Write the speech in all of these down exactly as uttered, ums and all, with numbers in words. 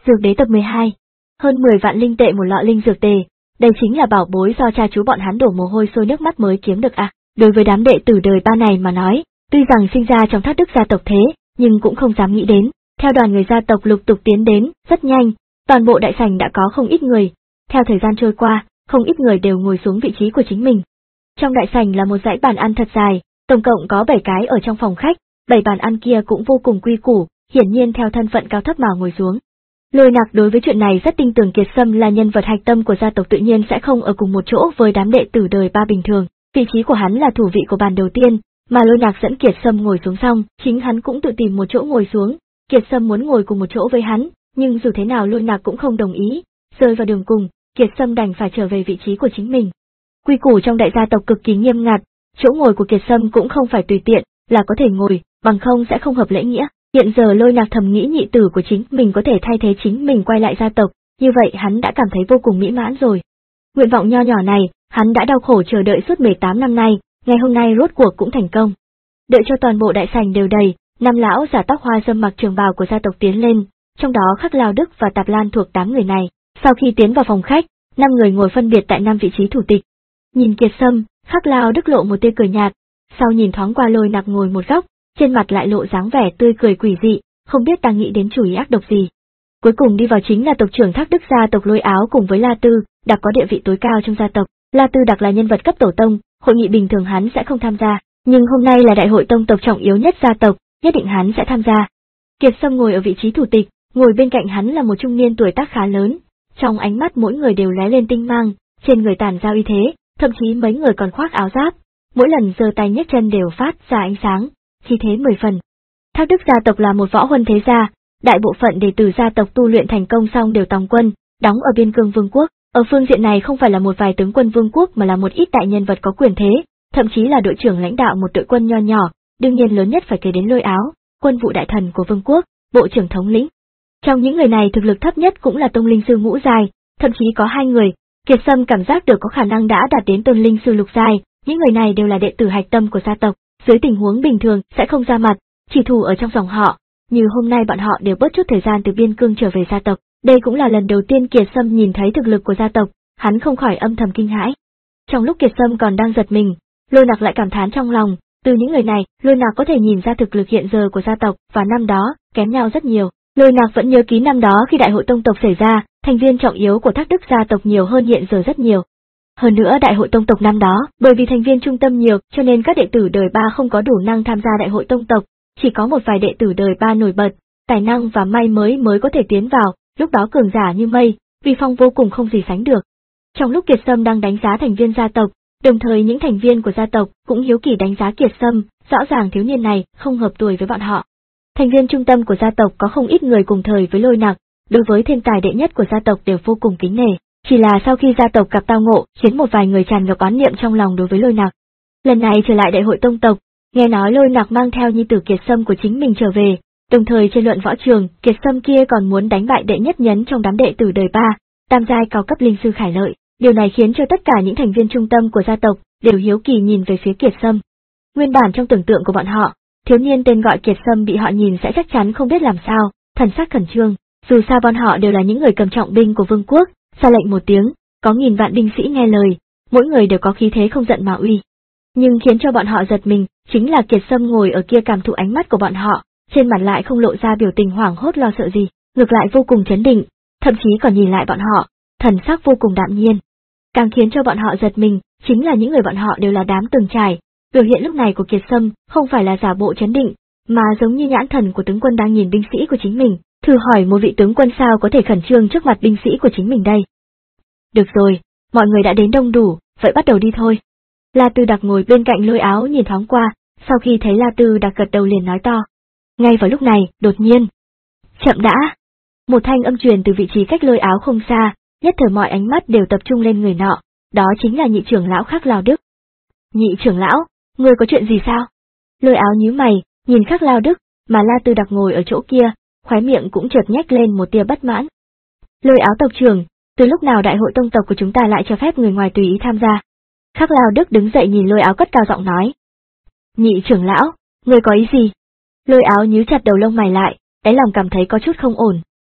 Dược đế tập mười hai. Hơn mười vạn linh tệ một lọ linh dược tề, đây chính là bảo bối do cha chú bọn hắn đổ mồ hôi sôi nước mắt mới kiếm được à. Đối với đám đệ tử đời ba này mà nói, tuy rằng sinh ra trong thác đức gia tộc thế, nhưng cũng không dám nghĩ đến. Theo đoàn người gia tộc lục tục tiến đến, rất nhanh, toàn bộ đại sảnh đã có không ít người. Theo thời gian trôi qua, không ít người đều ngồi xuống vị trí của chính mình. Trong đại sảnh là một dãy bàn ăn thật dài, tổng cộng có bảy cái ở trong phòng khách, bảy bàn ăn kia cũng vô cùng quy củ, hiển nhiên theo thân phận cao thấp mà ngồi xuống. Lôi Nặc đối với chuyện này rất tin tưởng Kiệt Sâm là nhân vật hạch tâm của gia tộc tự nhiên sẽ không ở cùng một chỗ với đám đệ tử đời ba bình thường, vị trí của hắn là thủ vị của bàn đầu tiên, mà Lôi Nặc dẫn Kiệt Sâm ngồi xuống xong, chính hắn cũng tự tìm một chỗ ngồi xuống. Kiệt Sâm muốn ngồi cùng một chỗ với hắn, nhưng dù thế nào Lôi Nặc cũng không đồng ý, rơi vào đường cùng, Kiệt Sâm đành phải trở về vị trí của chính mình. Quy củ trong đại gia tộc cực kỳ nghiêm ngặt, chỗ ngồi của Kiệt Sâm cũng không phải tùy tiện, là có thể ngồi, bằng không sẽ không hợp lễ nghĩa. Hiện giờ Lôi Nặc thầm nghĩ nhị tử của chính mình có thể thay thế chính mình quay lại gia tộc, như vậy hắn đã cảm thấy vô cùng mỹ mãn rồi. Nguyện vọng nho nhỏ này, hắn đã đau khổ chờ đợi suốt mười tám năm nay, ngày hôm nay rốt cuộc cũng thành công. Đợi cho toàn bộ đại sảnh đều đầy, năm lão giả tóc hoa râm mặc trường bào của gia tộc tiến lên, trong đó Khắc Lao Đức và Tạp Lan thuộc tám người này. Sau khi tiến vào phòng khách, năm người ngồi phân biệt tại năm vị trí thủ tịch. Nhìn Kiệt Sâm, Khắc Lao Đức lộ một tia cười nhạt, sau nhìn thoáng qua Lôi Nặc ngồi một góc, trên mặt lại lộ dáng vẻ tươi cười quỷ dị, không biết đang nghĩ đến chủ ý ác độc gì. Cuối cùng đi vào chính là tộc trưởng Thác Đức gia tộc Lôi Áo cùng với La Tư, Đặc có địa vị tối cao trong gia tộc. La Tư Đặc là nhân vật cấp tổ tông, hội nghị bình thường hắn sẽ không tham gia, nhưng hôm nay là đại hội tông tộc trọng yếu nhất gia tộc, nhất định hắn sẽ tham gia. Kiệt Sâm ngồi ở vị trí thủ tịch, ngồi bên cạnh hắn là một trung niên tuổi tác khá lớn, trong ánh mắt mỗi người đều lóe lên tinh mang, trên người tản ra uy thế, thậm chí mấy người còn khoác áo giáp, mỗi lần giơ tay nhấc chân đều phát ra ánh sáng, khí thế mười phần. Thác Đức gia tộc là một võ huân thế gia, đại bộ phận đệ tử gia tộc tu luyện thành công xong đều tòng quân, đóng ở biên cương vương quốc. Ở phương diện này không phải là một vài tướng quân vương quốc mà là một ít đại nhân vật có quyền thế, thậm chí là đội trưởng lãnh đạo một đội quân nho nhỏ, đương nhiên lớn nhất phải kể đến Lôi Áo, quân vụ đại thần của vương quốc, bộ trưởng thống lĩnh. Trong những người này thực lực thấp nhất cũng là tông linh sư ngũ giai, thậm chí có hai người, Kiệt Sâm cảm giác được có khả năng đã đạt đến tôn linh sư lục giai, những người này đều là đệ tử hạch tâm của gia tộc, dưới tình huống bình thường sẽ không ra mặt, chỉ thủ ở trong dòng họ, như hôm nay bọn họ đều bớt chút thời gian từ biên cương trở về gia tộc. Đây cũng là lần đầu tiên Kiệt Sâm nhìn thấy thực lực của gia tộc, hắn không khỏi âm thầm kinh hãi. Trong lúc Kiệt Sâm còn đang giật mình, Lôi Nặc lại cảm thán trong lòng, từ những người này, Lôi Nặc có thể nhìn ra thực lực hiện giờ của gia tộc và năm đó, kém nhau rất nhiều. Lôi Nặc vẫn nhớ ký năm đó khi đại hội tông tộc xảy ra, thành viên trọng yếu của Thác Đức gia tộc nhiều hơn hiện giờ rất nhiều. Hơn nữa đại hội tông tộc năm đó, bởi vì thành viên trung tâm nhiều, cho nên các đệ tử đời ba không có đủ năng tham gia đại hội tông tộc, chỉ có một vài đệ tử đời ba nổi bật, tài năng và may mới mới có thể tiến vào. Lúc đó cường giả như mây, uy phong vô cùng không gì sánh được. Trong lúc Kiệt Sâm đang đánh giá thành viên gia tộc, đồng thời những thành viên của gia tộc cũng hiếu kỳ đánh giá Kiệt Sâm, rõ ràng thiếu niên này không hợp tuổi với bọn họ. Thành viên trung tâm của gia tộc có không ít người cùng thời với Lôi Nặc, đối với thiên tài đệ nhất của gia tộc đều vô cùng kính nể, chỉ là sau khi gia tộc gặp tao ngộ khiến một vài người tràn ngập oán niệm trong lòng đối với Lôi Nặc. Lần này trở lại đại hội tông tộc, nghe nói Lôi Nặc mang theo nhi tử Kiệt Sâm của chính mình trở về. Đồng thời trên luận võ trường, Kiệt Sâm kia còn muốn đánh bại đệ nhất nhấn trong đám đệ tử đời ba, tam giai cao cấp linh sư Khải Lợi. Điều này khiến cho tất cả những thành viên trung tâm của gia tộc đều hiếu kỳ nhìn về phía Kiệt Sâm. Nguyên bản trong tưởng tượng của bọn họ, thiếu niên tên gọi Kiệt Sâm bị họ nhìn sẽ chắc chắn không biết làm sao, thần sắc khẩn trương. Dù sao bọn họ đều là những người cầm trọng binh của vương quốc, ra lệnh một tiếng, có nghìn vạn binh sĩ nghe lời, mỗi người đều có khí thế không giận mà uy. Nhưng khiến cho bọn họ giật mình, chính là Kiệt Sâm ngồi ở kia cảm thụ ánh mắt của bọn họ. Trên mặt lại không lộ ra biểu tình hoảng hốt lo sợ gì, ngược lại vô cùng chấn định, thậm chí còn nhìn lại bọn họ, thần sắc vô cùng đạm nhiên. Càng khiến cho bọn họ giật mình, chính là những người bọn họ đều là đám từng trải, biểu hiện lúc này của Kiệt Sâm không phải là giả bộ chấn định, mà giống như nhãn thần của tướng quân đang nhìn binh sĩ của chính mình, thử hỏi một vị tướng quân sao có thể khẩn trương trước mặt binh sĩ của chính mình đây. Được rồi, mọi người đã đến đông đủ, vậy bắt đầu đi thôi. La Tư Đặc ngồi bên cạnh Lôi Áo nhìn thoáng qua, sau khi thấy La Tư Đặc gật đầu liền nói to. Ngay vào lúc này, đột nhiên, chậm đã, một thanh âm truyền từ vị trí cách Lôi Áo không xa, nhất thời mọi ánh mắt đều tập trung lên người nọ, đó chính là nhị trưởng lão Khắc Lao Đức. Nhị trưởng lão, ngươi có chuyện gì sao? Lôi Áo nhíu mày, nhìn Khắc Lao Đức, mà La Tư Đặc ngồi ở chỗ kia, khóe miệng cũng chợt nhếch lên một tia bất mãn. Lôi Áo tộc trưởng, từ lúc nào đại hội tông tộc của chúng ta lại cho phép người ngoài tùy ý tham gia? Khắc Lao Đức đứng dậy nhìn Lôi Áo cất cao giọng nói. Nhị trưởng lão, ngươi có ý gì? Lôi Áo nhíu chặt đầu lông mày lại, đáy lòng cảm thấy có chút không ổn.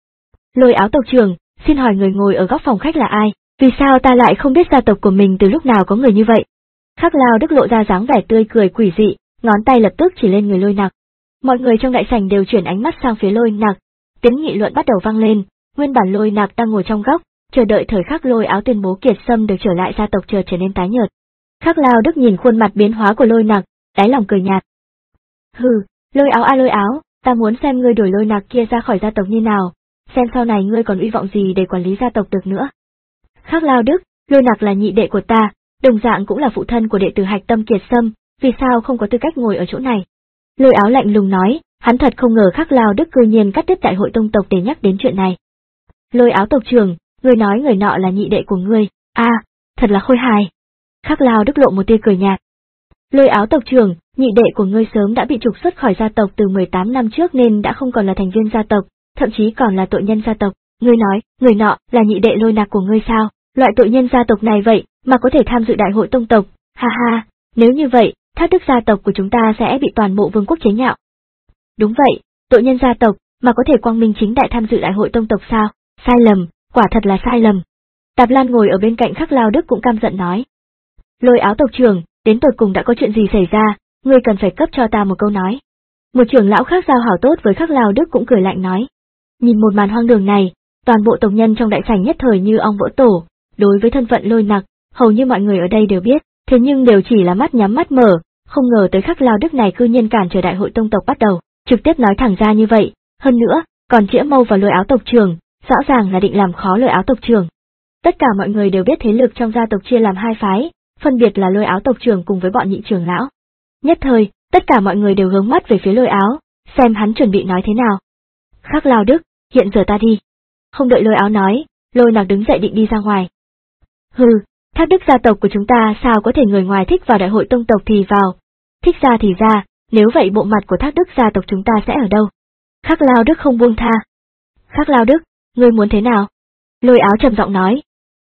Lôi Áo tộc trưởng, xin hỏi người ngồi ở góc phòng khách là ai? Vì sao ta lại không biết gia tộc của mình từ lúc nào có người như vậy? Khắc Lao Đức lộ ra dáng vẻ tươi cười quỷ dị, ngón tay lập tức chỉ lên người Lôi Nặc. Mọi người trong đại sảnh đều chuyển ánh mắt sang phía Lôi Nặc, tiếng nghị luận bắt đầu vang lên. Nguyên bản Lôi Nặc đang ngồi trong góc, chờ đợi thời khắc Lôi Áo tuyên bố Kiệt Sâm được trở lại gia tộc chợt trở nên tái nhợt. Khắc Lao Đức nhìn khuôn mặt biến hóa của Lôi Nặc, đáy lòng cười nhạt. Hừ, Lôi Áo a Lôi Áo, ta muốn xem ngươi đuổi Lôi Nặc kia ra khỏi gia tộc như nào, xem sau này ngươi còn uy vọng gì để quản lý gia tộc được nữa. Khắc Lao Đức, Lôi Nặc là nhị đệ của ta, đồng dạng cũng là phụ thân của đệ tử Hạch Tâm Kiệt Sâm, vì sao không có tư cách ngồi ở chỗ này? Lôi Áo lạnh lùng nói, hắn thật không ngờ Khắc Lao Đức cư nhiên cắt đứt đại hội tông tộc để nhắc đến chuyện này. Lôi Áo tộc trưởng, ngươi nói người nọ là nhị đệ của ngươi, a, à, thật là khôi hài. Khắc Lao Đức lộ một tia cười nhạt. Lôi Áo tộc trưởng, nhị đệ của ngươi sớm đã bị trục xuất khỏi gia tộc từ mười tám năm trước nên đã không còn là thành viên gia tộc, thậm chí còn là tội nhân gia tộc. Ngươi nói, người nọ là nhị đệ Lôi Nặc của ngươi sao? Loại tội nhân gia tộc này vậy mà có thể tham dự đại hội tông tộc, ha ha, nếu như vậy, Thác Đức gia tộc của chúng ta sẽ bị toàn bộ vương quốc chế nhạo. Đúng vậy, tội nhân gia tộc mà có thể quang minh chính đại tham dự đại hội tông tộc sao? Sai lầm, quả thật là sai lầm. Tạp Lan ngồi ở bên cạnh Khắc Lao Đức cũng căm giận nói. Lôi Áo tộc trưởng, đến tột cùng đã có chuyện gì xảy ra, ngươi cần phải cấp cho ta một câu nói. Một trưởng lão khác giao hảo tốt với Khắc Lao Đức cũng cười lạnh nói. Nhìn một màn hoang đường này, toàn bộ tộc nhân trong đại sảnh nhất thời như ong vỡ tổ, đối với thân phận Lôi Nặc, hầu như mọi người ở đây đều biết, thế nhưng đều chỉ là mắt nhắm mắt mở, không ngờ tới Khắc Lao Đức này cư nhiên cản trở đại hội tông tộc bắt đầu, trực tiếp nói thẳng ra như vậy, hơn nữa, còn chĩa mâu vào Lôi Áo tộc trưởng, rõ ràng là định làm khó Lôi Áo tộc trưởng. Tất cả mọi người đều biết thế lực trong gia tộc chia làm hai phái, phân biệt là Lôi Áo tộc trưởng cùng với bọn nhị trưởng lão. Nhất thời, tất cả mọi người đều hướng mắt về phía Lôi Áo, xem hắn chuẩn bị nói thế nào. Khắc Lao Đức, hiện giờ ta đi. Không đợi Lôi Áo nói, Lôi Nặc đứng dậy định đi ra ngoài. Hừ, Thác Đức gia tộc của chúng ta sao có thể người ngoài thích vào đại hội tông tộc thì vào, thích ra thì ra, nếu vậy bộ mặt của Thác Đức gia tộc chúng ta sẽ ở đâu? Khắc Lao Đức không buông tha. Khắc Lao Đức, ngươi muốn thế nào? Lôi Áo trầm giọng nói.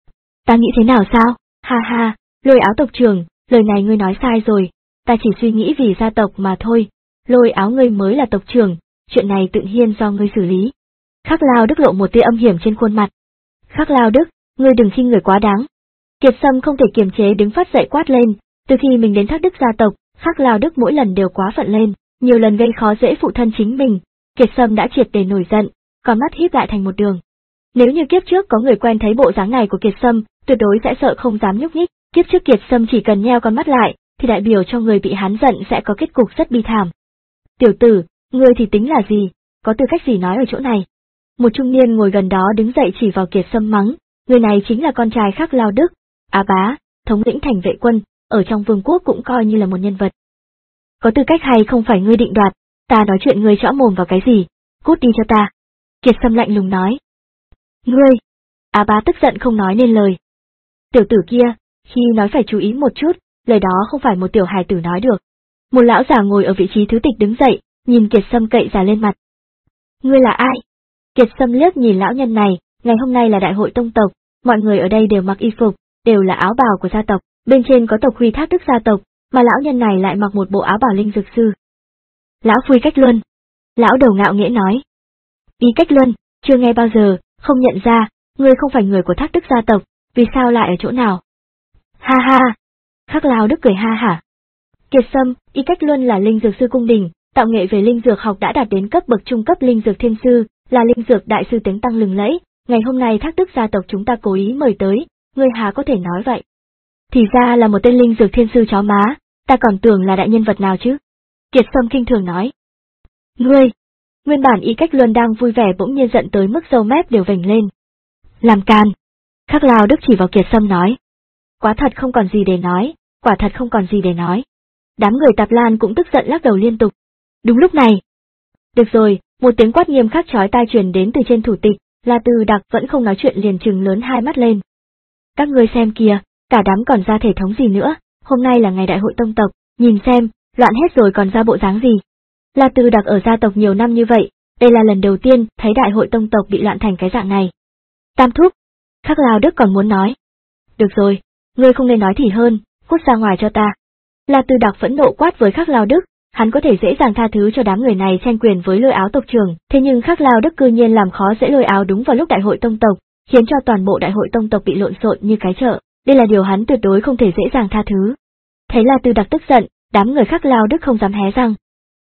Ta nghĩ thế nào sao? Ha ha, Lôi Áo tộc trưởng, lời này ngươi nói sai rồi, ta chỉ suy nghĩ vì gia tộc mà thôi, Lôi Áo ngươi mới là tộc trưởng, chuyện này tự nhiên do ngươi xử lý. Khắc Lao Đức lộ một tia âm hiểm trên khuôn mặt. Khắc Lao Đức, ngươi đừng khinh người quá đáng. Kiệt Sâm không thể kiềm chế đứng phát dậy quát lên, từ khi mình đến Thác Đức gia tộc, Khắc Lao Đức mỗi lần đều quá phận lên, nhiều lần gây khó dễ phụ thân chính mình, Kiệt Sâm đã triệt để nổi giận, con mắt híp lại thành một đường. Nếu như kiếp trước có người quen thấy bộ dáng này của Kiệt Sâm, tuyệt đối sẽ sợ không dám nhúc nhích, kiếp trước Kiệt Sâm chỉ cần nheo con mắt lại, thì đại biểu cho người bị hắn giận sẽ có kết cục rất bi thảm. Tiểu tử, ngươi thì tính là gì, có tư cách gì nói ở chỗ này? Một trung niên ngồi gần đó đứng dậy chỉ vào Kiệt Sâm mắng, người này chính là con trai Khắc Lao Đức, Á Bá, thống lĩnh thành vệ quân, ở trong vương quốc cũng coi như là một nhân vật. Có tư cách hay không phải ngươi định đoạt, ta nói chuyện ngươi chõ mồm vào cái gì, cút đi cho ta. Kiệt Sâm lạnh lùng nói. Ngươi! Á Bá tức giận không nói nên lời. Tiểu tử kia, khi nói phải chú ý một chút, lời đó không phải một tiểu hài tử nói được. Một lão già ngồi ở vị trí thứ tịch đứng dậy, nhìn Kiệt Sâm cậy già lên mặt. Ngươi là ai? Kiệt Sâm liếc nhìn lão nhân này, ngày hôm nay là đại hội tông tộc, mọi người ở đây đều mặc y phục, đều là áo bào của gia tộc, bên trên có tộc huy Thác Đức gia tộc, mà lão nhân này lại mặc một bộ áo bào linh dược sư. Lão Phui Cách Luân. Lão đầu ngạo nghễ nói. Y Cách Luân, chưa nghe bao giờ, không nhận ra, ngươi không phải người của Thác Đức gia tộc, vì sao lại ở chỗ nào? Ha ha! Khắc Lao Đức cười ha hả. Kiệt Sâm, Y Cách Luân là linh dược sư cung đình, tạo nghệ về linh dược học đã đạt đến cấp bậc trung cấp linh dược thiên sư, là linh dược đại sư tiếng tăm lừng lẫy, ngày hôm nay Thác Đức gia tộc chúng ta cố ý mời tới, ngươi há có thể nói vậy? Thì ra là một tên linh dược thiên sư chó má, ta còn tưởng là đại nhân vật nào chứ? Kiệt Sâm kinh thường nói. Ngươi! Nguyên bản Y Cách Luân đang vui vẻ bỗng nhiên giận tới mức râu mép đều vểnh lên. Làm càn! Khắc Lao Đức chỉ vào Kiệt Sâm nói. Quá thật không còn gì để nói, quả thật không còn gì để nói. Đám người Tạp Lan cũng tức giận lắc đầu liên tục. Đúng lúc này. Được rồi, một tiếng quát nghiêm khắc chói tai truyền đến từ trên thủ tịch, La Tư Đặc vẫn không nói chuyện liền trừng lớn hai mắt lên. Các ngươi xem kìa, cả đám còn ra thể thống gì nữa, hôm nay là ngày đại hội tông tộc, nhìn xem, loạn hết rồi còn ra bộ dáng gì. La Tư Đặc ở gia tộc nhiều năm như vậy, đây là lần đầu tiên thấy đại hội tông tộc bị loạn thành cái dạng này. Tam thúc, Khắc Lao Đức còn muốn nói. Được rồi, ngươi không nên nói thì hơn, cút ra ngoài cho ta. La Tư Đặc phẫn nộ quát với Khắc Lao Đức, hắn có thể dễ dàng tha thứ cho đám người này tranh quyền với Lôi Áo tộc trưởng, thế nhưng Khắc Lao Đức cư nhiên làm khó dễ Lôi Áo đúng vào lúc đại hội tông tộc, khiến cho toàn bộ đại hội tông tộc bị lộn xộn như cái chợ, đây là điều hắn tuyệt đối không thể dễ dàng tha thứ. Thấy La Tư Đặc tức giận, đám người Khắc Lao Đức không dám hé răng.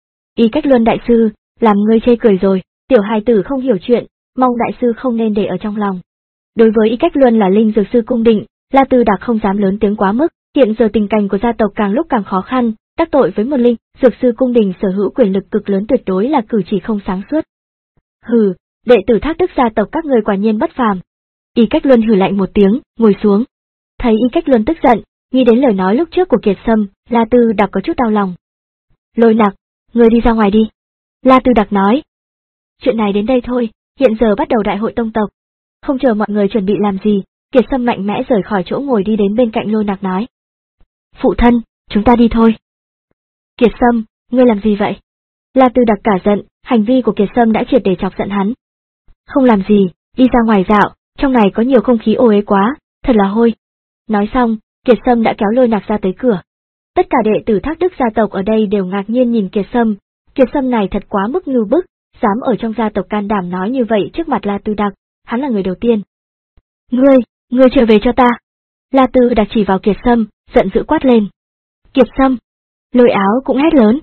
Y Cách Luân đại sư, làm ngươi chê cười rồi, tiểu hài tử không hiểu chuyện, mong đại sư không nên để ở trong lòng. Đối với Y Cách Luân là linh dược sư cung định, La Tư Đặc không dám lớn tiếng quá mức, hiện giờ tình cảnh của gia tộc càng lúc càng khó khăn, đắc tội với một linh dược sư cung đình sở hữu quyền lực cực lớn tuyệt đối là cử chỉ không sáng suốt. Hừ, đệ tử Thác Đức gia tộc các người quả nhiên bất phàm. Y Cách Luân hừ lạnh một tiếng, ngồi xuống. Thấy Y Cách Luân tức giận, nghĩ đến lời nói lúc trước của Kiệt Sâm, La Tư Đặc có chút đau lòng. Lôi Nặc, người đi ra ngoài đi. La Tư Đặc nói. Chuyện này đến đây thôi, hiện giờ bắt đầu đại hội tông tộc. Không chờ mọi người chuẩn bị làm gì, Kiệt Sâm mạnh mẽ rời khỏi chỗ ngồi đi đến bên cạnh Lôi Nặc nói. Phụ thân, chúng ta đi thôi. Kiệt Sâm, ngươi làm gì vậy? La Tư Đặc cả giận, hành vi của Kiệt Sâm đã triệt để chọc giận hắn. Không làm gì, đi ra ngoài dạo, trong này có nhiều không khí ô uế quá, thật là hôi. Nói xong, Kiệt Sâm đã kéo Lôi Nặc ra tới cửa. Tất cả đệ tử Thác Đức gia tộc ở đây đều ngạc nhiên nhìn Kiệt Sâm, Kiệt Sâm này thật quá mức ngưu bức, dám ở trong gia tộc can đảm nói như vậy trước mặt La Tư Đặc, hắn là người đầu tiên. Ngươi, ngươi trở về cho ta. La Tư Đặc chỉ vào Kiệt Sâm, giận dữ quát lên. Kiệt Sâm, Lôi Áo cũng hét lớn.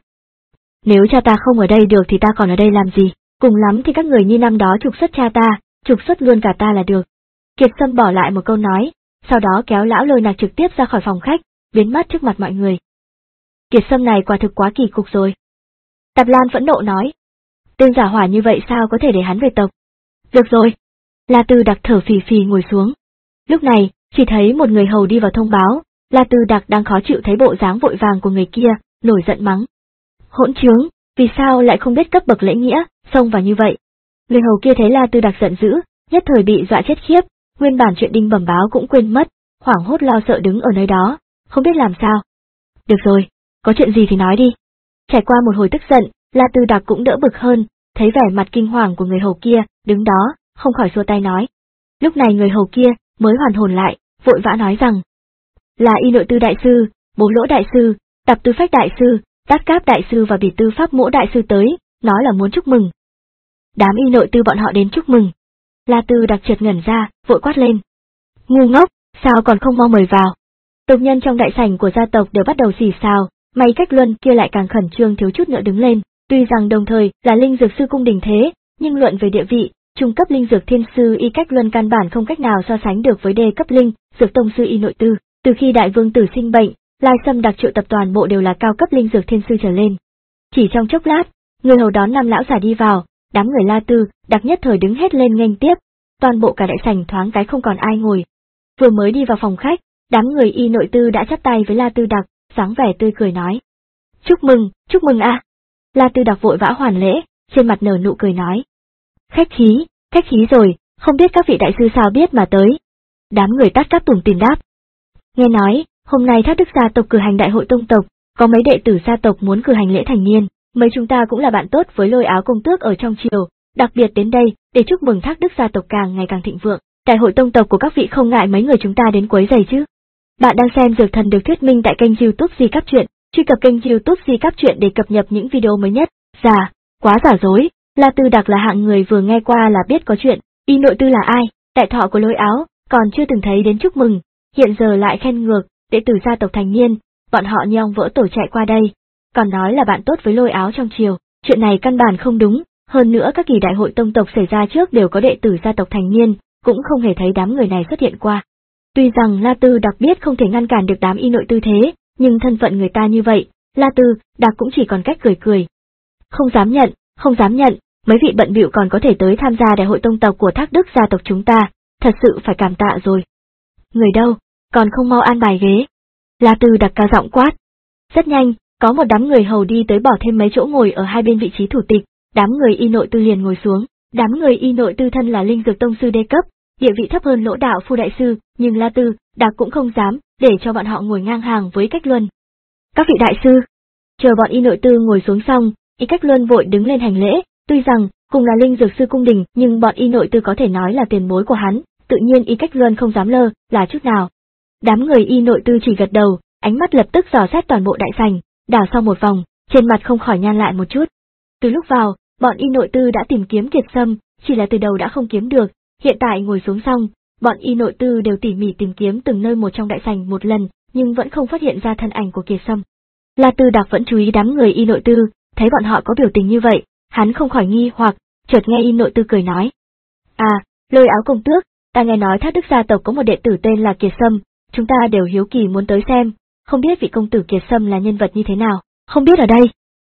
Nếu cha ta không ở đây được thì ta còn ở đây làm gì, cùng lắm thì các người như năm đó trục xuất cha ta, trục xuất luôn cả ta là được. Kiệt Sâm bỏ lại một câu nói, sau đó kéo lão Lôi Nặc trực tiếp ra khỏi phòng khách, biến mất trước mặt mọi người. Kiệt Sâm này quả thực quá kỳ cục rồi. Tạp Lan phẫn nộ nói. Tên giả hỏa như vậy sao có thể để hắn về tộc? Được rồi. La Tư Đặc thở phì phì ngồi xuống. Lúc này, chỉ thấy một người hầu đi vào thông báo, La Tư Đặc đang khó chịu thấy bộ dáng vội vàng của người kia, nổi giận mắng. Hỗn trướng, vì sao lại không biết cấp bậc lễ nghĩa, xông vào như vậy? Người hầu kia thấy La Tư Đặc giận dữ, nhất thời bị dọa chết khiếp, nguyên bản chuyện đinh bẩm báo cũng quên mất, hoảng hốt lo sợ đứng ở nơi đó, không biết làm sao. Được rồi, có chuyện gì thì nói đi. Trải qua một hồi tức giận, La Tư Đặc cũng đỡ bực hơn, thấy vẻ mặt kinh hoàng của người hầu kia, đứng đó, không khỏi xua tay nói. Lúc này người hầu kia mới hoàn hồn lại, vội vã nói rằng, là Y Nội Tư đại sư, Bố Lỗ đại sư, Tạp Tư Phách đại sư, Tát Cáp đại sư và Bỉ Tư Pháp Mỗ đại sư tới, nói là muốn chúc mừng. Đám Y Nội Tư bọn họ đến chúc mừng. La Tư Đặc chợt ngẩn ra, vội quát lên. Ngu ngốc, sao còn không mau mời vào? Tộc nhân trong đại sảnh của gia tộc đều bắt đầu xì xào, may Cách Luân kia lại càng khẩn trương thiếu chút nữa đứng lên, tuy rằng đồng thời là linh dược sư cung đình thế, nhưng luận về địa vị, trung cấp linh dược thiên sư Y Cách Luân căn bản không cách nào so sánh được với đề cấp linh dược tông sư Y Nội Tư. Từ khi đại vương tử sinh bệnh, Lai Sâm đặc triệu tập toàn bộ đều là cao cấp linh dược thiên sư trở lên. Chỉ trong chốc lát, người hầu đón năm lão giả đi vào, đám người La Tư Đặc nhất thời đứng hết lên nghênh tiếp, toàn bộ cả đại sảnh thoáng cái không còn ai ngồi. Vừa mới đi vào phòng khách, đám người Y Nội Tư đã chắp tay với La Tư Đặc, dáng vẻ tươi cười nói. Chúc mừng, chúc mừng a. À. La Tư Đặc vội vã hoàn lễ, trên mặt nở nụ cười nói. Khách khí, khách khí rồi, không biết các vị đại sư sao biết mà tới. Đám người Tát Cáp tủm tỉm đáp. Nghe nói, hôm nay Thác Đức gia tộc cử hành đại hội tông tộc, có mấy đệ tử gia tộc muốn cử hành lễ thành niên, mấy chúng ta cũng là bạn tốt với Lôi Áo công tước ở trong triều, đặc biệt đến đây để chúc mừng Thác Đức gia tộc càng ngày càng thịnh vượng. Đại hội tông tộc của các vị không ngại mấy người chúng ta đến quấy rầy chứ? Bạn đang xem Dược Thần được thuyết minh tại kênh YouTube Di Cáp Truyện, truy cập kênh YouTube Di Cáp Truyện để cập nhật những video mới nhất. Giả, quá giả dối, La Tư Đặc là hạng người vừa nghe qua là biết có chuyện, Y Nội Tư là ai, đại thọ của Lôi Áo, còn chưa từng thấy đến chúc mừng, hiện giờ lại khen ngược, đệ tử gia tộc thành niên, bọn họ như ong vỡ tổ chạy qua đây, còn nói là bạn tốt với Lôi Áo trong triều, chuyện này căn bản không đúng, hơn nữa các kỳ đại hội tông tộc xảy ra trước đều có đệ tử gia tộc thành niên, cũng không hề thấy đám người này xuất hiện qua. Tuy rằng La Tư Đặc biết không thể ngăn cản được đám Y Nội Tư thế, nhưng thân phận người ta như vậy, La Tư Đặc cũng chỉ còn cách cười cười. Không dám nhận, không dám nhận, mấy vị bận bịu còn có thể tới tham gia đại hội tông tộc của Thác Đức gia tộc chúng ta, thật sự phải cảm tạ rồi. Người đâu, còn không mau an bài ghế. La Tư Đặc cao giọng quát. Rất nhanh, có một đám người hầu đi tới bỏ thêm mấy chỗ ngồi ở hai bên vị trí thủ tịch, đám người Y Nội Tư liền ngồi xuống. Đám người Y Nội Tư thân là linh dược tông sư đê cấp, địa vị thấp hơn Lỗ đạo phu đại sư, nhưng La Tư Đặc cũng không dám để cho bọn họ ngồi ngang hàng với Cách Luân. Các vị đại sư, chờ bọn Y Nội Tư ngồi xuống xong, Y Cách Luân vội đứng lên hành lễ, tuy rằng cùng là linh dược sư cung đình, nhưng bọn Y Nội Tư có thể nói là tiền bối của hắn, tự nhiên Y Cách Luân không dám lơ là chút nào. Đám người Y Nội Tư chỉ gật đầu, ánh mắt lập tức dò xét toàn bộ đại sảnh, đảo sau một vòng, trên mặt không khỏi nhăn lại một chút. Từ lúc vào, bọn Y Nội Tư đã tìm kiếm Kiệt Sâm, chỉ là từ đầu đã không kiếm được, hiện tại ngồi xuống xong, bọn Y Nội Tư đều tỉ mỉ tìm kiếm từng nơi một trong đại sảnh một lần, nhưng vẫn không phát hiện ra thân ảnh của Kiệt Sâm. La Tư Đặc vẫn chú ý đám người Y Nội Tư, thấy bọn họ có biểu tình như vậy, hắn không khỏi nghi hoặc, chợt nghe Y Nội Tư cười nói. À, Lôi Áo công tước, ta nghe nói Thác Đức gia tộc có một đệ tử tên là Kiệt Sâm, chúng ta đều hiếu kỳ muốn tới xem, không biết vị công tử Kiệt Sâm là nhân vật như thế nào, không biết ở đây.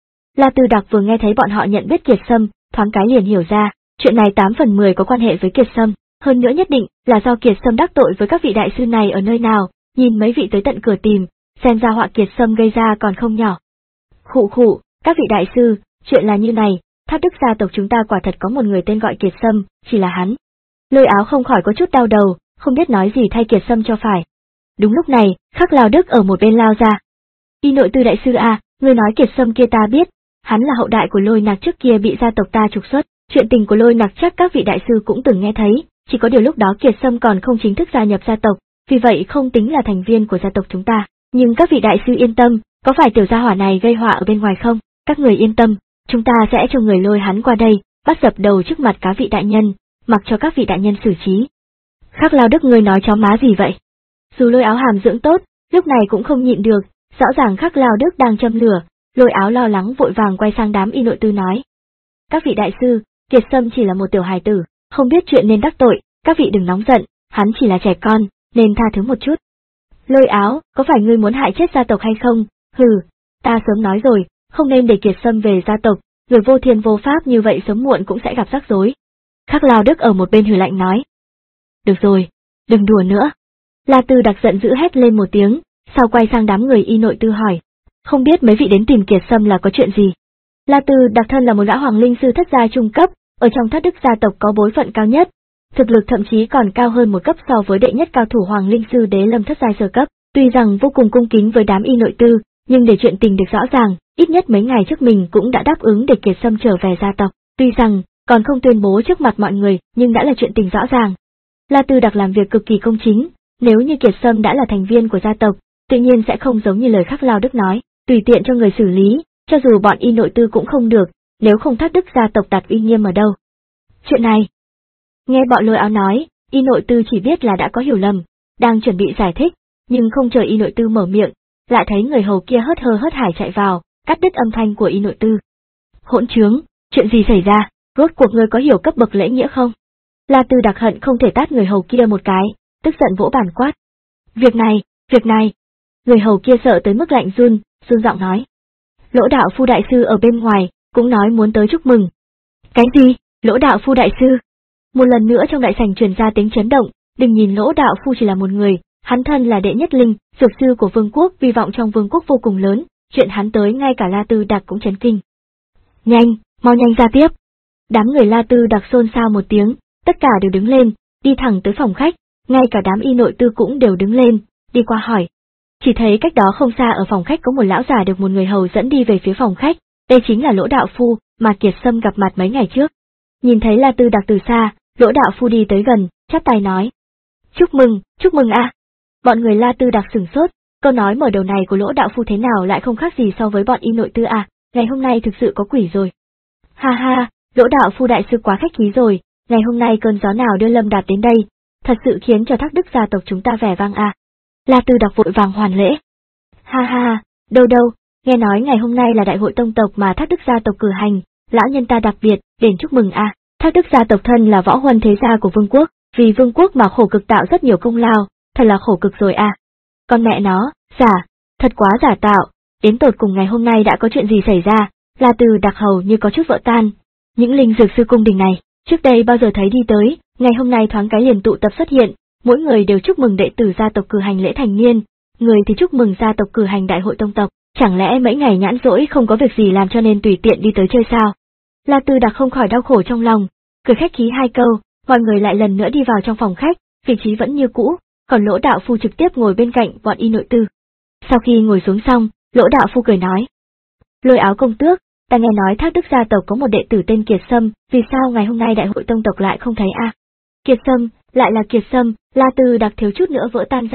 La Tư Đặc vừa nghe thấy bọn họ nhận biết Kiệt Sâm, thoáng cái liền hiểu ra, chuyện này tám phần mười có quan hệ với Kiệt Sâm, hơn nữa nhất định là do Kiệt Sâm đắc tội với các vị đại sư này ở nơi nào, nhìn mấy vị tới tận cửa tìm, xem ra họa Kiệt Sâm gây ra còn không nhỏ. Khụ khụ, các vị đại sư, chuyện là như này, Thác Đức gia tộc chúng ta quả thật có một người tên gọi Kiệt Sâm, chỉ là hắn. Lôi Áo không khỏi có chút đau đầu, không biết nói gì thay Kiệt Sâm cho phải. Đúng lúc này, Khắc Lao Đức ở một bên lao ra. Y Nội Tư đại sư à, người nói Kiệt Sâm kia ta biết, hắn là hậu đại của Lôi Nặc trước kia bị gia tộc ta trục xuất, chuyện tình của Lôi Nặc chắc các vị đại sư cũng từng nghe thấy, chỉ có điều lúc đó Kiệt Sâm còn không chính thức gia nhập gia tộc, vì vậy không tính là thành viên của gia tộc chúng ta. Nhưng các vị đại sư yên tâm, có phải tiểu gia hỏa này gây họa ở bên ngoài không? Các người yên tâm, chúng ta sẽ cho người lôi hắn qua đây, bắt dập đầu trước mặt các vị đại nhân, mặc cho các vị đại nhân xử trí. Khắc Lao Đức người nói chó má gì vậy? Dù Lôi Áo hàm dưỡng tốt, lúc này cũng không nhịn được, rõ ràng Khắc Lao Đức đang châm lửa, Lôi Áo lo lắng vội vàng quay sang đám Y Nội Tư nói. Các vị đại sư, Kiệt Sâm chỉ là một tiểu hài tử, không biết chuyện nên đắc tội, các vị đừng nóng giận, hắn chỉ là trẻ con, nên tha thứ một chút. Lôi Áo, có phải ngươi muốn hại chết gia tộc hay không? Hừ, ta sớm nói rồi, không nên để Kiệt Sâm về gia tộc, người vô thiên vô pháp như vậy sớm muộn cũng sẽ gặp rắc rối. Khắc Lao Đức ở một bên hừ lạnh nói. Được rồi, đừng đùa nữa. La Tư Đặc giận dữ hét lên một tiếng, sau quay sang đám người Y Nội Tư hỏi. Không biết mấy vị đến tìm Kiệt Sâm là có chuyện gì? La Tư Đặc thân là một gã hoàng linh sư thất gia trung cấp, ở trong Thác Đức gia tộc có bối phận cao nhất, thực lực thậm chí còn cao hơn một cấp so với đệ nhất cao thủ hoàng linh sư Đế Lâm thất giai sơ cấp. Tuy rằng vô cùng cung kính với đám Y Nội Tư, nhưng để chuyện tình được rõ ràng, ít nhất mấy ngày trước mình cũng đã đáp ứng để Kiệt Sâm trở về gia tộc. Tuy rằng còn không tuyên bố trước mặt mọi người, nhưng đã là chuyện tình rõ ràng. La Tư Đặc làm việc cực kỳ công chính, nếu như Kiệt Sâm đã là thành viên của gia tộc, tự nhiên sẽ không giống như lời Khắc Lao Đức nói, tùy tiện cho người xử lý, cho dù bọn Y Nội Tư cũng không được, nếu không Thác Đức gia tộc đặt uy nghiêm ở đâu. Chuyện này, nghe bọn Lôi Áo nói, Y Nội Tư chỉ biết là đã có hiểu lầm, đang chuẩn bị giải thích, nhưng không chờ Y Nội Tư mở miệng, lại thấy người hầu kia hớt hơ hớt hải chạy vào, cắt đứt âm thanh của Y Nội Tư. Hỗn trướng, chuyện gì xảy ra, rốt cuộc ngươi có hiểu cấp bậc lễ nghĩa không? La Tư Đặc hận không thể tát người hầu kia một cái, tức giận vỗ bàn quát. Việc này, việc này. Người hầu kia sợ tới mức lạnh run, run giọng nói. Lỗ đạo phu đại sư ở bên ngoài, cũng nói muốn tới chúc mừng. Cái gì, Lỗ đạo phu đại sư? Một lần nữa trong đại sảnh truyền ra tiếng chấn động, đừng nhìn Lỗ đạo phu chỉ là một người, hắn thân là đệ nhất linh, dược sư của vương quốc, vi vọng trong vương quốc vô cùng lớn, chuyện hắn tới ngay cả La Tư Đặc cũng chấn kinh. Nhanh, mau nhanh ra tiếp. Đám người La Tư Đặc xôn xao một tiếng, tất cả đều đứng lên, đi thẳng tới phòng khách, ngay cả đám Y Nội Tư cũng đều đứng lên, đi qua hỏi. Chỉ thấy cách đó không xa ở phòng khách có một lão già được một người hầu dẫn đi về phía phòng khách, đây chính là Lỗ đạo phu mà Kiệt Sâm gặp mặt mấy ngày trước. Nhìn thấy La Tư Đặc từ xa, Lỗ đạo phu đi tới gần, chắp tay nói. Chúc mừng, chúc mừng a. À. Bọn người La Tư Đặc sửng sốt, câu nói mở đầu này của Lỗ đạo phu thế nào lại không khác gì so với bọn Y Nội Tư à, ngày hôm nay thực sự có quỷ rồi. Ha ha, Lỗ đạo phu đại sư quá khách khí rồi, ngày hôm nay cơn gió nào đưa Lâm Đạt đến đây, thật sự khiến cho Thác Đức gia tộc chúng ta vẻ vang à. La Tư Đặc vội vàng hoàn lễ. Ha ha, đâu đâu, nghe nói ngày hôm nay là đại hội tông tộc mà Thác Đức gia tộc cử hành, lão nhân ta đặc biệt, đến chúc mừng à, Thác Đức gia tộc thân là võ huân thế gia của vương quốc, vì vương quốc mà khổ cực tạo rất nhiều công lao, thật là khổ cực rồi à. Con mẹ nó, giả, thật quá giả tạo, đến tột cùng ngày hôm nay đã có chuyện gì xảy ra, La Tư Đặc hầu như có chút vỡ tan. Những linh dược sư cung đình này, trước đây bao giờ thấy đi tới, ngày hôm nay thoáng cái liền tụ tập xuất hiện, mỗi người đều chúc mừng đệ tử gia tộc cử hành lễ thành niên, người thì chúc mừng gia tộc cử hành đại hội tông tộc, chẳng lẽ mấy ngày nhãn rỗi không có việc gì làm cho nên tùy tiện đi tới chơi sao? La Tư Đặc không khỏi đau khổ trong lòng, cười khách khí hai câu, mọi người lại lần nữa đi vào trong phòng khách, vị trí vẫn như cũ, còn Lỗ đạo phu trực tiếp ngồi bên cạnh bọn Y Nội Tư. Sau khi ngồi xuống xong, Lỗ đạo phu cười nói. Lôi Áo công tước, ta nghe nói Thác Đức gia tộc có một đệ tử tên Kiệt Sâm, vì sao ngày hôm nay đại hội tông tộc lại không thấy a? À? Kiệt Sâm, lại là Kiệt Sâm, La Tư Đặc thiếu chút nữa vỡ tan ra,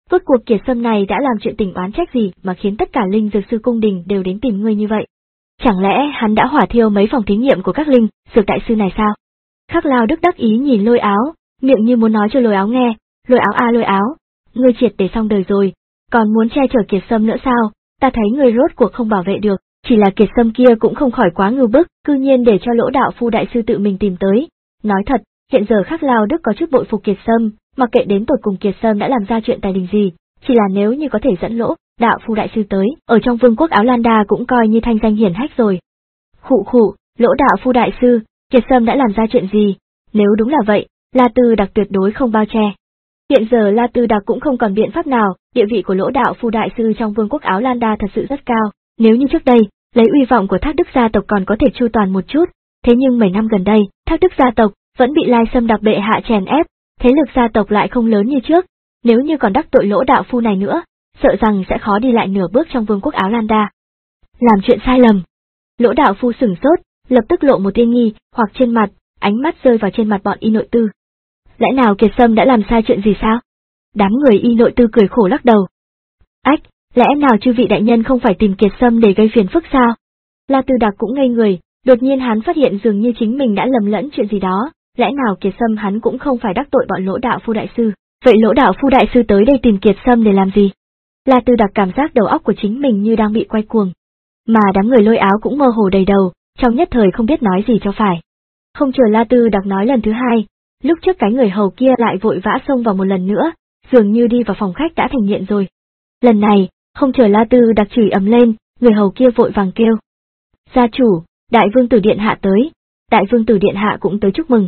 Rốt cuộc Kiệt Sâm này đã làm chuyện tình oán trách gì mà khiến tất cả linh dược sư cung đình đều đến tìm ngươi như vậy? Chẳng lẽ hắn đã hỏa thiêu mấy phòng thí nghiệm của các linh dược đại sư này sao? Khắc Lao Đức đắc ý nhìn Lôi Áo, miệng như muốn nói cho Lôi Áo nghe, Lôi Áo a Lôi Áo, ngươi triệt để xong đời rồi, còn muốn che chở Kiệt Sâm nữa sao? Ta thấy ngươi rốt cuộc không bảo vệ được, chỉ là Kiệt Sâm kia cũng không khỏi quá ngưu bức, cư nhiên để cho Lỗ đạo phu đại sư tự mình tìm tới. Nói thật, hiện giờ Khắc Lao Đức có chút bội phục Kiệt Sâm, mặc kệ đến tột cùng Kiệt Sâm đã làm ra chuyện tài đình gì, chỉ là nếu như có thể dẫn Lỗ đạo phu đại sư tới, ở trong vương quốc Áo Lan Đa cũng coi như thanh danh hiển hách rồi. Khụ khụ, Lỗ đạo phu đại sư, Kiệt Sâm đã làm ra chuyện gì? Nếu đúng là vậy, La Tư Đặc tuyệt đối không bao che. Hiện giờ La Tư Đặc cũng không còn biện pháp nào, địa vị của Lỗ đạo phu đại sư trong vương quốc Áo Lan Đa thật sự rất cao, nếu như trước đây, lấy uy vọng của Thác Đức gia tộc còn có thể chu toàn một chút, thế nhưng mấy năm gần đây, Thác Đức gia tộc vẫn bị Lai Sâm Đặc bệ hạ chèn ép, thế lực gia tộc lại không lớn như trước, nếu như còn đắc tội Lỗ đạo phu này nữa, sợ rằng sẽ khó đi lại nửa bước trong vương quốc Áo Lan Đa. Làm chuyện sai lầm. Lỗ đạo phu sửng sốt, lập tức lộ một tia nghi hoặc trên mặt, ánh mắt rơi vào trên mặt bọn Y Nội Tư. Lẽ nào Kiệt Sâm đã làm sai chuyện gì sao? Đám người Y Nội Tư cười khổ lắc đầu. Ách, lẽ nào chư vị đại nhân không phải tìm Kiệt Sâm để gây phiền phức sao? La Tư Đặc cũng ngây người, đột nhiên hắn phát hiện dường như chính mình đã lầm lẫn chuyện gì đó, lẽ nào Kiệt Sâm hắn cũng không phải đắc tội bọn Lỗ đạo phu đại sư, vậy Lỗ đạo phu đại sư tới đây tìm Kiệt Sâm để làm gì? La Tư Đặc cảm giác đầu óc của chính mình như đang bị quay cuồng. Mà đám người Lôi Áo cũng mơ hồ đầy đầu, trong nhất thời không biết nói gì cho phải. Không chờ La Tư Đặc nói lần thứ hai, lúc trước cái người hầu kia lại vội vã xông vào một lần nữa, dường như đi vào phòng khách đã thành nghiện rồi. Lần này, không chờ La Tư Đặc chửi ầm lên, người hầu kia vội vàng kêu. Gia chủ, Đại Vương Tử Điện Hạ tới, Đại Vương Tử Điện Hạ cũng tới chúc mừng.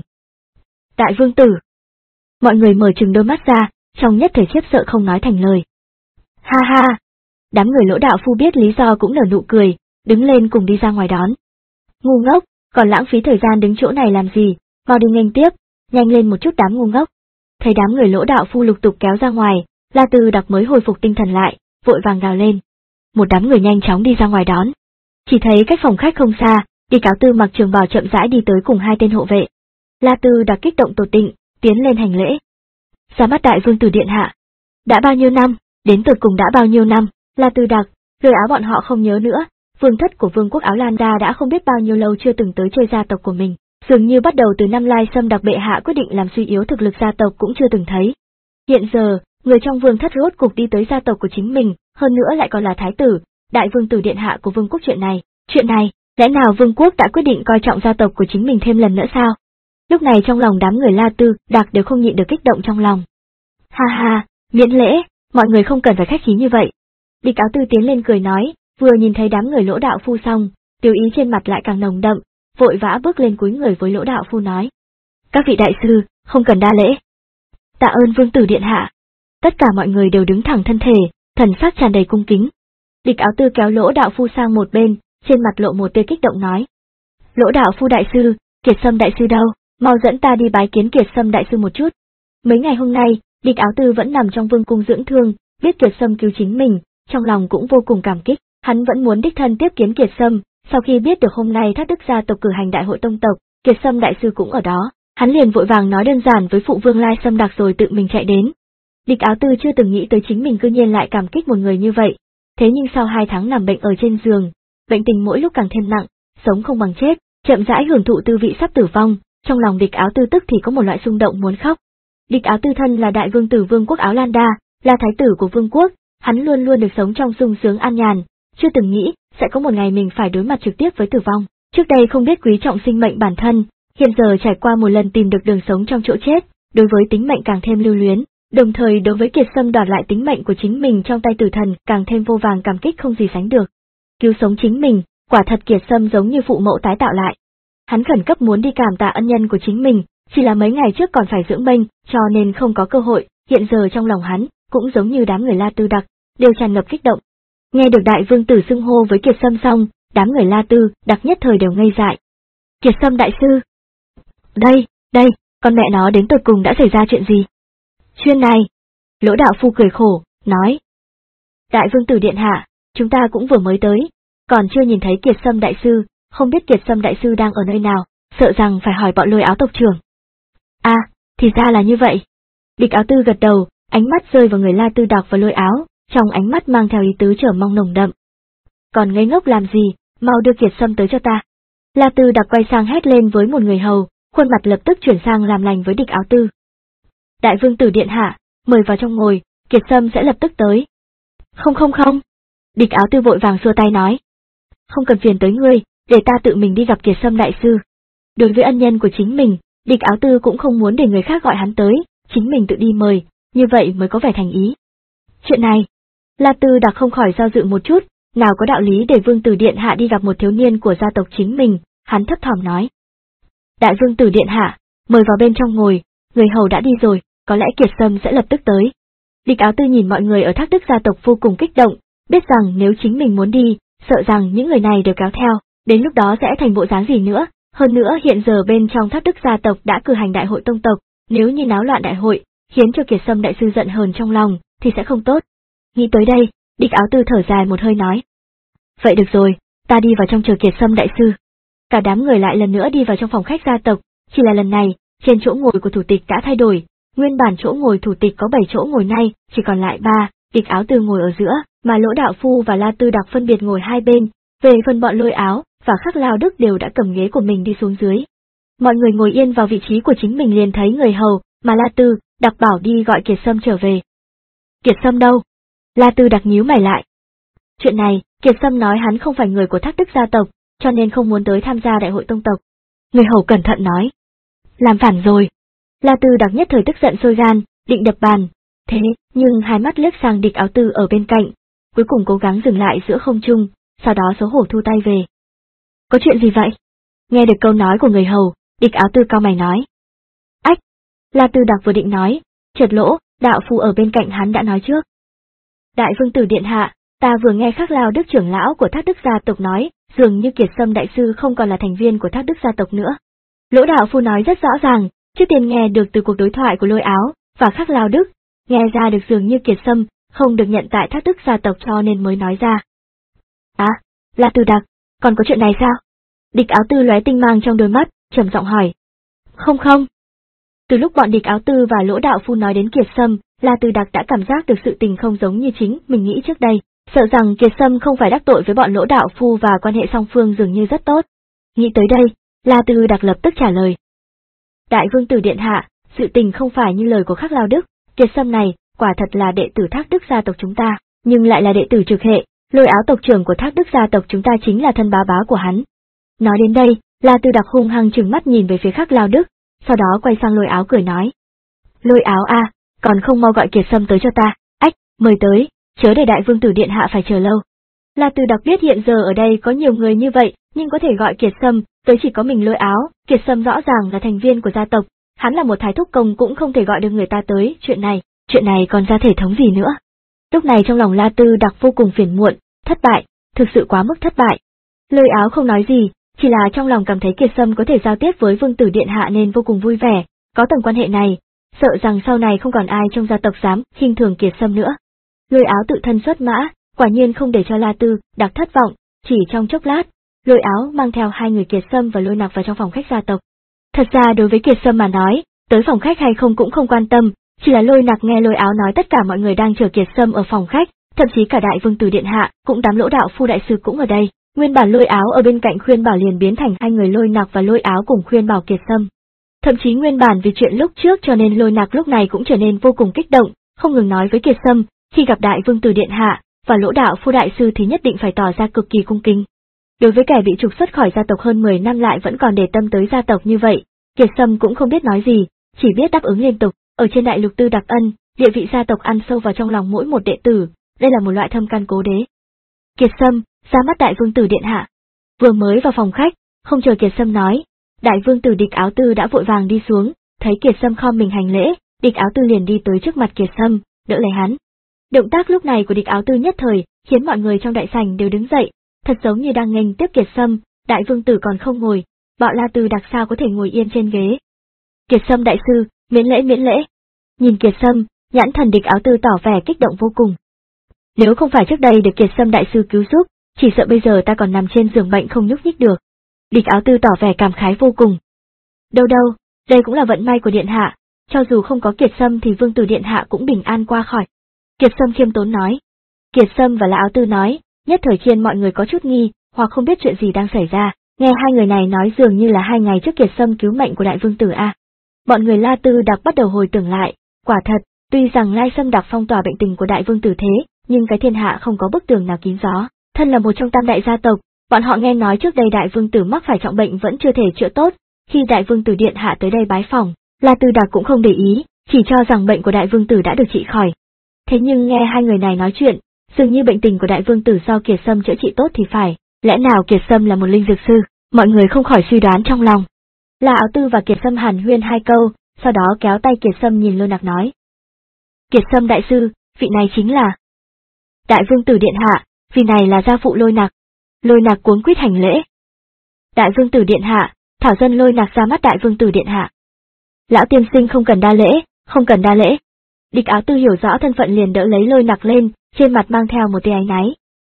Đại Vương Tử. Mọi người mở trừng đôi mắt ra, trong nhất thời khiếp sợ không nói thành lời. Ha ha! Đám người Lỗ đạo phu biết lý do cũng nở nụ cười, đứng lên cùng đi ra ngoài đón. Ngu ngốc, còn lãng phí thời gian đứng chỗ này làm gì, mau đi nghênh tiếp, nhanh lên một chút đám ngu ngốc. Thấy đám người Lỗ đạo phu lục tục kéo ra ngoài, La Tư Đặc mới hồi phục tinh thần lại, vội vàng gào lên. Một đám người nhanh chóng đi ra ngoài đón. Chỉ thấy cách phòng khách không xa, đi cáo tư mặc trường bào chậm rãi đi tới cùng hai tên hộ vệ. La Tư Đặc kích động tột định, tiến lên hành lễ. Ra mắt Đại Vương Tử Điện Hạ. Đã bao nhiêu năm, đến tột cùng đã bao nhiêu năm, La Tư Đặc, Lôi Áo bọn họ không nhớ nữa, vương thất của vương quốc Áo Lan Đa đã không biết bao nhiêu lâu chưa từng tới chơi gia tộc của mình, dường như bắt đầu từ năm Lai Sâm Đặc bệ hạ quyết định làm suy yếu thực lực gia tộc cũng chưa từng thấy. Hiện giờ, người trong vương thất rốt cục đi tới gia tộc của chính mình, hơn nữa lại còn là thái tử, Đại Vương Tử Điện Hạ của vương quốc. Chuyện này, chuyện này, lẽ nào vương quốc đã quyết định coi trọng gia tộc của chính mình thêm lần nữa sao? Lúc này trong lòng đám người La Tư Đặc đều không nhịn được kích động trong lòng. Ha ha, miễn lễ, mọi người không cần phải khách khí như vậy. Đi cáo tư tiến lên cười nói, vừa nhìn thấy đám người Lỗ đạo phu xong, tiêu ý trên mặt lại càng nồng đậm, vội vã bước lên cúi người với Lỗ đạo phu nói. Các vị đại sư, không cần đa lễ. Tạ ơn Vương Tử Điện Hạ. Tất cả mọi người đều đứng thẳng thân thể, thần sắc tràn đầy cung kính. Địch áo tư kéo Lỗ đạo phu sang một bên, trên mặt lộ một tia kích động nói. Lỗ đạo phu đại sư, Kiệt Sâm đại sư đâu, mau dẫn ta đi bái kiến Kiệt Sâm đại sư một chút. Mấy ngày hôm nay, địch áo tư vẫn nằm trong vương cung dưỡng thương, biết Kiệt Sâm cứu chính mình, trong lòng cũng vô cùng cảm kích, hắn vẫn muốn đích thân tiếp kiến Kiệt Sâm. Sau khi biết được hôm nay Thác Đức gia tộc cử hành đại hội tông tộc, Kiệt Sâm đại sư cũng ở đó, hắn liền vội vàng nói đơn giản với phụ vương Lai Sâm Đặc rồi tự mình chạy đến. Địch áo tư chưa từng nghĩ tới chính mình cư nhiên lại cảm kích một người như vậy, thế nhưng sau hai tháng nằm bệnh ở trên giường, bệnh tình mỗi lúc càng thêm nặng, sống không bằng chết, chậm rãi hưởng thụ tư vị sắp tử vong, trong lòng địch áo tư tức thì có một loại xung động muốn khóc. Địch áo tư thân là đại vương tử vương quốc Áo Lan Đa, là thái tử của vương quốc, hắn luôn luôn được sống trong sung sướng an nhàn, chưa từng nghĩ sẽ có một ngày mình phải đối mặt trực tiếp với tử vong. Trước đây không biết quý trọng sinh mệnh bản thân, hiện giờ trải qua một lần tìm được đường sống trong chỗ chết, đối với tính mệnh càng thêm lưu luyến, đồng thời đối với Kiệt Sâm đoạt lại tính mệnh của chính mình trong tay tử thần càng thêm vô vàng cảm kích không gì sánh được. Cứu sống chính mình, quả thật Kiệt Sâm giống như phụ mẫu tái tạo lại. Hắn khẩn cấp muốn đi cảm tạ ân nhân của chính mình, chỉ là mấy ngày trước còn phải dưỡng bệnh, cho nên không có cơ hội, hiện giờ trong lòng hắn, cũng giống như đám người La Tư Đặc, đều tràn ngập kích động. Nghe được đại vương tử xưng hô với Kiệt Sâm xong, đám người La Tư Đặc nhất thời đều ngây dại. Kiệt Sâm đại sư! Đây, đây, con mẹ nó đến tột cùng đã xảy ra chuyện gì? Chuyên này! Lỗ đạo phu cười khổ, nói. Đại vương tử điện hạ, chúng ta cũng vừa mới tới, còn chưa nhìn thấy Kiệt Sâm đại sư, không biết Kiệt Sâm đại sư đang ở nơi nào, sợ rằng phải hỏi bọn Lôi Áo tộc trưởng. À, thì ra là như vậy. Địch áo tư gật đầu, ánh mắt rơi vào người La Tư Đạc và Lôi Áo, trong ánh mắt mang theo ý tứ chờ mong nồng đậm. Còn ngây ngốc làm gì, mau đưa Kiệt Sâm tới cho ta. La Tư Đạc quay sang hét lên với một người hầu, khuôn mặt lập tức chuyển sang làm lành với Địch Áo Tư. Đại vương tử điện hạ, mời vào trong ngồi, Kiệt Sâm sẽ lập tức tới. Không không không. Địch Áo Tư vội vàng xua tay nói. Không cần phiền tới ngươi, để ta tự mình đi gặp Kiệt Sâm đại sư. Đối với ân nhân của chính mình, Địch Áo Tư cũng không muốn để người khác gọi hắn tới, chính mình tự đi mời, như vậy mới có vẻ thành ý. Chuyện này, La Tư Đạc không khỏi do dự một chút, nào có đạo lý để vương tử điện hạ đi gặp một thiếu niên của gia tộc chính mình, hắn thấp thỏm nói. Đại vương tử điện hạ, mời vào bên trong ngồi, người hầu đã đi rồi, có lẽ Kiệt Sâm sẽ lập tức tới. Địch Áo Tư nhìn mọi người ở Thác Đức gia tộc vô cùng kích động, biết rằng nếu chính mình muốn đi, sợ rằng những người này đều kéo theo, đến lúc đó sẽ thành bộ dáng gì nữa, hơn nữa hiện giờ bên trong Thác Đức gia tộc đã cử hành đại hội tông tộc, nếu như náo loạn đại hội, khiến cho Kiệt Sâm đại sư giận hờn trong lòng, thì sẽ không tốt. Nghĩ tới đây, Địch Áo Tư thở dài một hơi nói. Vậy được rồi, ta đi vào trong chờ Kiệt Sâm đại sư. Cả đám người lại lần nữa đi vào trong phòng khách gia tộc, chỉ là lần này, trên chỗ ngồi của thủ tịch đã thay đổi, nguyên bản chỗ ngồi thủ tịch có bảy chỗ ngồi nay, chỉ còn lại ba, Địch Áo Tư ngồi ở giữa, mà Lỗ Đạo Phu và La Tư Đạc phân biệt ngồi hai bên, về phần bọn Lôi Áo và Khắc Lao Đức đều đã cầm ghế của mình đi xuống dưới. Mọi người ngồi yên vào vị trí của chính mình liền thấy người hầu, mà La Tư Đạc bảo đi gọi Kiệt Sâm trở về. Kiệt Sâm đâu? La Tư Đạc nhíu mày lại. Chuyện này, Kiệt Sâm nói hắn không phải người của Thác Đức gia tộc, cho nên không muốn tới tham gia đại hội tông tộc. Người hầu cẩn thận nói. Làm phản rồi. La Tư Đạc nhất thời tức giận sôi gan, định đập bàn. Thế, nhưng hai mắt liếc sang Địch Áo Tư ở bên cạnh, cuối cùng cố gắng dừng lại giữa không trung, sau đó xấu hổ thu tay về. Có chuyện gì vậy? Nghe được câu nói của người hầu, Địch Áo Tư cau mày nói. Ách! La Tư Đạc vừa định nói, chợt Lỗ Đạo Phu ở bên cạnh hắn đã nói trước. Đại vương tử điện hạ, ta vừa nghe Khắc Lao Đức trưởng lão của Thác Đức gia tộc nói, dường như Kiệt Sâm đại sư không còn là thành viên của Thác Đức gia tộc nữa. Lỗ Đạo Phu nói rất rõ ràng, trước tiên nghe được từ cuộc đối thoại của Lôi Áo và Khắc Lao Đức, nghe ra được dường như Kiệt Sâm không được nhận tại Thác Đức gia tộc cho nên mới nói ra. À, La Tư Đạc, còn có chuyện này sao? Địch Áo Tư lóe tinh mang trong đôi mắt, trầm giọng hỏi. Không không. Từ lúc bọn Địch Áo Tư và Lỗ Đạo Phu nói đến Kiệt Sâm, La Tư Đạc đã cảm giác được sự tình không giống như chính mình nghĩ trước đây, sợ rằng Kiệt Sâm không phải đắc tội với bọn Lỗ Đạo Phu và quan hệ song phương dường như rất tốt. Nghĩ tới đây, La Tư Đạc lập tức trả lời. Đại vương tử điện hạ, sự tình không phải như lời của Khắc Lao Đức, Kiệt Sâm này, quả thật là đệ tử Thác Đức gia tộc chúng ta, nhưng lại là đệ tử trực hệ, Lôi Áo tộc trưởng của Thác Đức gia tộc chúng ta chính là thân bá bá của hắn. Nói đến đây, La Tư Đạc hung hăng trừng mắt nhìn về phía Khắc Lao Đức, sau đó quay sang Lôi Áo cười nói. Lôi Áo a, còn không mau gọi Kiệt Sâm tới cho ta, ách, mời tới, chớ để đại vương tử điện hạ phải chờ lâu. La Tư Đạc biết hiện giờ ở đây có nhiều người như vậy, nhưng có thể gọi Kiệt Sâm tới chỉ có mình Lôi Áo, Kiệt Sâm rõ ràng là thành viên của gia tộc, hắn là một thái thúc công cũng không thể gọi được người ta tới, chuyện này, chuyện này còn ra thể thống gì nữa. Lúc này trong lòng La Tư Đạc vô cùng phiền muộn, thất bại, thực sự quá mức thất bại. Lôi Áo không nói gì, chỉ là trong lòng cảm thấy Kiệt Sâm có thể giao tiếp với vương tử điện hạ nên vô cùng vui vẻ, có tầng quan hệ này, sợ rằng sau này không còn ai trong gia tộc dám khinh thường Kiệt Sâm nữa. Lôi Áo tự thân xuất mã, quả nhiên không để cho La Tư Đạc thất vọng, chỉ trong chốc lát, Lôi Áo mang theo hai người Kiệt Sâm và Lôi Nặc vào trong phòng khách gia tộc. Thật ra đối với Kiệt Sâm mà nói, tới phòng khách hay không cũng không quan tâm, chỉ là Lôi Nặc nghe Lôi Áo nói tất cả mọi người đang chờ Kiệt Sâm ở phòng khách, thậm chí cả đại vương tử điện hạ, cũng đám Lỗ Đạo Phu đại sư cũng ở đây. Nguyên bản Lôi Áo ở bên cạnh khuyên bảo liền biến thành hai người Lôi Nặc và Lôi Áo cùng khuyên bảo Kiệt Sâm. Thậm chí nguyên bản vì chuyện lúc trước cho nên Lôi Nặc lúc này cũng trở nên vô cùng kích động, không ngừng nói với Kiệt Sâm, khi gặp đại vương tử điện hạ và Lỗ Đạo Phu đại sư thì nhất định phải tỏ ra cực kỳ cung kính. Đối với kẻ bị trục xuất khỏi gia tộc hơn mười năm lại vẫn còn để tâm tới gia tộc như vậy, Kiệt Sâm cũng không biết nói gì, chỉ biết đáp ứng liên tục. Ở trên đại lục Tư Đặc Ân, địa vị gia tộc ăn sâu vào trong lòng mỗi một đệ tử, đây là một loại thâm căn cố đế. Kiệt Sâm, ra mắt đại vương tử điện hạ. Vừa mới vào phòng khách, không chờ Kiệt Sâm nói, đại vương tử Địch Áo Tư đã vội vàng đi xuống, thấy Kiệt Sâm khom mình hành lễ, Địch Áo Tư liền đi tới trước mặt Kiệt Sâm, đỡ lấy hắn. Động tác lúc này của Địch Áo Tư nhất thời khiến mọi người trong đại sảnh đều đứng dậy, thật giống như đang nghênh tiếp Kiệt Sâm. Đại vương tử còn không ngồi, bọn La Tư Đặc sao có thể ngồi yên trên ghế. Kiệt Sâm đại sư, miễn lễ miễn lễ. Nhìn Kiệt Sâm, nhãn thần Địch Áo Tư tỏ vẻ kích động vô cùng. Nếu không phải trước đây được Kiệt Sâm đại sư cứu giúp, chỉ sợ bây giờ ta còn nằm trên giường bệnh không nhúc nhích được. Địch Áo Tư tỏ vẻ cảm khái vô cùng. Đâu đâu, đây cũng là vận may của điện hạ, cho dù không có Kiệt Sâm thì Vương Tử Điện Hạ cũng bình an qua khỏi. Kiệt Sâm khiêm tốn nói. Kiệt Sâm và Lã Áo Tư nói, nhất thời khiến mọi người có chút nghi, hoặc không biết chuyện gì đang xảy ra, nghe hai người này nói dường như là hai ngày trước Kiệt Sâm cứu mệnh của đại vương tử a. Bọn người La Tư Đặc bắt đầu hồi tưởng lại, quả thật, tuy rằng Lai Sâm Đặc phong tỏa bệnh tình của đại vương tử thế, nhưng cái thiên hạ không có bức tường nào kín gió, thân là một trong tam đại gia tộc, bọn họ nghe nói trước đây đại vương tử mắc phải trọng bệnh vẫn chưa thể chữa tốt, khi đại vương tử điện hạ tới đây bái phỏng, La Tư Đặc cũng không để ý, chỉ cho rằng bệnh của đại vương tử đã được trị khỏi. Thế nhưng nghe hai người này nói chuyện, dường như bệnh tình của đại vương tử do Kiệt Sâm chữa trị tốt thì phải, lẽ nào Kiệt Sâm là một linh dược sư, mọi người không khỏi suy đoán trong lòng. La Áo Tư và Kiệt Sâm hàn huyên hai câu, sau đó kéo tay Kiệt Sâm nhìn Lôi Nặc nói. Kiệt Sâm đại sư, vị này chính là đại vương tử điện hạ, vị này là gia phụ Lôi Nặc. Lôi Nặc cuống quýt hành lễ. Đại vương tử điện hạ, thảo dân Lôi Nặc ra mắt đại vương tử điện hạ. Lão tiên sinh không cần đa lễ, không cần đa lễ. Địch Áo Tư hiểu rõ thân phận liền đỡ lấy Lôi Nặc lên, trên mặt mang theo một tia áy náy.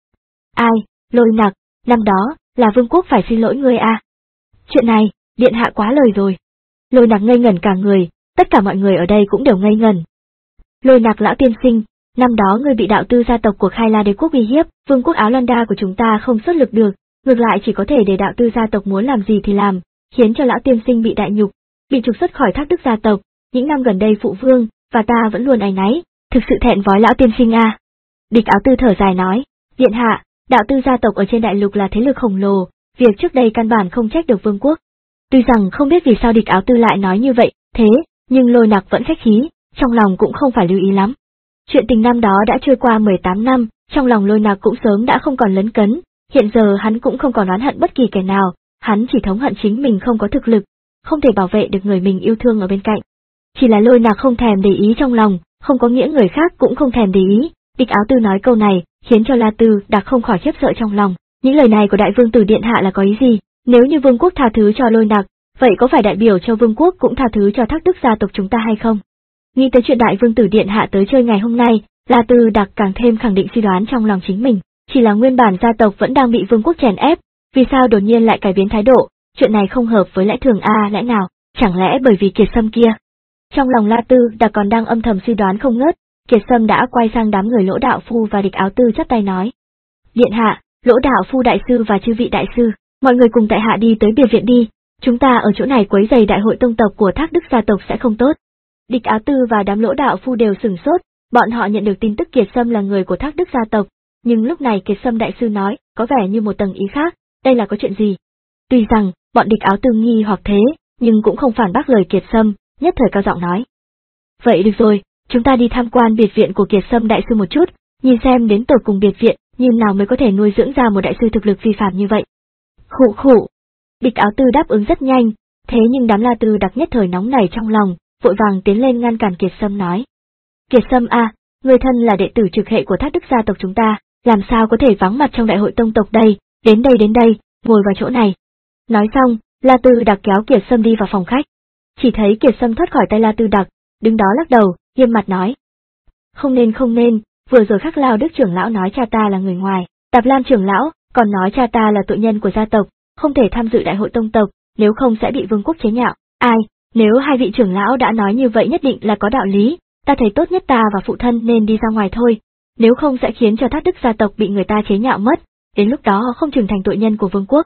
Ai, Lôi Nặc, năm đó, là vương quốc phải xin lỗi ngươi à. Chuyện này, điện hạ quá lời rồi. Lôi Nặc ngây ngẩn cả người, tất cả mọi người ở đây cũng đều ngây ngẩn. Lôi Nặc lão tiên sinh, năm đó ngươi bị đạo tư gia tộc của Khai La đế quốc uy hiếp, vương quốc Áo Landa của chúng ta không xuất lực được, ngược lại chỉ có thể để đạo tư gia tộc muốn làm gì thì làm, khiến cho lão tiên sinh bị đại nhục, bị trục xuất khỏi Thác Đức gia tộc. Những năm gần đây phụ vương và ta vẫn luôn áy náy, thực sự thẹn vói lão tiên sinh a. Địch Áo Tư thở dài nói, điện hạ, đạo tư gia tộc ở trên đại lục là thế lực khổng lồ, việc trước đây căn bản không trách được vương quốc. Tuy rằng không biết vì sao Địch Áo Tư lại nói như vậy, thế, nhưng Lôi Nặc vẫn khách khí, trong lòng cũng không phải lưu ý lắm. Chuyện tình năm đó đã trôi qua mười tám năm, trong lòng Lôi Nặc cũng sớm đã không còn lấn cấn, hiện giờ hắn cũng không còn oán hận bất kỳ kẻ nào, hắn chỉ thống hận chính mình không có thực lực, không thể bảo vệ được người mình yêu thương ở bên cạnh. Chỉ là Lôi Nặc không thèm để ý trong lòng, không có nghĩa người khác cũng không thèm để ý. Địch Áo Tư nói câu này, khiến cho La Tư Đặc không khỏi khiếp sợ trong lòng, những lời này của đại vương tử điện hạ là có ý gì? Nếu như vương quốc tha thứ cho Lôi Nặc, vậy có phải đại biểu cho vương quốc cũng tha thứ cho Thác Đức gia tộc chúng ta hay không? Nghĩ tới chuyện đại vương tử điện hạ tới chơi ngày hôm nay, La Tư Đặc càng thêm khẳng định suy đoán trong lòng chính mình, chỉ là nguyên bản gia tộc vẫn đang bị vương quốc chèn ép, vì sao đột nhiên lại cải biến thái độ, chuyện này không hợp với lẽ thường a à, lẽ nào, chẳng lẽ bởi vì Kiệt Sâm kia? Trong lòng La Tư Đặc còn đang âm thầm suy đoán không ngớt, Kiệt Sâm đã quay sang đám người Lỗ đạo phu và Địch Áo Tư chắp tay nói. Điện hạ, Lỗ đạo phu đại sư và chư vị đại sư, mọi người cùng tại hạ đi tới biệt viện đi, chúng ta ở chỗ này quấy rầy đại hội tông tộc của Thác Đức gia tộc sẽ không tốt. Địch Áo Tư và đám Lỗ đạo phu đều sửng sốt, bọn họ nhận được tin tức Kiệt Sâm là người của Thác Đức gia tộc, nhưng lúc này Kiệt Sâm đại sư nói, có vẻ như một tầng ý khác, đây là có chuyện gì? Tuy rằng, bọn Địch Áo Tư nghi hoặc thế, nhưng cũng không phản bác lời Kiệt Sâm, nhất thời cao giọng nói. Vậy được rồi, chúng ta đi tham quan biệt viện của Kiệt Sâm đại sư một chút, nhìn xem đến tột cùng biệt viện, như nào mới có thể nuôi dưỡng ra một đại sư thực lực phi phàm như vậy. Khụ khụ. Địch Áo Tư đáp ứng rất nhanh, thế nhưng đám La Tư Đặc nhất thời nóng nảy trong lòng, vội vàng tiến lên ngăn cản Kiệt Sâm nói. Kiệt Sâm a, người thân là đệ tử trực hệ của Thác Đức gia tộc chúng ta, làm sao có thể vắng mặt trong đại hội tông tộc đây, đến đây đến đây, ngồi vào chỗ này. Nói xong, La Tư Đặc kéo Kiệt Sâm đi vào phòng khách. Chỉ thấy Kiệt Sâm thoát khỏi tay La Tư Đặc, đứng đó lắc đầu, nghiêm mặt nói. Không nên không nên, vừa rồi Khắc Lao Đức trưởng lão nói cha ta là người ngoài, Tạp Lan trưởng lão còn nói cha ta là tội nhân của gia tộc, không thể tham dự đại hội tông tộc, nếu không sẽ bị vương quốc chế nhạo. Ai, nếu hai vị trưởng lão đã nói như vậy nhất định là có đạo lý, ta thấy tốt nhất ta và phụ thân nên đi ra ngoài thôi, nếu không sẽ khiến cho Thác Đức gia tộc bị người ta chế nhạo mất, đến lúc đó không chừng thành tội nhân của vương quốc.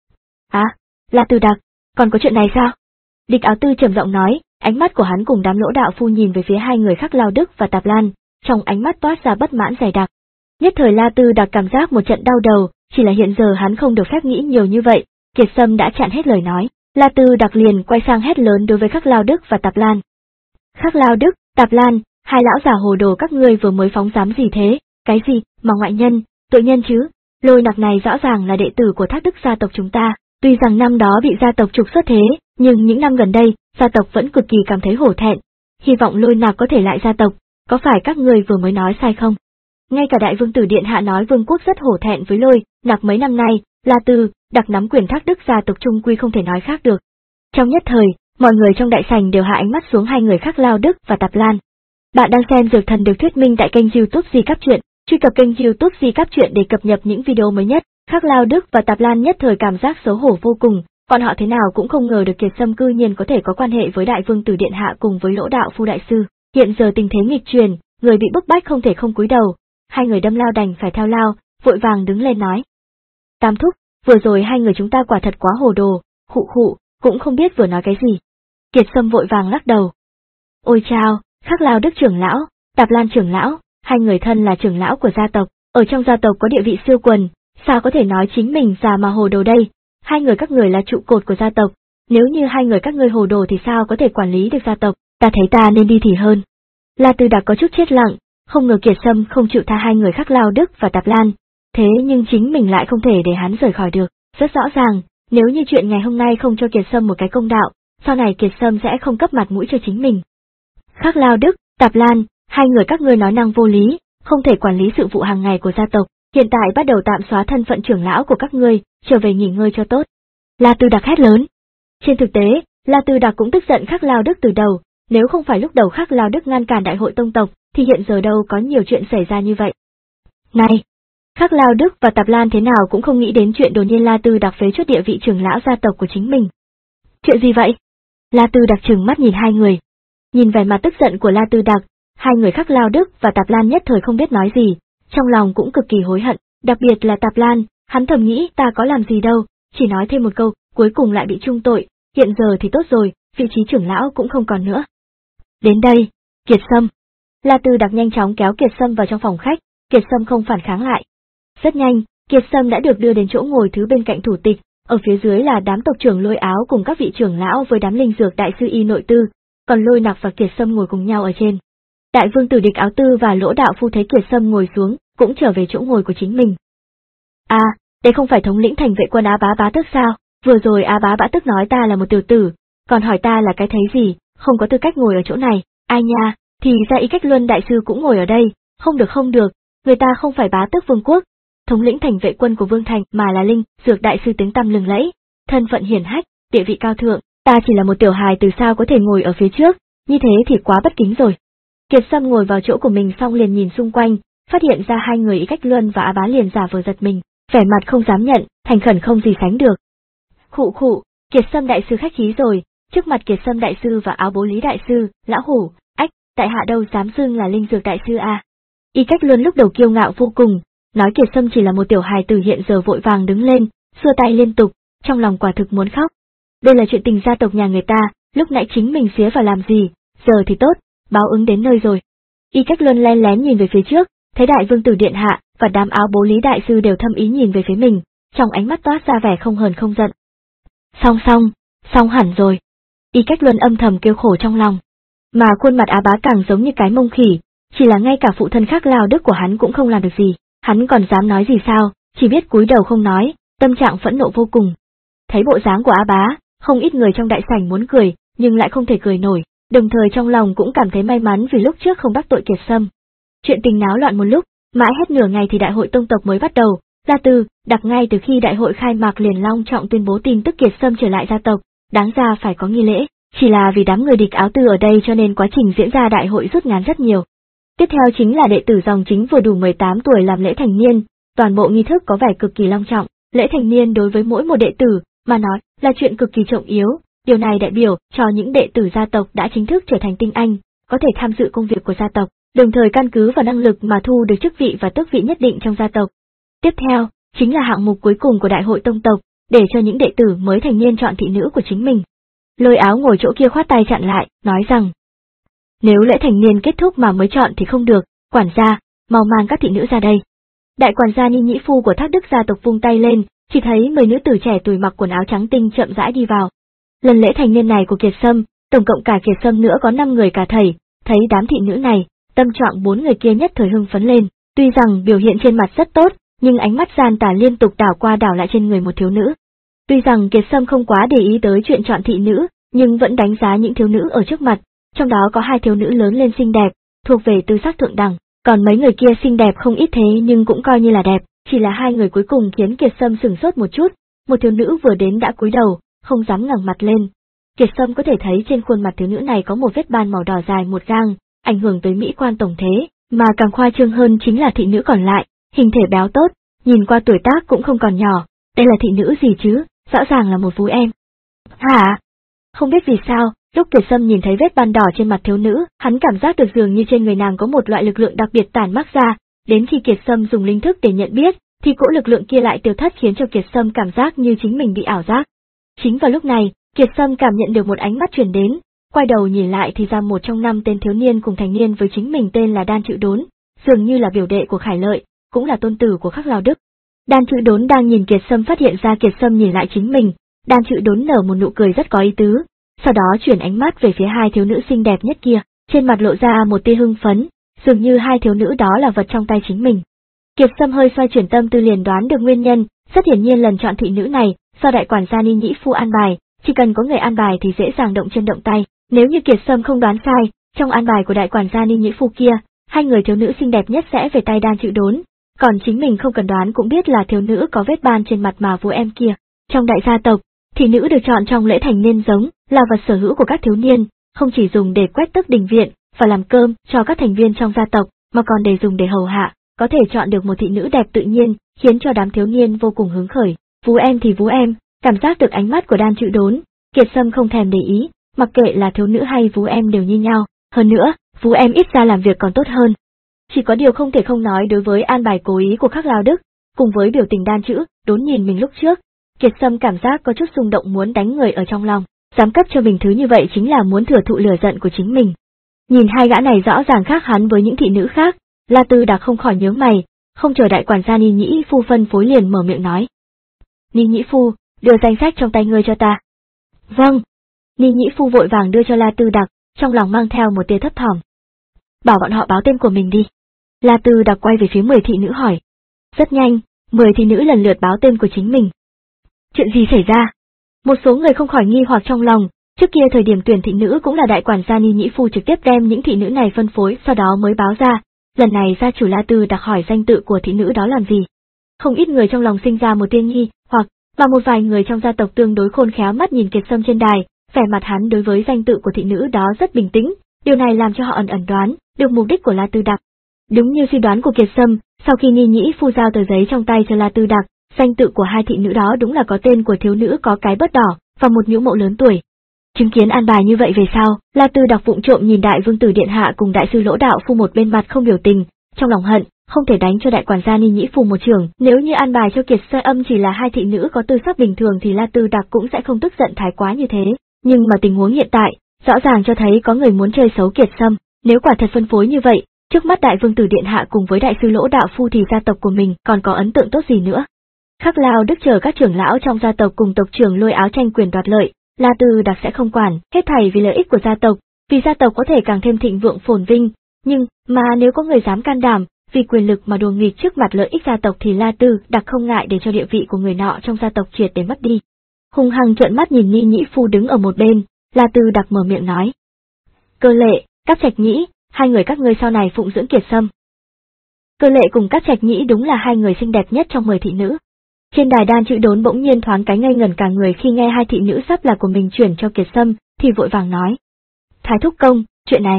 À, La Tư Đặc, còn có chuyện này sao? Địch Áo Tư trầm giọng nói, ánh mắt của hắn cùng đám Lỗ đạo phu nhìn về phía hai người Khắc Lao Đức và Tạp Lan, trong ánh mắt toát ra bất mãn dày đặc. Nhất thời La Tư Đặc cảm giác một trận đau đầu, chỉ là hiện giờ hắn không được phép nghĩ nhiều như vậy. Kiệt Sâm đã chặn hết lời nói, La Tư Đặc liền quay sang hét lớn đối với Khắc Lao Đức và Tạp Lan. Khắc Lao Đức, Tạp Lan, hai lão già hồ đồ các ngươi vừa mới phóng dám gì thế, cái gì, mà ngoại nhân, tội nhân chứ, Lôi Nặc này rõ ràng là đệ tử của Thác Đức gia tộc chúng ta, tuy rằng năm đó bị gia tộc trục xuất thế, nhưng những năm gần đây, gia tộc vẫn cực kỳ cảm thấy hổ thẹn, hy vọng Lôi Nặc có thể lại gia tộc, có phải các ngươi vừa mới nói sai không? Ngay cả đại vương tử điện hạ nói vương quốc rất hổ thẹn với Lôi Nặc mấy năm nay, La Tư Đặc nắm quyền Thác Đức gia tộc trung quy không thể nói khác được. Trong nhất thời, mọi người trong đại sảnh đều hạ ánh mắt xuống hai người Khắc Lao Đức và Tạp Lan. Bạn đang xem Dược Thần được thuyết minh tại kênh YouTube Di Cáp Truyện, truy cập kênh YouTube Di Cáp Truyện để cập nhật những video mới nhất. Khắc Lao Đức và Tạp Lan nhất thời cảm giác xấu hổ vô cùng, Bọn họ thế nào cũng không ngờ được Kiệt Sâm cư nhiên có thể có quan hệ với Đại Vương Tử Điện Hạ cùng với Lỗ Đạo Phu Đại Sư. Hiện giờ tình thế nghịch chuyển, người bị bức bách không thể không cúi đầu, hai người đâm lao đành phải theo lao, vội vàng đứng lên nói. Tam thúc, vừa rồi hai người chúng ta quả thật quá hồ đồ, khụ khụ, cũng không biết vừa nói cái gì. Kiệt Sâm vội vàng lắc đầu. Ôi chao, Khắc Lao Đức trưởng lão, Tạp Lan trưởng lão, hai người thân là trưởng lão của gia tộc, ở trong gia tộc có địa vị siêu quần, sao có thể nói chính mình già mà hồ đồ đây? Hai người các người là trụ cột của gia tộc, nếu như hai người các ngươi hồ đồ thì sao có thể quản lý được gia tộc, ta thấy ta nên đi thì hơn. La Tư Đạc có chút chết lặng, không ngờ Kiệt Sâm không chịu tha hai người Khắc Lao Đức và Tạp Lan, thế nhưng chính mình lại không thể để hắn rời khỏi được, rất rõ ràng, nếu như chuyện ngày hôm nay không cho Kiệt Sâm một cái công đạo, sau này Kiệt Sâm sẽ không cấp mặt mũi cho chính mình. Khắc Lao Đức, Tạp Lan, hai người các ngươi nói năng vô lý, không thể quản lý sự vụ hàng ngày của gia tộc, hiện tại bắt đầu tạm xóa thân phận trưởng lão của các ngươi, trở về nghỉ ngơi cho tốt. La Tư Đạc hét lớn. Trên thực tế, La Tư Đạc cũng tức giận Khắc Lao Đức từ đầu, nếu không phải lúc đầu Khắc Lao Đức ngăn cản đại hội tông tộc, thì hiện giờ đâu có nhiều chuyện xảy ra như vậy. Này! Khắc Lao Đức và Tạp Lan thế nào cũng không nghĩ đến chuyện đột nhiên La Tư Đạc phế truất địa vị trưởng lão gia tộc của chính mình. Chuyện gì vậy? La Tư Đạc trừng mắt nhìn hai người. Nhìn vẻ mặt tức giận của La Tư Đạc, hai người Khắc Lao Đức và Tạp Lan nhất thời không biết nói gì, trong lòng cũng cực kỳ hối hận, đặc biệt là Tạp Lan, hắn thầm nghĩ ta có làm gì đâu, chỉ nói thêm một câu, cuối cùng lại bị trung tội, hiện giờ thì tốt rồi, vị trí trưởng lão cũng không còn nữa. Đến đây, Kiệt Sâm. La Tư Đạc nhanh chóng kéo Kiệt Sâm vào trong phòng khách, Kiệt Sâm không phản kháng lại. Rất nhanh, Kiệt Sâm đã được đưa đến chỗ ngồi thứ bên cạnh thủ tịch, ở phía dưới là đám tộc trưởng Lôi Áo cùng các vị trưởng lão với đám linh dược đại sư y nội tư, còn Lôi Nặc và Kiệt Sâm ngồi cùng nhau ở trên. Đại Vương Tử Địch Áo Tư và Lỗ Đạo Phu thấy Kiệt Sâm ngồi xuống, cũng trở về chỗ ngồi của chính mình. À, đây không phải thống lĩnh thành vệ quân Á Bá Bá Tước sao? Vừa rồi Á Bá Bá Tước nói ta là một tiểu tử, còn hỏi ta là cái thấy gì, không có tư cách ngồi ở chỗ này. Ai nha, thì ra Y Cách Luân đại sư cũng ngồi ở đây, không được không được, người ta không phải Bá Tước Vương quốc, thống lĩnh thành vệ quân của Vương Thành mà là linh dược đại sư tiếng tăm lừng lẫy, thân phận hiển hách, địa vị cao thượng, ta chỉ là một tiểu hài từ sao có thể ngồi ở phía trước, như thế thì quá bất kính rồi. Kiệt Sâm ngồi vào chỗ của mình xong liền nhìn xung quanh, phát hiện ra hai người Y Cách Luân và Á Bá liền giả vờ giật mình, vẻ mặt không dám nhận, thành khẩn không gì sánh được. Khụ khụ, Kiệt Sâm đại sư khách khí rồi, trước mặt Kiệt Sâm đại sư và Áo Bố Lý đại sư, lão hủ, ách, tại hạ đâu dám xưng là linh dược đại sư à. Y Cách Luân lúc đầu kiêu ngạo vô cùng, nói Kiệt Sâm chỉ là một tiểu hài tử hiện giờ vội vàng đứng lên, xua tay liên tục, trong lòng quả thực muốn khóc. Đây là chuyện tình gia tộc nhà người ta, lúc nãy chính mình xía vào làm gì, giờ thì tốt, báo ứng đến nơi rồi. Y Cách Luân len lén nhìn về phía trước, thấy Đại Vương Tử Điện Hạ và đám Áo Bố Lý đại sư đều thâm ý nhìn về phía mình, trong ánh mắt toát ra vẻ không hờn không giận. Xong xong, xong hẳn rồi. Y Cách Luân âm thầm kêu khổ trong lòng. Mà khuôn mặt Á Bá càng giống như cái mông khỉ, chỉ là ngay cả phụ thân Khắc Lao Đức của hắn cũng không làm được gì, hắn còn dám nói gì sao, chỉ biết cúi đầu không nói, tâm trạng phẫn nộ vô cùng. Thấy bộ dáng của Á Bá, không ít người trong đại sảnh muốn cười, nhưng lại không thể cười nổi, đồng thời trong lòng cũng cảm thấy may mắn vì lúc trước không đắc tội Kiệt Sâm. Chuyện tình náo loạn một lúc, mãi hết nửa ngày thì đại hội tông tộc mới bắt đầu. La Tư Đạc ngay từ khi đại hội khai mạc liền long trọng tuyên bố tin tức Kiệt Sâm trở lại gia tộc, đáng ra phải có nghi lễ, chỉ là vì đám người địch Áo Tư ở đây cho nên quá trình diễn ra đại hội rút ngắn rất nhiều. Tiếp theo chính là đệ tử dòng chính vừa đủ mười tám tuổi làm lễ thành niên, toàn bộ nghi thức có vẻ cực kỳ long trọng, lễ thành niên đối với mỗi một đệ tử mà nói là chuyện cực kỳ trọng yếu, điều này đại biểu cho những đệ tử gia tộc đã chính thức trở thành tinh anh, có thể tham dự công việc của gia tộc, đồng thời căn cứ vào năng lực mà thu được chức vị và tước vị nhất định trong gia tộc. Tiếp theo, chính là hạng mục cuối cùng của đại hội tông tộc, để cho những đệ tử mới thành niên chọn thị nữ của chính mình. Lôi Áo ngồi chỗ kia khoát tay chặn lại, nói rằng, nếu lễ thành niên kết thúc mà mới chọn thì không được, quản gia, mau mang các thị nữ ra đây. Đại quản gia Ni Nhĩ Phu của Thác Đức gia tộc vung tay lên, chỉ thấy mười nữ tử trẻ tuổi mặc quần áo trắng tinh chậm rãi đi vào. Lần lễ thành niên này của Kiệt Sâm, tổng cộng cả Kiệt Sâm nữa có năm người cả thảy, thấy đám thị nữ này, tâm trạng bốn người kia nhất thời hưng phấn lên, tuy rằng biểu hiện trên mặt rất tốt, nhưng ánh mắt gian tà liên tục đảo qua đảo lại trên người một thiếu nữ. Tuy rằng Kiệt Sâm không quá để ý tới chuyện chọn thị nữ, nhưng vẫn đánh giá những thiếu nữ ở trước mặt, trong đó có hai thiếu nữ lớn lên xinh đẹp, thuộc về tư sắc thượng đẳng, còn mấy người kia xinh đẹp không ít thế nhưng cũng coi như là đẹp, chỉ là hai người cuối cùng khiến Kiệt Sâm sửng sốt một chút, một thiếu nữ vừa đến đã cúi đầu, không dám ngẩng mặt lên. Kiệt Sâm có thể thấy trên khuôn mặt thiếu nữ này có một vết ban màu đỏ dài một gang, ảnh hưởng tới mỹ quan tổng thế, mà càng khoa trương hơn chính là thị nữ còn lại, hình thể béo tốt, nhìn qua tuổi tác cũng không còn nhỏ, đây là thị nữ gì chứ, rõ ràng là một vú em. Hả? Không biết vì sao, lúc Kiệt Sâm nhìn thấy vết ban đỏ trên mặt thiếu nữ, hắn cảm giác được dường như trên người nàng có một loại lực lượng đặc biệt tản mát ra, đến khi Kiệt Sâm dùng linh thức để nhận biết, thì cỗ lực lượng kia lại tiêu thất khiến cho Kiệt Sâm cảm giác như chính mình bị ảo giác. Chính vào lúc này, Kiệt Sâm cảm nhận được một ánh mắt truyền đến, quay đầu nhìn lại thì ra một trong năm tên thiếu niên cùng thành niên với chính mình tên là Đan Chữ Đốn, dường như là biểu đệ của Khải Lợi, cũng là tôn tử của Khắc Lao Đức. Đan Chữ Đốn đang nhìn Kiệt Sâm phát hiện ra Kiệt Sâm nhìn lại chính mình, Đan Chữ Đốn nở một nụ cười rất có ý tứ, sau đó chuyển ánh mắt về phía hai thiếu nữ xinh đẹp nhất kia, trên mặt lộ ra một tia hưng phấn, dường như hai thiếu nữ đó là vật trong tay chính mình. Kiệt Sâm hơi xoay chuyển tâm tư liền đoán được nguyên nhân, rất hiển nhiên lần chọn thị nữ này, do đại quản gia Ni Nhĩ Phu an bài, chỉ cần có người an bài thì dễ dàng động chân động tay, nếu như Kiệt Sâm không đoán sai, trong an bài của đại quản gia Ni Nhĩ Phu kia, hai người thiếu nữ xinh đẹp nhất sẽ về tay Đan Chữ Đốn, còn chính mình không cần đoán cũng biết là thiếu nữ có vết ban trên mặt mà vú em kia. Trong đại gia tộc, thị nữ được chọn trong lễ thành niên giống là vật sở hữu của các thiếu niên, không chỉ dùng để quét tước đình viện và làm cơm cho các thành viên trong gia tộc, mà còn để dùng để hầu hạ, có thể chọn được một thị nữ đẹp tự nhiên, khiến cho đám thiếu niên vô cùng hứng khởi. Vú em thì vú em, cảm giác được ánh mắt của Đan Chữ Đốn, Kiệt Sâm không thèm để ý, mặc kệ là thiếu nữ hay vú em đều như nhau, hơn nữa, vú em ít ra làm việc còn tốt hơn. Chỉ có điều không thể không nói đối với an bài cố ý của Khắc Lao Đức, cùng với biểu tình Đan Chữ Đốn nhìn mình lúc trước, Kiệt Sâm cảm giác có chút xung động muốn đánh người ở trong lòng, dám cấp cho mình thứ như vậy chính là muốn thừa thụ lửa giận của chính mình. Nhìn hai gã này rõ ràng khác hắn với những thị nữ khác, La Tư Đặc không khỏi nhướng mày, không chờ đại quản gia Ni Nhĩ Phu phân phối liền mở miệng nói. Ni Nhĩ Phu, đưa danh sách trong tay ngươi cho ta. Vâng. Ni Nhĩ Phu vội vàng đưa cho La Tư Đặc, trong lòng mang theo một tia thấp thỏm. Bảo bọn họ báo tên của mình đi. La Tư Đặc quay về phía mười thị nữ hỏi. Rất nhanh, mười thị nữ lần lượt báo tên của chính mình. Chuyện gì xảy ra? Một số người không khỏi nghi hoặc trong lòng, trước kia thời điểm tuyển thị nữ cũng là đại quản gia Ni Nhĩ Phu trực tiếp đem những thị nữ này phân phối sau đó mới báo ra, lần này gia chủ La Tư Đặc hỏi danh tự của thị nữ đó làm gì. Không ít người trong lòng sinh ra một tia nghi hoặc, mà một vài người trong gia tộc tương đối khôn khéo mắt nhìn Kiệt Sâm trên đài, vẻ mặt hắn đối với danh tự của thị nữ đó rất bình tĩnh, điều này làm cho họ ẩn ẩn đoán được mục đích của La Tư Đặc. Đúng như suy đoán của Kiệt Sâm, sau khi Ni Nhĩ Phu giao tờ giấy trong tay cho La Tư Đặc, danh tự của hai thị nữ đó đúng là có tên của thiếu nữ có cái bớt đỏ và một nhũ mộ lớn tuổi. Chứng kiến an bài như vậy về sau, La Tư Đặc vụng trộm nhìn đại vương tử điện hạ cùng đại sư Lỗ Đạo Phu một bên mặt không biểu tình, trong lòng hận, không thể đánh cho đại quản gia Ni Nhĩ Phu một chưởng. Nếu như an bài cho Kiệt Sơ Âm chỉ là hai thị nữ có tư sắc bình thường thì La Tư Đặc cũng sẽ không tức giận thái quá như thế. Nhưng mà tình huống hiện tại, rõ ràng cho thấy có người muốn chơi xấu Kiệt Sâm. Nếu quả thật phân phối như vậy, trước mắt đại vương tử điện hạ cùng với đại sư Lỗ Đạo Phu thì gia tộc của mình còn có ấn tượng tốt gì nữa? Khắc Lao Đức chờ các trưởng lão trong gia tộc cùng tộc trưởng Lôi Áo tranh quyền đoạt lợi, La Tư Đặc sẽ không quản, hết thảy vì lợi ích của gia tộc, vì gia tộc có thể càng thêm thịnh vượng phồn vinh. Nhưng mà nếu có người dám can đảm vì quyền lực mà đùa nghịch trước mặt lợi ích gia tộc thì La Tư Đặc không ngại để cho địa vị của người nọ trong gia tộc triệt để mất đi. Hung hăng trợn mắt nhìn Ni Nhĩ Phu đứng ở một bên, La Tư Đặc mở miệng nói: Cơ Lệ, Cáp Trạch Nhĩ, hai người các ngươi sau này phụng dưỡng Kiệt Sâm. Cơ Lệ cùng Cáp Trạch Nhĩ đúng là hai người xinh đẹp nhất trong mười thị nữ. Trên đài Đan Chữ Đốn bỗng nhiên thoáng cái ngây ngẩn cả người khi nghe hai thị nữ sắp là của mình chuyển cho Kiệt Sâm, thì vội vàng nói: Thái thúc công, chuyện này.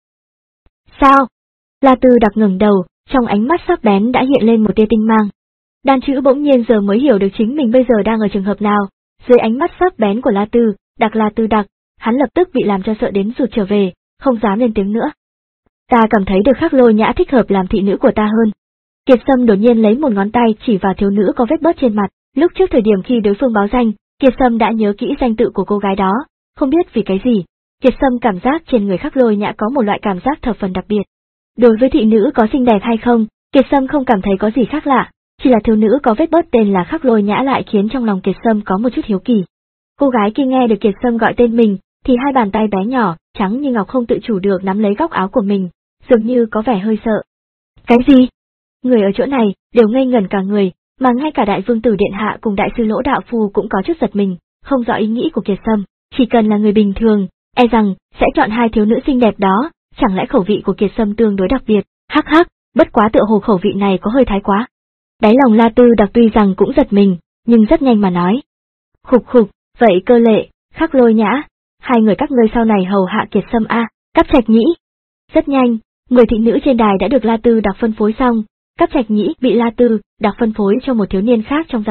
Sao? La Tư Đặc ngẩng đầu, trong ánh mắt sắc bén đã hiện lên một tia tinh mang. Đan Chữ bỗng nhiên giờ mới hiểu được chính mình bây giờ đang ở trường hợp nào, dưới ánh mắt sắc bén của La Tư Đặc La Tư Đặc, hắn lập tức bị làm cho sợ đến rụt trở về, không dám lên tiếng nữa. Ta cảm thấy được Khắc Lôi Nhã thích hợp làm thị nữ của ta hơn. Kiệt Sâm đột nhiên lấy một ngón tay chỉ vào thiếu nữ có vết bớt trên mặt, lúc trước thời điểm khi đối phương báo danh, Kiệt Sâm đã nhớ kỹ danh tự của cô gái đó, không biết vì cái gì, Kiệt Sâm cảm giác trên người Khắc Lôi Nhã có một loại cảm giác thập phần đặc biệt. Đối với thị nữ có xinh đẹp hay không, Kiệt Sâm không cảm thấy có gì khác lạ, chỉ là thiếu nữ có vết bớt tên là Khắc Lôi Nhã lại khiến trong lòng Kiệt Sâm có một chút hiếu kỳ. Cô gái kia nghe được Kiệt Sâm gọi tên mình, thì hai bàn tay bé nhỏ, trắng như ngọc không tự chủ được nắm lấy góc áo của mình, dường như có vẻ hơi sợ. Cái gì? Người ở chỗ này đều ngây ngẩn cả người, mà ngay cả đại vương tử điện hạ cùng đại sư Lỗ Đạo Phu cũng có chút giật mình, không rõ ý nghĩ của Kiệt Sâm. Chỉ cần là người bình thường, e rằng sẽ chọn hai thiếu nữ xinh đẹp đó, chẳng lẽ khẩu vị của Kiệt Sâm tương đối đặc biệt? Hắc hắc, bất quá tựa hồ khẩu vị này có hơi thái quá. Đáy lòng La Tư Đặc tuy rằng cũng giật mình, nhưng rất nhanh mà nói: Khục khục, vậy Cơ Lệ, Khắc Lôi Nhã, hai người các ngươi sau này hầu hạ Kiệt Sâm a. Cáp Trạch Nhĩ. Rất nhanh, mười thị nữ trên đài đã được La Tư Đặc phân phối xong, Cáp Trạch Nhĩ bị La Tư Đặc phân phối cho một thiếu niên khác trong gia tộc.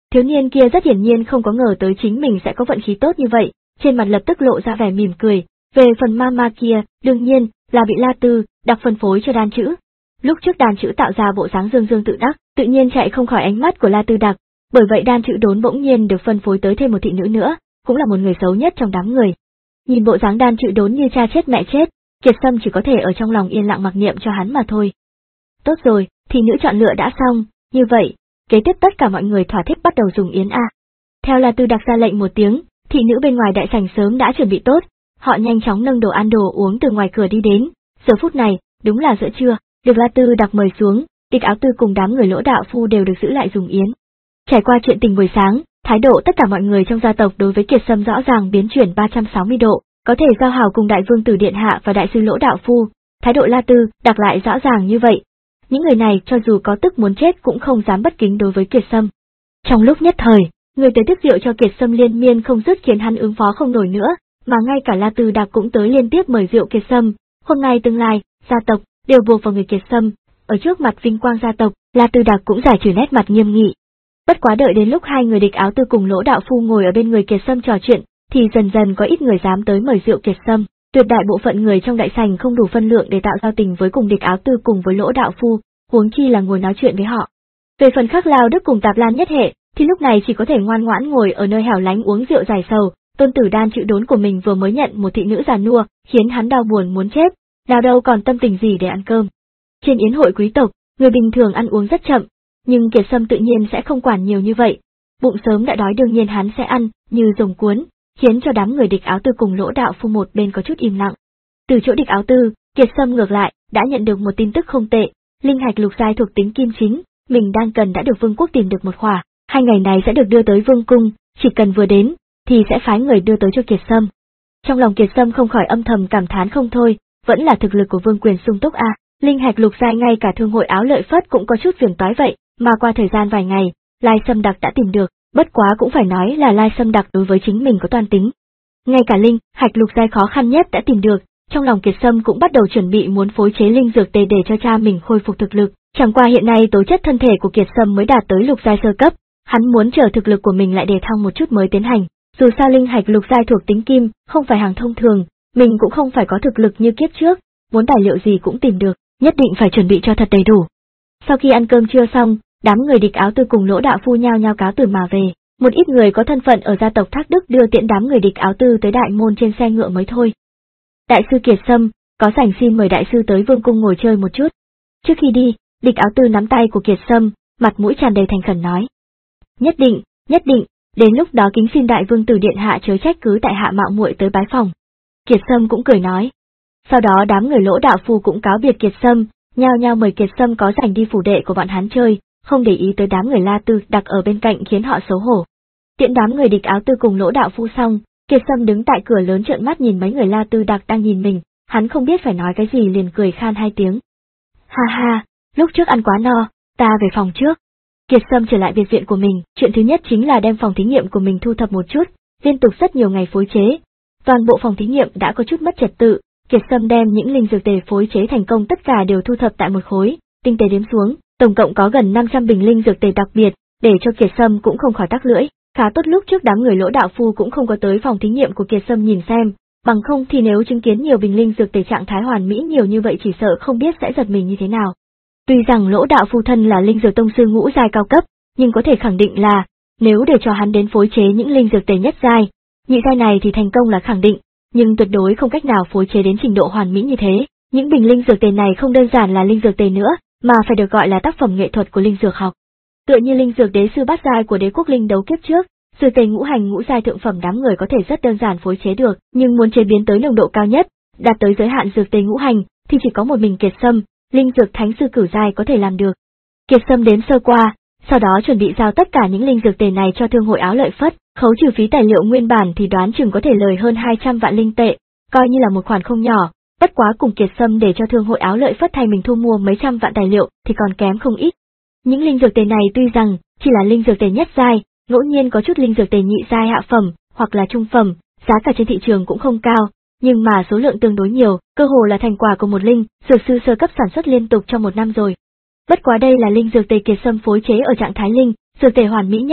Thiếu niên kia rất hiển nhiên không có ngờ tới chính mình sẽ có vận khí tốt như vậy, trên mặt lập tức lộ ra vẻ mỉm cười. Về phần ma ma kia, đương nhiên là bị La Tư đặc phân phối cho đan chữ. Lúc trước đan chữ tạo ra bộ dáng dương dương tự đắc, tự nhiên chạy không khỏi ánh mắt của La Tư đặc, bởi vậy đan chữ đốn bỗng nhiên được phân phối tới thêm một thị nữ nữa, cũng là một người xấu nhất trong đám người. Nhìn bộ dáng đan chữ đốn như cha chết mẹ chết, Kiệt Sâm chỉ có thể ở trong lòng yên lặng mặc niệm cho hắn mà thôi. Tốt rồi, thị nữ chọn lựa đã xong, như vậy, kế tiếp tất cả mọi người thỏa thích bắt đầu dùng yến a. Theo La Tư đặc ra lệnh một tiếng, thị nữ bên ngoài đại sảnh sớm đã chuẩn bị tốt, họ nhanh chóng nâng đồ ăn đồ uống từ ngoài cửa đi đến. Giờ phút này, đúng là giữa trưa, được La Tư đặc mời xuống, Địch Áo Tư cùng đám người Lỗ đạo phu đều được giữ lại dùng yến. Trải qua chuyện tình buổi sáng, thái độ tất cả mọi người trong gia tộc đối với Kiệt Sâm rõ ràng biến chuyển ba trăm sáu mươi độ, có thể giao hảo cùng đại vương tử điện hạ và đại sư Lỗ đạo phu, thái độ La Tư đặc lại rõ ràng như vậy. Những người này cho dù có tức muốn chết cũng không dám bất kính đối với Kiệt Sâm. Trong lúc nhất thời, người tới thức rượu cho Kiệt Sâm liên miên không dứt khiến hắn ứng phó không nổi nữa, mà ngay cả La Tư đặc cũng tới liên tiếp mời rượu Kiệt Sâm. Hôm nay tương lai, gia tộc đều buộc vào người Kiệt Sâm, ở trước mặt vinh quang gia tộc, La Tư đặc cũng giải trừ nét mặt nghiêm nghị. Bất quá đợi đến lúc hai người Địch Áo Tư cùng Lỗ đạo phu ngồi ở bên người Kiệt Sâm trò chuyện, thì dần dần có ít người dám tới mời rượu Kiệt Sâm. Tuyệt đại bộ phận người trong đại sảnh không đủ phân lượng để tạo giao tình với cùng Địch Áo Tư cùng với Lỗ đạo phu, huống chi là ngồi nói chuyện với họ. Về phần Khắc Lao Đức cùng Tạp Lan Nhất Hệ, thì lúc này chỉ có thể ngoan ngoãn ngồi ở nơi hẻo lánh uống rượu giải sầu. Tôn tử đan chữ đốn của mình vừa mới nhận một thị nữ già nua, khiến hắn đau buồn muốn chết, nào đâu còn tâm tình gì để ăn cơm. Trên yến hội quý tộc, người bình thường ăn uống rất chậm, nhưng Kiệt Sâm tự nhiên sẽ không quản nhiều như vậy. Bụng sớm đã đói đương nhiên hắn sẽ ăn, như rồng cuốn, khiến cho đám người Địch Áo Tư cùng Lỗ đạo phu một bên có chút im lặng. Từ chỗ Địch Áo Tư, Kiệt Sâm ngược lại, đã nhận được một tin tức không tệ, linh hạch lục giai thuộc tính kim chính, mình đang cần đã được Vương quốc tìm được một khỏa, hai ngày này sẽ được đưa tới Vương cung, chỉ cần vừa đến, thì sẽ phái người đưa tới cho Kiệt Sâm. Trong lòng Kiệt Sâm không khỏi âm thầm cảm thán không thôi, vẫn là thực lực của Vương quyền sung túc a, à. Linh hạch lục giai ngay cả thương hội áo lợi phất cũng có chút phiền toái vậy, mà qua thời gian vài ngày, Lai Sâm Đặc đã tìm được, bất quá cũng phải nói là Lai Sâm Đặc đối với chính mình có toan tính. Ngay cả linh hạch lục giai khó khăn nhất đã tìm được, trong lòng Kiệt Sâm cũng bắt đầu chuẩn bị muốn phối chế linh dược tề để cho cha mình khôi phục thực lực, chẳng qua hiện nay tố chất thân thể của Kiệt Sâm mới đạt tới lục giai sơ cấp, hắn muốn chờ thực lực của mình lại đề thăng một chút mới tiến hành. Dù sao linh hạch lục giai thuộc tính kim, không phải hàng thông thường, mình cũng không phải có thực lực như kiếp trước, muốn tài liệu gì cũng tìm được, nhất định phải chuẩn bị cho thật đầy đủ. Sau khi ăn cơm trưa xong, đám người Địch Áo Tư cùng Lỗ đạo phu nhao nhao cáo từ mà về, một ít người có thân phận ở gia tộc Thác Đức đưa tiễn đám người Địch Áo Tư tới đại môn trên xe ngựa mới thôi. Đại sư Kiệt Sâm, có rảnh xin mời đại sư tới vương cung ngồi chơi một chút. Trước khi đi, Địch Áo Tư nắm tay của Kiệt Sâm, mặt mũi tràn đầy thành khẩn nói. Nhất định, nhất định, đến lúc đó kính xin đại vương tử điện hạ chớ trách cứ tại hạ mạo muội tới bái phòng. Kiệt Sâm cũng cười nói. Sau đó đám người Lỗ đạo phu cũng cáo biệt Kiệt Sâm, nhao nhao mời Kiệt Sâm có rảnh đi phủ đệ của bọn hắn chơi, không để ý tới đám người La Tư đặc ở bên cạnh khiến họ xấu hổ. Tiễn đám người Địch Áo Tư cùng Lỗ đạo phu xong, Kiệt Sâm đứng tại cửa lớn trợn mắt nhìn mấy người La Tư đặc đang nhìn mình, hắn không biết phải nói cái gì liền cười khan hai tiếng. Ha ha, lúc trước ăn quá no, ta về phòng trước. Kiệt Sâm trở lại biệt viện của mình, chuyện thứ nhất chính là đem phòng thí nghiệm của mình thu thập một chút, liên tục rất nhiều ngày phối chế. Toàn bộ phòng thí nghiệm đã có chút mất trật tự, Kiệt Sâm đem những linh dược tề phối chế thành công tất cả đều thu thập tại một khối, tinh tế đếm xuống, tổng cộng có gần năm trăm bình linh dược tề đặc biệt, để cho Kiệt Sâm cũng không khỏi tắc lưỡi. Khá tốt lúc trước đám người Lỗ đạo phu cũng không có tới phòng thí nghiệm của Kiệt Sâm nhìn xem, bằng không thì nếu chứng kiến nhiều bình linh dược tề trạng thái hoàn mỹ nhiều như vậy chỉ sợ không biết sẽ giật mình như thế nào. Tuy rằng Lỗ đạo phu thân là linh dược tông sư ngũ giai cao cấp, nhưng có thể khẳng định là, nếu để cho hắn đến phối chế những linh dược tề nhất giai, nhị giai này thì thành công là khẳng định, nhưng tuyệt đối không cách nào phối chế đến trình độ hoàn mỹ như thế. Những bình linh dược tề này không đơn giản là linh dược tề nữa, mà phải được gọi là tác phẩm nghệ thuật của linh dược học. Tựa như linh dược đế sư bát giai của đế quốc linh đấu kiếp trước, dược tề ngũ hành ngũ giai thượng phẩm đám người có thể rất đơn giản phối chế được, nhưng muốn chế biến tới nồng độ cao nhất, đạt tới giới hạn dược tề ngũ hành, thì chỉ có một mình Kiệt Sâm, linh dược thánh sư cửu giai có thể làm được. Kiệt Sâm đếm sơ qua, sau đó chuẩn bị giao tất cả những linh dược tề này cho thương hội áo lợi phất, khấu trừ phí tài liệu nguyên bản thì đoán chừng có thể lời hơn hai trăm vạn linh tệ, coi như là một khoản không nhỏ. Bất quá cùng Kiệt Sâm để cho thương hội áo lợi phất thay mình thu mua mấy trăm vạn tài liệu thì còn kém không ít. Những linh dược tề này tuy rằng chỉ là linh dược tề nhất giai, ngẫu nhiên có chút linh dược tề nhị giai hạ phẩm hoặc là trung phẩm, giá cả trên thị trường cũng không cao, nhưng mà số lượng tương đối nhiều, cơ hồ là thành quả của một linh dược sư sơ cấp sản xuất liên tục trong một năm rồi. Bất quá đây là linh dược tề Kiệt Sâm phối chế ở trạng thái linh dược tề hoàn mỹ nhất,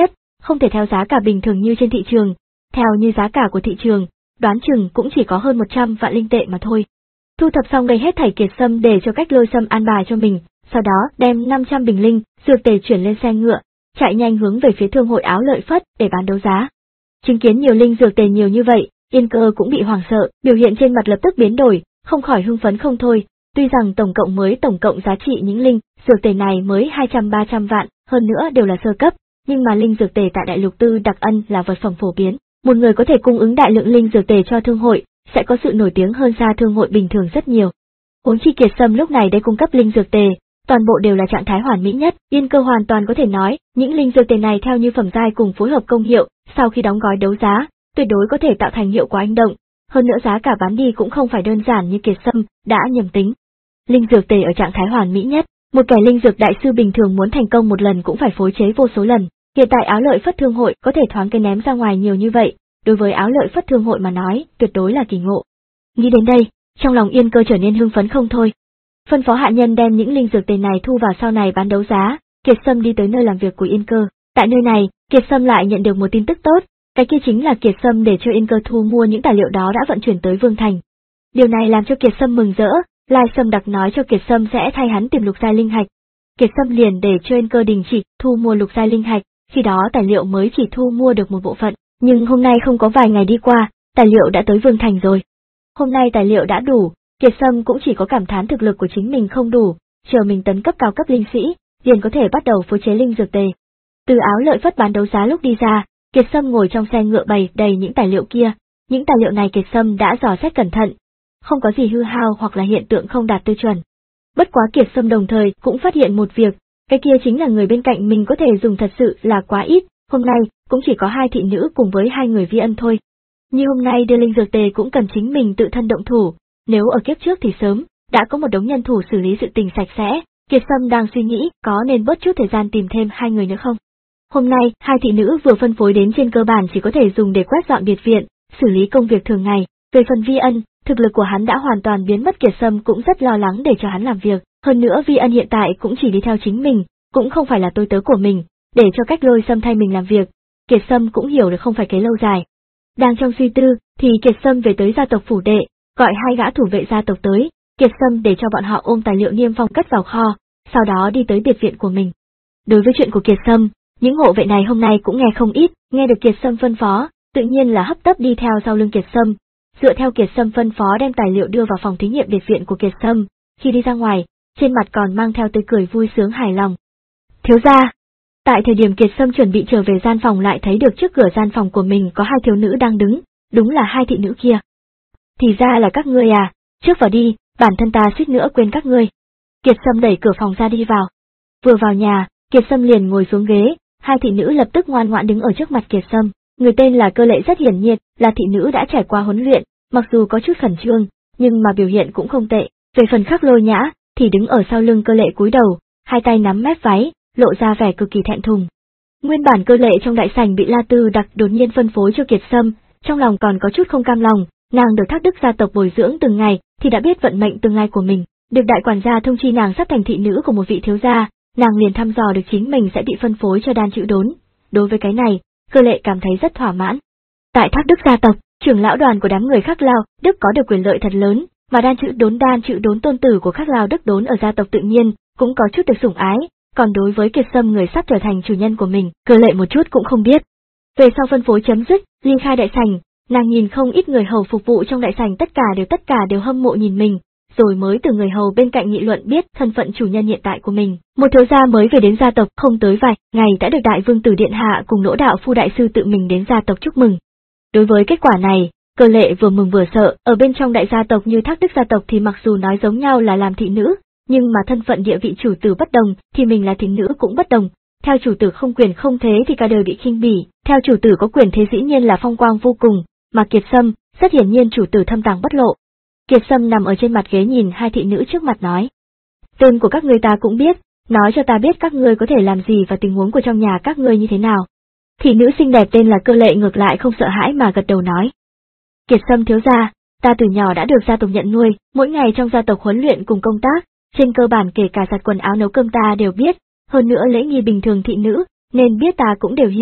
không thể theo giá cả bình thường như trên thị trường, theo như giá cả của thị trường, đoán chừng cũng chỉ có hơn một trăm vạn linh tệ mà thôi. Thu thập xong đây hết thảy Kiệt Sâm để cho Cách Lôi Sâm an bài cho mình, sau đó đem năm trăm bình linh, dược tề chuyển lên xe ngựa, chạy nhanh hướng về phía thương hội Áo Lợi Phất để bán đấu giá. Chứng kiến nhiều linh dược tề nhiều như vậy, Yên Cơ cũng bị hoảng sợ, biểu hiện trên mặt lập tức biến đổi, không khỏi hưng phấn không thôi. Tuy rằng tổng cộng mới tổng cộng giá trị những linh dược tề này mới hai trăm ba trăm vạn, hơn nữa đều là sơ cấp, nhưng mà linh dược tề tại Đại Lục Tư Đặc Ân là vật phẩm phổ biến, một người có thể cung ứng đại lượng linh dược tề cho thương hội, sẽ có sự nổi tiếng hơn xa thương hội bình thường rất nhiều. Huống chi Kiệt Sâm lúc này đây cung cấp linh dược tề, toàn bộ đều là trạng thái hoàn mỹ nhất, Yên Cơ hoàn toàn có thể nói, những linh dược tề này theo như phẩm giai cùng phối hợp công hiệu, sau khi đóng gói đấu giá, tuyệt đối có thể tạo thành hiệu quả anh động, hơn nữa giá cả bán đi cũng không phải đơn giản như Kiệt Sâm đã nhầm tính. Linh dược tề ở trạng thái hoàn mỹ nhất, một kẻ linh dược đại sư bình thường muốn thành công một lần cũng phải phối chế vô số lần, hiện tại Áo Lợi Phất thương hội có thể thoáng cái ném ra ngoài nhiều như vậy, đối với Áo Lợi Phất thương hội mà nói, tuyệt đối là kỳ ngộ. Nghĩ đến đây, trong lòng Yên Cơ trở nên hưng phấn không thôi. Phân phó hạ nhân đem những linh dược tề này thu vào sau này bán đấu giá, Kiệt Sâm đi tới nơi làm việc của Yên Cơ. Tại nơi này, Kiệt Sâm lại nhận được một tin tức tốt, cái kia chính là Kiệt Sâm để cho Yên Cơ thu mua những tài liệu đó đã vận chuyển tới Vương Thành. Điều này làm cho Kiệt Sâm mừng rỡ, Lai Sâm đặc nói cho Kiệt Sâm sẽ thay hắn tìm lục giai linh hạch. Kiệt Sâm liền để cho Yên Cơ đình chỉ thu mua lục giai linh hạch, khi đó tài liệu mới chỉ thu mua được một bộ phận, nhưng hôm nay không có vài ngày đi qua, tài liệu đã tới Vương Thành rồi. Hôm nay tài liệu đã đủ, Kiệt Sâm cũng chỉ có cảm thán thực lực của chính mình không đủ, chờ mình tấn cấp cao cấp linh sĩ, liền có thể bắt đầu phối chế linh dược tề. Từ Áo Lợi Phất bán đấu giá lúc đi ra, Kiệt Sâm ngồi trong xe ngựa bày đầy những tài liệu kia, những tài liệu này Kiệt Sâm đã dò xét cẩn thận, không có gì hư hao hoặc là hiện tượng không đạt tiêu chuẩn. Bất quá Kiệt Sâm đồng thời cũng phát hiện một việc, cái kia chính là người bên cạnh mình có thể dùng thật sự là quá ít, hôm nay cũng chỉ có hai thị nữ cùng với hai người vi ân thôi. Như hôm nay đưa linh dược tề cũng cần chính mình tự thân động thủ, nếu ở kiếp trước thì sớm, đã có một đống nhân thủ xử lý sự tình sạch sẽ, Kiệt Sâm đang suy nghĩ có nên bớt chút thời gian tìm thêm hai người nữa không. Hôm nay, hai thị nữ vừa phân phối đến trên cơ bản chỉ có thể dùng để quét dọn biệt viện, xử lý công việc thường ngày, về phần Vi Ân, thực lực của hắn đã hoàn toàn biến mất, Kiệt Sâm cũng rất lo lắng để cho hắn làm việc, hơn nữa Vi Ân hiện tại cũng chỉ đi theo chính mình, cũng không phải là tôi tớ của mình, để cho Cách Lôi Sâm thay mình làm việc, Kiệt Sâm cũng hiểu được không phải kế lâu dài. Đang trong suy tư, thì Kiệt Sâm về tới gia tộc phủ đệ, gọi hai gã thủ vệ gia tộc tới, Kiệt Sâm để cho bọn họ ôm tài liệu niêm phong cất vào kho, sau đó đi tới biệt viện của mình. Đối với chuyện của Kiệt Sâm, những hộ vệ này hôm nay cũng nghe không ít, nghe được Kiệt Sâm phân phó, tự nhiên là hấp tấp đi theo sau lưng Kiệt Sâm, dựa theo Kiệt Sâm phân phó đem tài liệu đưa vào phòng thí nghiệm biệt viện của Kiệt Sâm, khi đi ra ngoài, trên mặt còn mang theo tươi cười vui sướng hài lòng. Thiếu gia, tại thời điểm Kiệt Sâm chuẩn bị trở về gian phòng lại thấy được trước cửa gian phòng của mình có hai thiếu nữ đang đứng, đúng là hai thị nữ kia. Thì ra là các ngươi à, trước vào đi, bản thân ta suýt nữa quên các ngươi. Kiệt Sâm đẩy cửa phòng ra đi vào. Vừa vào nhà, Kiệt Sâm liền ngồi xuống ghế, hai thị nữ lập tức ngoan ngoãn đứng ở trước mặt Kiệt Sâm. Người tên là Cơ Lệ rất hiển nhiên, là thị nữ đã trải qua huấn luyện, mặc dù có chút khẩn trương, nhưng mà biểu hiện cũng không tệ. Về phần Khắc Lôi Nhã, thì đứng ở sau lưng Cơ Lệ cúi đầu, hai tay nắm mép váy, lộ ra vẻ cực kỳ thẹn thùng. Nguyên bản Cơ Lệ trong đại sảnh bị La Tư Đặc đột nhiên phân phối cho Kiệt Sâm, trong lòng còn có chút không cam lòng, nàng được Thác Đức gia tộc bồi dưỡng từng ngày, thì đã biết vận mệnh tương lai của mình, được đại quản gia thông chi nàng sắp thành thị nữ của một vị thiếu gia, nàng liền thăm dò được chính mình sẽ bị phân phối cho Đan Chữ Đốn. Đối với cái này, Cơ Lệ cảm thấy rất thỏa mãn. Tại Thác Đức gia tộc, trưởng lão đoàn của đám người Khắc Lao Đức có được quyền lợi thật lớn, mà Đan Chữ Đốn Đan Chữ Đốn tôn tử của Khắc Lao Đức Đốn ở gia tộc tự nhiên cũng có chút được sủng ái, còn đối với Kiệt Sâm người sắp trở thành chủ nhân của mình, Cơ Lệ một chút cũng không biết. Về sau phân phối chấm dứt, ly khai đại sảnh, nàng nhìn không ít người hầu phục vụ trong đại sảnh, tất cả đều tất cả đều hâm mộ nhìn mình, rồi mới từ người hầu bên cạnh nghị luận biết thân phận chủ nhân hiện tại của mình. Một thiếu gia mới về đến gia tộc không tới vài ngày đã được đại vương tử điện hạ cùng Lỗ đạo phu đại sư tự mình đến gia tộc chúc mừng. Đối với kết quả này, Cơ Lệ vừa mừng vừa sợ, ở bên trong đại gia tộc như Thác Đức gia tộc thì mặc dù nói giống nhau là làm thị nữ, nhưng mà thân phận địa vị chủ tử bất đồng, thì mình là thị nữ cũng bất đồng. Theo chủ tử không quyền không thế thì cả đời bị khinh bỉ, theo chủ tử có quyền thế dĩ nhiên là phong quang vô cùng, mà Kiệt Sâm, rất hiển nhiên chủ tử thâm tàng bất lộ. Kiệt Sâm nằm ở trên mặt ghế nhìn hai thị nữ trước mặt nói. Tên của các ngươi ta cũng biết, nói cho ta biết các ngươi có thể làm gì và tình huống của trong nhà các ngươi như thế nào. Thị nữ xinh đẹp tên là Cơ Lệ ngược lại không sợ hãi mà gật đầu nói. Kiệt Sâm thiếu gia, ta từ nhỏ đã được gia tộc nhận nuôi, mỗi ngày trong gia tộc huấn luyện cùng công tác, trên cơ bản kể cả giặt quần áo nấu cơm ta đều biết, hơn nữa lễ nghi bình thường thị nữ, nên biết ta cũng đều hiểu,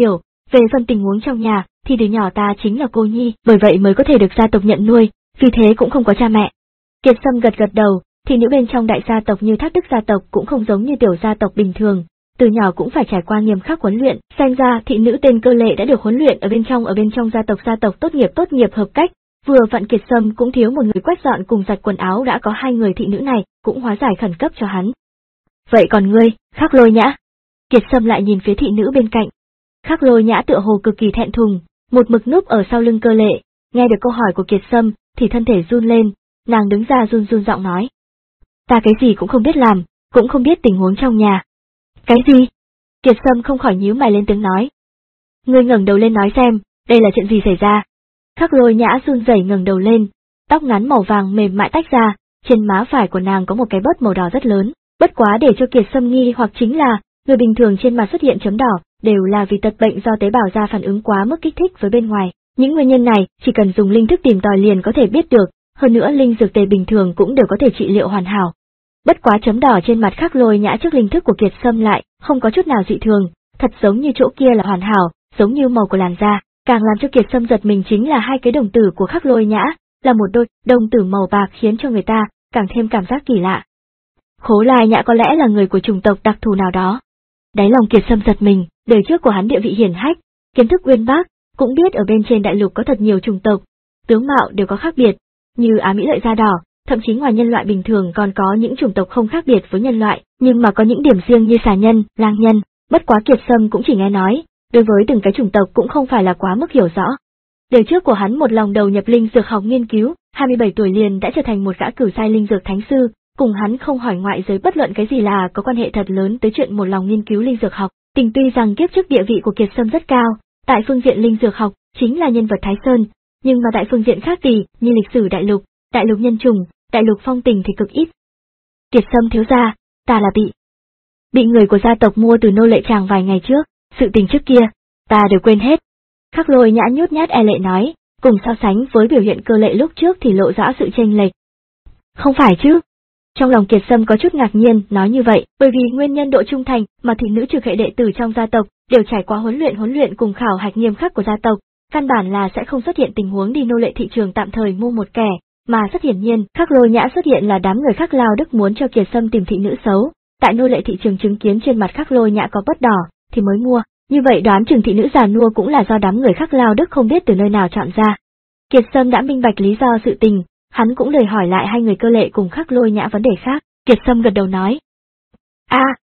Về phần tình huống trong nhà, thì từ nhỏ ta chính là cô nhi, bởi vậy mới có thể được gia tộc nhận nuôi, vì thế cũng không có cha mẹ. Kiệt Sâm gật gật đầu, thị nữ bên trong đại gia tộc như Thác Đức gia tộc cũng không giống như tiểu gia tộc bình thường, từ nhỏ cũng phải trải qua nghiêm khắc huấn luyện, xem ra thị nữ tên Cơ Lệ đã được huấn luyện ở bên trong ở bên trong gia tộc gia tộc tốt nghiệp tốt nghiệp hợp cách, vừa vặn Kiệt Sâm cũng thiếu một người quét dọn cùng giặt quần áo, đã có hai người thị nữ này, cũng hóa giải khẩn cấp cho hắn. Vậy còn ngươi, Khắc Lôi Nhã? Kiệt Sâm lại nhìn phía thị nữ bên cạnh. Khắc Lôi Nhã tựa hồ cực kỳ thẹn thùng, một mực núp ở sau lưng Cơ Lệ, nghe được câu hỏi của Kiệt Sâm thì thân thể run lên, nàng đứng ra run run giọng nói. Ta cái gì cũng không biết làm, cũng không biết tình huống trong nhà. Cái gì? Kiệt Sâm không khỏi nhíu mày lên tiếng nói. Ngươi ngẩng đầu lên nói xem, đây là chuyện gì xảy ra? Khắc Lôi Nhã run rẩy ngẩng đầu lên, tóc ngắn màu vàng mềm mại tách ra, trên má phải của nàng có một cái bớt màu đỏ rất lớn, bất quá để cho Kiệt Sâm nghi hoặc chính là, người bình thường trên mặt xuất hiện chấm đỏ, đều là vì tật bệnh do tế bào da phản ứng quá mức kích thích với bên ngoài. Những nguyên nhân này, chỉ cần dùng linh thức tìm tòi liền có thể biết được, hơn nữa linh dược tề bình thường cũng đều có thể trị liệu hoàn hảo. Bất quá chấm đỏ trên mặt Khắc Lôi Nhã trước linh thức của Kiệt Sâm lại không có chút nào dị thường, thật giống như chỗ kia là hoàn hảo, giống như màu của làn da. Càng làm cho Kiệt Sâm giật mình chính là hai cái đồng tử của Khắc Lôi Nhã, là một đôi đồng tử màu bạc khiến cho người ta càng thêm cảm giác kỳ lạ. Khố Lai Nhã có lẽ là người của chủng tộc đặc thù nào đó. Đáy lòng Kiệt Sâm giật mình, đời trước của hắn địa vị hiển hách, kiến thức uyên bác, cũng biết ở bên trên đại lục có thật nhiều chủng tộc, tướng mạo đều có khác biệt, như Á Mỹ lợi da đỏ, thậm chí ngoài nhân loại bình thường còn có những chủng tộc không khác biệt với nhân loại, nhưng mà có những điểm riêng như xà nhân, lang nhân, bất quá Kiệt Sâm cũng chỉ nghe nói, đối với từng cái chủng tộc cũng không phải là quá mức hiểu rõ. Đời trước của hắn một lòng đầu nhập linh dược học nghiên cứu, hai mươi bảy tuổi liền đã trở thành một gã cửu giai linh dược thánh sư, cùng hắn không hỏi ngoại giới bất luận cái gì là có quan hệ thật lớn tới chuyện một lòng nghiên cứu linh dược học. Tình tuy rằng kiếp trước địa vị của Kiệt Sâm rất cao, tại phương diện linh dược học chính là nhân vật Thái Sơn, nhưng mà tại phương diện khác thì như lịch sử đại lục, đại lục nhân chủng, đại lục phong tình thì cực ít. Kiệt Sâm thiếu gia, ta là bị bị người của gia tộc mua từ nô lệ chàng vài ngày trước, sự tình trước kia ta đều quên hết. Khắc Lôi Nhã nhút nhát e lệ nói, cùng so sánh với biểu hiện Cơ Lệ lúc trước thì lộ rõ sự chênh lệch. Không phải chứ? Trong lòng Kiệt Sâm có chút ngạc nhiên, nói như vậy, bởi vì nguyên nhân độ trung thành mà thị nữ trực hệ đệ tử trong gia tộc đều trải qua huấn luyện huấn luyện cùng khảo hạch nghiêm khắc của gia tộc, căn bản là sẽ không xuất hiện tình huống đi nô lệ thị trường tạm thời mua một kẻ, mà rất hiển nhiên, Khắc Lôi Nhã xuất hiện là đám người Khắc Lao Đức muốn cho Kiệt Sâm tìm thị nữ xấu, tại nô lệ thị trường chứng kiến trên mặt Khắc Lôi Nhã có bớt đỏ thì mới mua, như vậy đoán chừng thị nữ già nua cũng là do đám người Khắc Lao Đức không biết từ nơi nào chọn ra. Kiệt Sâm đã minh bạch lý do sự tình, hắn cũng lời hỏi lại hai người Cơ Lệ cùng Khắc Lôi Nhã vấn đề khác. Kiệt Sâm gật đầu nói. A, à,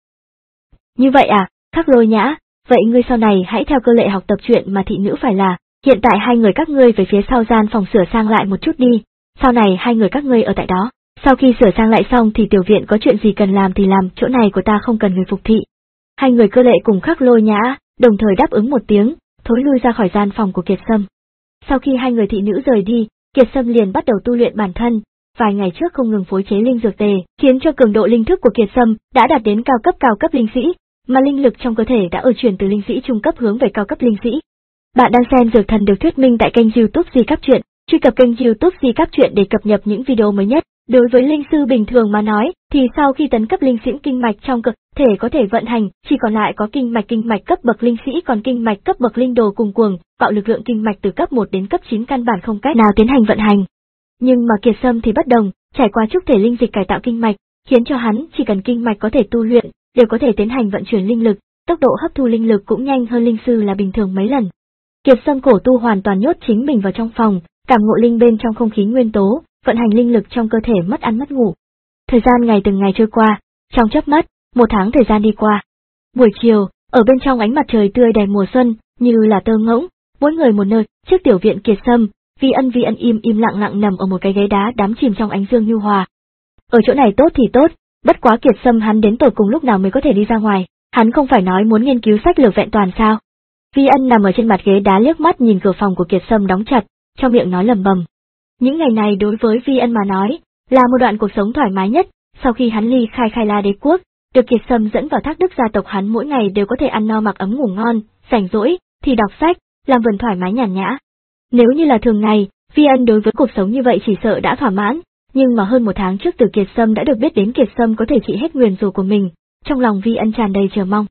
như vậy à, Khắc Lôi Nhã, vậy ngươi sau này hãy theo Cơ Lệ học tập chuyện mà thị nữ phải là, hiện tại hai người các ngươi về phía sau gian phòng sửa sang lại một chút đi, sau này hai người các ngươi ở tại đó, sau khi sửa sang lại xong thì tiểu viện có chuyện gì cần làm thì làm, chỗ này của ta không cần người phục thị. Hai người Cơ Lệ cùng Khắc Lôi Nhã đồng thời đáp ứng một tiếng, thối lui ra khỏi gian phòng của Kiệt Sâm. Sau khi hai người thị nữ rời đi, Kiệt Sâm liền bắt đầu tu luyện bản thân. Vài ngày trước không ngừng phối chế linh dược tề, khiến cho cường độ linh thức của Kiệt Sâm đã đạt đến cao cấp cao cấp linh sĩ, mà linh lực trong cơ thể đã ở chuyển từ linh sĩ trung cấp hướng về cao cấp linh sĩ. Bạn đang xem Dược Thần được thuyết minh tại kênh YouTube Di Cáp Truyện, truy cập kênh YouTube Di Cáp Truyện để cập nhật những video mới nhất. Đối với linh sư bình thường mà nói, thì sau khi tấn cấp linh sĩ kinh mạch trong cơ thể có thể vận hành, chỉ còn lại có kinh mạch kinh mạch cấp bậc linh sĩ, còn kinh mạch cấp bậc linh đồ cùng cuồng, bạo lực lượng kinh mạch từ cấp một đến cấp chín căn bản không cách nào tiến hành vận hành. Nhưng mà Kiệt Sâm thì bất đồng, trải qua trúc thể linh dịch cải tạo kinh mạch, khiến cho hắn chỉ cần kinh mạch có thể tu luyện, đều có thể tiến hành vận chuyển linh lực, tốc độ hấp thu linh lực cũng nhanh hơn linh sư là bình thường mấy lần. Kiệt Sâm cổ tu hoàn toàn nhốt chính mình vào trong phòng, cảm ngộ linh bên trong không khí nguyên tố, vận hành linh lực trong cơ thể mất ăn mất ngủ. Thời gian ngày từng ngày trôi qua, trong chớp mắt, một tháng thời gian đi qua. Buổi chiều, ở bên trong ánh mặt trời tươi đầy mùa xuân, như là tơ ngỗng, mỗi người một nơi, trước tiểu viện Kiệt Sâm, Vi Ân Vi Ân im im lặng lặng nằm ở một cái ghế đá đắm chìm trong ánh dương nhu hòa. Ở chỗ này tốt thì tốt, bất quá Kiệt Sâm hắn đến tột cùng lúc nào mới có thể đi ra ngoài, hắn không phải nói muốn nghiên cứu sách lược vẹn toàn sao? Vi Ân nằm ở trên mặt ghế đá liếc mắt nhìn cửa phòng của Kiệt Sâm đóng chặt, trong miệng nói lầm bầm. Những ngày này đối với Vi Ân mà nói, là một đoạn cuộc sống thoải mái nhất, sau khi hắn ly khai Khai La Đế quốc, được Kiệt Sâm dẫn vào Thác Đức gia tộc, hắn mỗi ngày đều có thể ăn no mặc ấm ngủ ngon, rảnh rỗi thì đọc sách, làm vườn thoải mái nhàn nhã. Nếu như là thường ngày, Vi Ân đối với cuộc sống như vậy chỉ sợ đã thỏa mãn, nhưng mà hơn một tháng trước từ Kiệt Sâm đã được biết đến Kiệt Sâm có thể trị hết nguyền rủa của mình, trong lòng Vi Ân tràn đầy chờ mong.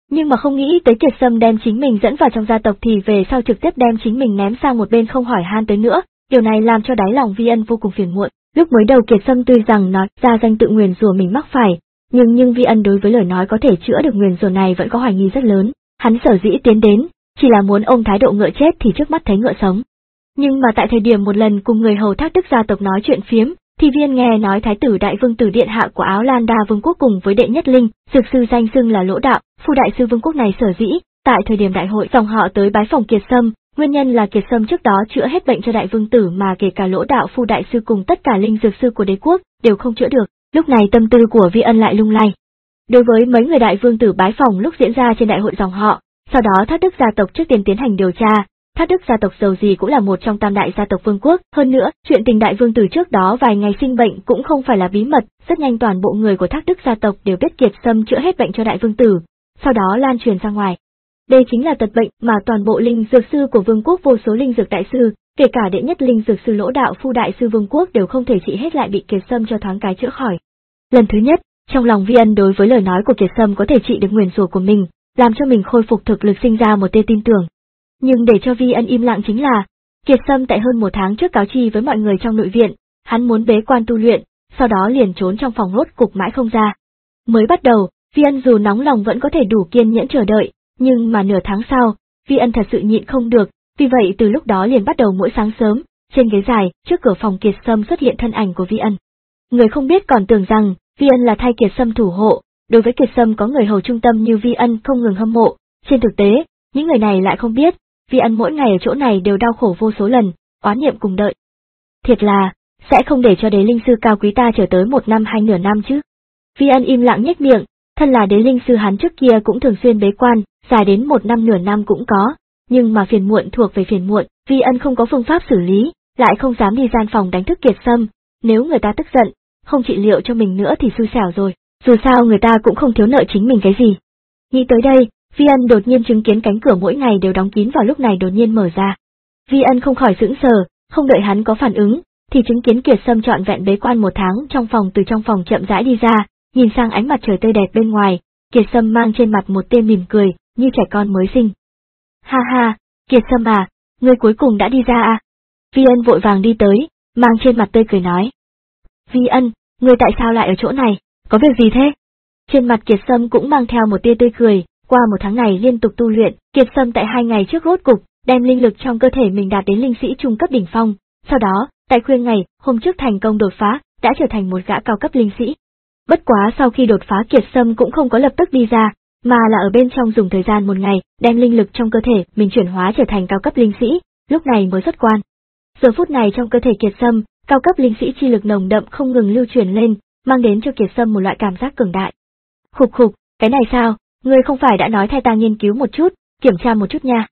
Nhưng mà không nghĩ tới Kiệt Sâm đem chính mình dẫn vào trong gia tộc thì về sau trực tiếp đem chính mình ném sang một bên không hỏi han tới nữa, điều này làm cho đáy lòng Vi Ân vô cùng phiền muộn. Lúc mới đầu Kiệt Sâm tuy rằng nói ra danh tự nguyền rủa mình mắc phải, nhưng nhưng Vi Ân đối với lời nói có thể chữa được nguyền rủa này vẫn có hoài nghi rất lớn, hắn sở dĩ tiến đến, chỉ là muốn ôm thái độ ngựa chết thì trước mắt thấy ngựa sống. Nhưng mà tại thời điểm một lần cùng người hầu Thác Đức gia tộc nói chuyện phiếm, thì Vi Ân nghe nói thái tử đại vương tử điện hạ của Áo Lan Đa vương quốc cùng với đệ nhất linh, dược sư danh xưng là Lỗ Đạo, phu đại sư vương quốc này sở dĩ, tại thời điểm đại hội dòng họ tới bái phòng Kiệt Sâm, nguyên nhân là Kiệt Sâm trước đó chữa hết bệnh cho đại vương tử mà kể cả Lỗ Đạo phu đại sư cùng tất cả linh dược sư của đế quốc đều không chữa được. Lúc này tâm tư của Vi Ân lại lung lay. Đối với mấy người đại vương tử bái phòng lúc diễn ra trên đại hội dòng họ, sau đó Thác Đức gia tộc trước tiên tiến hành điều tra. Thác Đức gia tộc dầu gì cũng là một trong tam đại gia tộc vương quốc, hơn nữa, chuyện tình đại vương tử trước đó vài ngày sinh bệnh cũng không phải là bí mật, rất nhanh toàn bộ người của Thác Đức gia tộc đều biết Kiệt Sâm chữa hết bệnh cho đại vương tử, sau đó lan truyền ra ngoài. Đây chính là tật bệnh mà toàn bộ linh dược sư của vương quốc vô số linh dược đại sư, kể cả đệ nhất linh dược sư Lỗ Đạo phu đại sư vương quốc đều không thể trị hết lại bị Kiệt Sâm cho thoáng cái chữa khỏi. Lần thứ nhất, trong lòng Vi Ân đối với lời nói của Kiệt Sâm có thể trị được nguyền rủa của mình, làm cho mình khôi phục thực lực sinh ra một tia tin tưởng. Nhưng để cho Vi Ân im lặng chính là, Kiệt Sâm tại hơn một tháng trước cáo chi với mọi người trong nội viện, hắn muốn bế quan tu luyện, sau đó liền trốn trong phòng rốt cục mãi không ra. Mới bắt đầu, Vi Ân dù nóng lòng vẫn có thể đủ kiên nhẫn chờ đợi, nhưng mà nửa tháng sau, Vi Ân thật sự nhịn không được, vì vậy từ lúc đó liền bắt đầu mỗi sáng sớm, trên ghế dài, trước cửa phòng Kiệt Sâm xuất hiện thân ảnh của Vi Ân. Người không biết còn tưởng rằng, Vi Ân là thay Kiệt Sâm thủ hộ, đối với Kiệt Sâm có người hầu trung tâm như Vi Ân không ngừng hâm mộ, trên thực tế, những người này lại không biết, Vi Ân mỗi ngày ở chỗ này đều đau khổ vô số lần, oán niệm cùng đợi. Thiệt là, sẽ không để cho đế linh sư cao quý ta chờ tới một năm hay nửa năm chứ. Vi Ân im lặng nhếch miệng, thân là đế linh sư hắn trước kia cũng thường xuyên bế quan, dài đến một năm nửa năm cũng có, nhưng mà phiền muộn thuộc về phiền muộn, Vi Ân không có phương pháp xử lý, lại không dám đi gian phòng đánh thức Kiệt Sâm, nếu người ta tức giận, không trị liệu cho mình nữa thì xui xẻo rồi, dù sao người ta cũng không thiếu nợ chính mình cái gì. Nghĩ tới đây, Vi Ân đột nhiên chứng kiến cánh cửa mỗi ngày đều đóng kín vào lúc này đột nhiên mở ra. Vi Ân không khỏi sững sờ, không đợi hắn có phản ứng, thì chứng kiến Kiệt Sâm trọn vẹn bế quan một tháng trong phòng từ trong phòng chậm rãi đi ra, nhìn sang ánh mặt trời tươi đẹp bên ngoài, Kiệt Sâm mang trên mặt một tia mỉm cười, như trẻ con mới sinh. Ha ha, Kiệt Sâm à, ngươi cuối cùng đã đi ra à? Vi Ân vội vàng đi tới, mang trên mặt tươi cười nói. Vi Ân, ngươi tại sao lại ở chỗ này, có việc gì thế? Trên mặt Kiệt Sâm cũng mang theo một tia tươi cười, qua một tháng này liên tục tu luyện, Kiệt Sâm tại hai ngày trước rốt cục, đem linh lực trong cơ thể mình đạt đến linh sĩ trung cấp đỉnh phong, sau đó, tại khuya ngày, hôm trước thành công đột phá, đã trở thành một gã cao cấp linh sĩ. Bất quá sau khi đột phá Kiệt Sâm cũng không có lập tức đi ra, mà là ở bên trong dùng thời gian một ngày, đem linh lực trong cơ thể mình chuyển hóa trở thành cao cấp linh sĩ, lúc này mới xuất quan. Giờ phút này trong cơ thể Kiệt Sâm, cao cấp linh sĩ chi lực nồng đậm không ngừng lưu truyền lên, mang đến cho Kiệt Sâm một loại cảm giác cường đại. Khục khục, cái này sao, ngươi không phải đã nói thay ta nghiên cứu một chút, kiểm tra một chút nha.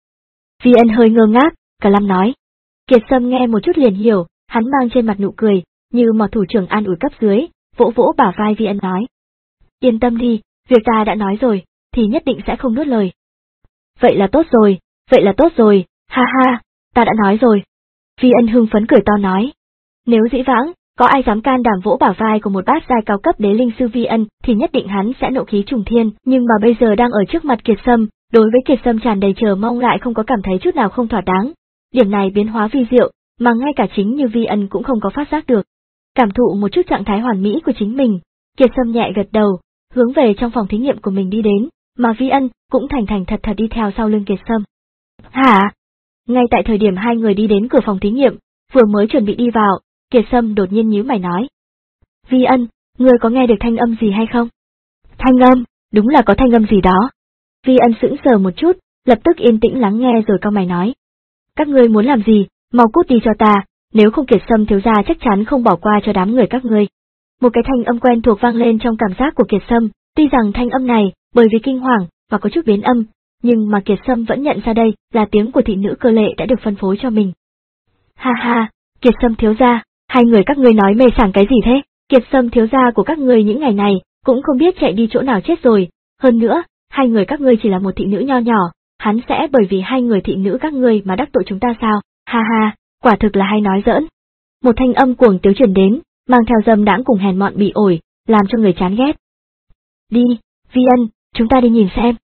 Vi Ân hơi ngơ ngác, cả lâm nói. Kiệt Sâm nghe một chút liền hiểu, hắn mang trên mặt nụ cười, như một thủ trưởng an ủi cấp dưới, vỗ vỗ bả vai Vi Ân nói. Yên tâm đi, việc ta đã nói rồi, thì nhất định sẽ không nuốt lời. Vậy là tốt rồi, vậy là tốt rồi, ha ha, ta đã nói rồi. Vi Ân hưng phấn cười to nói. Nếu dĩ vãng, có ai dám can đảm vỗ bả vai của một bát giai cao cấp đế linh sư Vi Ân thì nhất định hắn sẽ nộ khí trùng thiên, nhưng mà bây giờ đang ở trước mặt Kiệt Sâm, đối với Kiệt Sâm tràn đầy chờ mong lại không có cảm thấy chút nào không thỏa đáng. Điểm này biến hóa vi diệu, mà ngay cả chính như Vi Ân cũng không có phát giác được. Cảm thụ một chút trạng thái hoàn mỹ của chính mình, Kiệt Sâm nhẹ gật đầu, hướng về trong phòng thí nghiệm của mình đi đến, mà Vi Ân cũng thành thành thật thật đi theo sau lưng Kiệt Sâm. Hả? Ngay tại thời điểm hai người đi đến cửa phòng thí nghiệm, vừa mới chuẩn bị đi vào, Kiệt Sâm đột nhiên nhíu mày nói. Vi Ân, ngươi có nghe được thanh âm gì hay không? Thanh âm, đúng là có thanh âm gì đó. Vi Ân sững sờ một chút, lập tức yên tĩnh lắng nghe rồi cau mày nói. Các ngươi muốn làm gì, mau cút đi cho ta, nếu không Kiệt Sâm thiếu gia chắc chắn không bỏ qua cho đám người các ngươi. Một cái thanh âm quen thuộc vang lên trong cảm giác của Kiệt Sâm, tuy rằng thanh âm này, bởi vì kinh hoàng, và có chút biến âm, nhưng mà Kiệt Sâm vẫn nhận ra đây là tiếng của thị nữ cơ lệ đã được phân phối cho mình. Ha ha, Kiệt Sâm thiếu gia, hai người các ngươi nói mê sảng cái gì thế? Kiệt Sâm thiếu gia của các ngươi những ngày này, cũng không biết chạy đi chỗ nào chết rồi, hơn nữa, hai người các ngươi chỉ là một thị nữ nho nhỏ, hắn sẽ bởi vì hai người thị nữ các ngươi mà đắc tội chúng ta sao? Ha ha, quả thực là hay nói giỡn. Một thanh âm cuồng tiếu truyền đến, mang theo dâm đãng cùng hèn mọn bị ổi, làm cho người chán ghét. Đi, Vi Ân, chúng ta đi nhìn xem.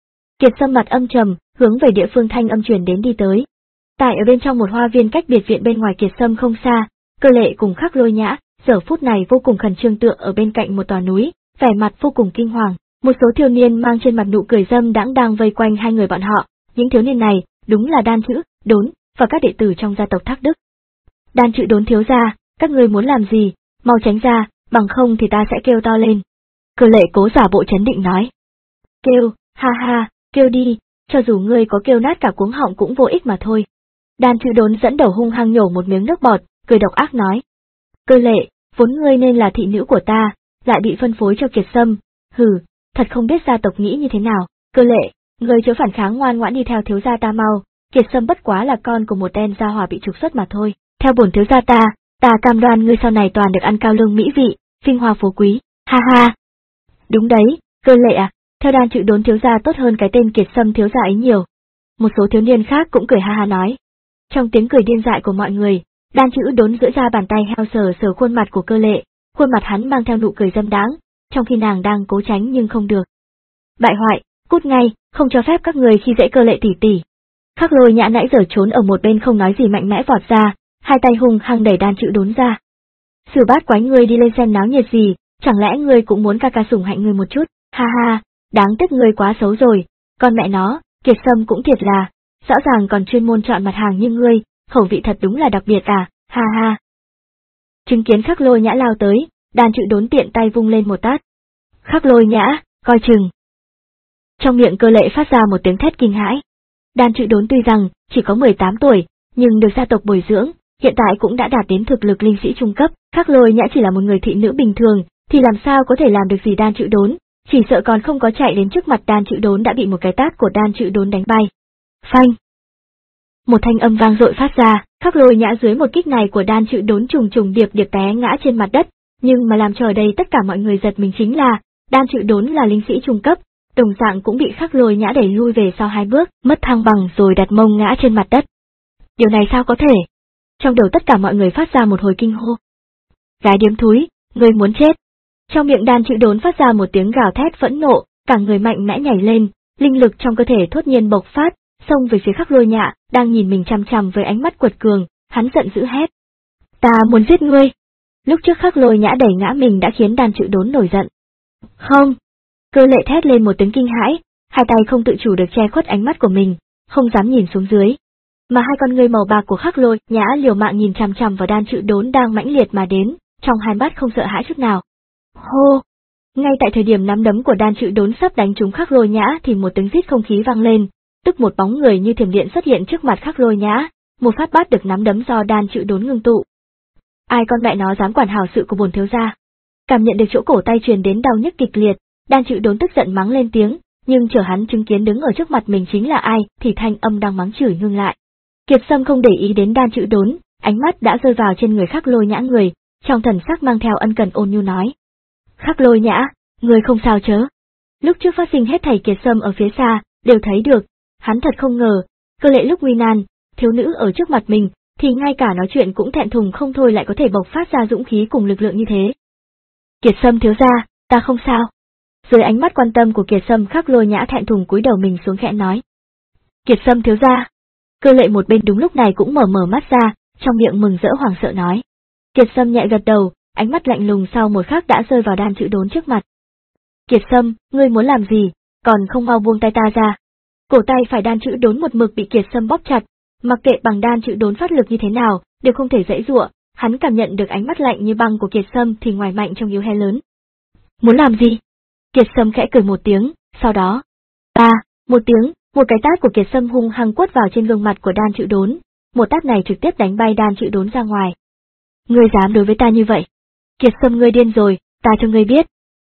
Kiệt Sâm mặt âm trầm, hướng về địa phương thanh âm truyền đến đi tới. Tại ở bên trong một hoa viên cách biệt viện bên ngoài Kiệt Sâm không xa, Cơ Lệ cùng Khắc Lôi Nhã, giờ phút này vô cùng khẩn trương tựa ở bên cạnh một tòa núi, vẻ mặt vô cùng kinh hoàng. Một số thiếu niên mang trên mặt nụ cười dâm đãng đang vây quanh hai người bọn họ, những thiếu niên này, đúng là Đan Chữ, Đốn, và các đệ tử trong gia tộc Thác Đức. Đan Chữ Đốn thiếu gia, các ngươi muốn làm gì, mau tránh ra, bằng không thì ta sẽ kêu to lên. Cơ Lệ cố giả bộ trấn định nói. Kêu, ha ha, kêu đi, cho dù ngươi có kêu nát cả cuống họng cũng vô ích mà thôi. Đan Chữ Đốn dẫn đầu hung hăng nhổ một miếng nước bọt, cười độc ác nói. Cơ Lệ, vốn ngươi nên là thị nữ của ta, lại bị phân phối cho Kiệt Sâm, hừ, thật không biết gia tộc nghĩ như thế nào. Cơ Lệ, ngươi chớ phản kháng, ngoan ngoãn đi theo thiếu gia ta mau, Kiệt Sâm bất quá là con của một tên gia hỏa bị trục xuất mà thôi. Theo bổn thiếu gia ta, ta cam đoan ngươi sau này toàn được ăn cao lương mỹ vị, vinh hoa phú quý, ha ha. Đúng đấy, Cơ Lệ à, theo Đan Chữ Đốn thiếu gia tốt hơn cái tên Kiệt Sâm thiếu gia ấy nhiều. Một số thiếu niên khác cũng cười ha ha nói. Trong tiếng cười điên dại của mọi người, Đan Chữ Đốn giơ ra bàn tay heo sờ sờ khuôn mặt của Cơ Lệ, khuôn mặt hắn mang theo nụ cười dâm đáng, trong khi nàng đang cố tránh nhưng không được. Bại hoại, cút ngay, không cho phép các người khi dễ Cơ Lệ tỷ tỷ. Khắc Lôi Nhã nãy giờ trốn ở một bên không nói gì mạnh mẽ vọt ra, hai tay hung hăng đẩy Đan Chữ Đốn ra. Sử bát quái, ngươi đi lên xem náo nhiệt gì, chẳng lẽ ngươi cũng muốn ca ca sủng hạnh ngươi một chút, ha ha, đáng tiếc ngươi quá xấu rồi, con mẹ nó, Kiệt Sâm cũng thiệt là, rõ ràng còn chuyên môn chọn mặt hàng như ngươi, khẩu vị thật đúng là đặc biệt à, ha ha. Chứng kiến Khắc Lôi Nhã lao tới, Đan Chữ Đốn tiện tay vung lên một tát. Khắc Lôi Nhã, coi chừng. Trong miệng Cơ Lệ phát ra một tiếng thét kinh hãi. Đan Chữ Đốn tuy rằng chỉ có mười tám tuổi, nhưng được gia tộc bồi dưỡng, hiện tại cũng đã đạt đến thực lực linh sĩ trung cấp. Khắc Lôi Nhã chỉ là một người thị nữ bình thường, thì làm sao có thể làm được gì Đan Chữ Đốn, chỉ sợ còn không có chạy đến trước mặt Đan Chữ Đốn đã bị một cái tát của Đan Chữ Đốn đánh bay. Phanh! Một thanh âm vang dội phát ra, Khắc Lôi Nhã dưới một kích này của Đan Chữ Đốn trùng trùng điệp điệp té ngã trên mặt đất, nhưng mà làm cho ở đây tất cả mọi người giật mình chính là, Đan Chữ Đốn là linh sĩ trung cấp, đồng dạng cũng bị Khắc Lôi Nhã đẩy lui về sau hai bước, mất thăng bằng rồi đặt mông ngã trên mặt đất. Điều này sao có thể? Trong đầu tất cả mọi người phát ra một hồi kinh hô. Gái điếm thúi, ngươi muốn chết. Trong miệng Đan Chữ Đốn phát ra một tiếng gào thét phẫn nộ, cả người mạnh mẽ nhảy lên, linh lực trong cơ thể thốt nhiên bộc phát, xông về phía Khắc Lôi Nhã, đang nhìn mình chằm chằm với ánh mắt quật cường, hắn giận dữ hét. Ta muốn giết ngươi. Lúc trước Khắc Lôi Nhã đẩy ngã mình đã khiến Đan Chữ Đốn nổi giận. Không. Cơ Lệ thét lên một tiếng kinh hãi, hai tay không tự chủ được che khuất ánh mắt của mình, không dám nhìn xuống dưới. Mà hai con ngươi màu bạc của Khắc Lôi Nhã liều mạng nhìn chằm chằm vào Đan Chữ Đốn đang mãnh liệt mà đến, trong hai mắt không sợ hãi chút nào. Hô! Ngay tại thời điểm nắm đấm của Đan Chữ Đốn sắp đánh trúng Khắc Lôi Nhã thì một tiếng rít không khí vang lên, tức một bóng người như thiểm điện xuất hiện trước mặt Khắc Lôi Nhã, một phát bắt được nắm đấm do Đan Chữ Đốn ngưng tụ. Ai con mẹ nó dám quản hảo sự của bổn thiếu gia? Cảm nhận được chỗ cổ tay truyền đến đau nhức kịch liệt, Đan Chữ Đốn tức giận mắng lên tiếng, nhưng chờ hắn chứng kiến đứng ở trước mặt mình chính là ai, thì thanh âm đang mắng chửi ngưng lại. Kiệt Sâm không để ý đến Đan Chữ Đốn, ánh mắt đã rơi vào trên người Khắc Lôi Nhã người, trong thần sắc mang theo ân cần ôn nhu nói. Khắc Lôi Nhã, người không sao chớ. Lúc trước phát sinh hết thảy Kiệt Sâm ở phía xa, đều thấy được, hắn thật không ngờ, Cơ Lệ lúc nguy nan, thiếu nữ ở trước mặt mình, thì ngay cả nói chuyện cũng thẹn thùng không thôi lại có thể bộc phát ra dũng khí cùng lực lượng như thế. Kiệt Sâm thiếu gia, ta không sao. Dưới ánh mắt quan tâm của Kiệt Sâm, Khắc Lôi Nhã thẹn thùng cúi đầu mình xuống khẽ nói. Kiệt Sâm thiếu gia. Cơ Lệ một bên đúng lúc này cũng mở mở mắt ra, trong miệng mừng rỡ hoảng sợ nói. Kiệt Sâm nhẹ gật đầu, ánh mắt lạnh lùng sau một khắc đã rơi vào Đan Chữ Đốn trước mặt. Kiệt Sâm, ngươi muốn làm gì, còn không mau buông tay ta ra. Cổ tay phải Đan Chữ Đốn một mực bị Kiệt Sâm bóp chặt, mặc kệ bằng Đan Chữ Đốn phát lực như thế nào, đều không thể giãy giụa, hắn cảm nhận được ánh mắt lạnh như băng của Kiệt Sâm thì ngoài mạnh trong yếu hé lớn. Muốn làm gì? Kiệt Sâm khẽ cười một tiếng, sau đó, ba, một tiếng, một cái tát của Kiệt Sâm hung hăng quất vào trên gương mặt của Đan Chữ Đốn, một tát này trực tiếp đánh bay Đan Chữ Đốn ra ngoài. Ngươi dám đối với ta như vậy? Kiệt Sâm, ngươi điên rồi, ta cho ngươi biết.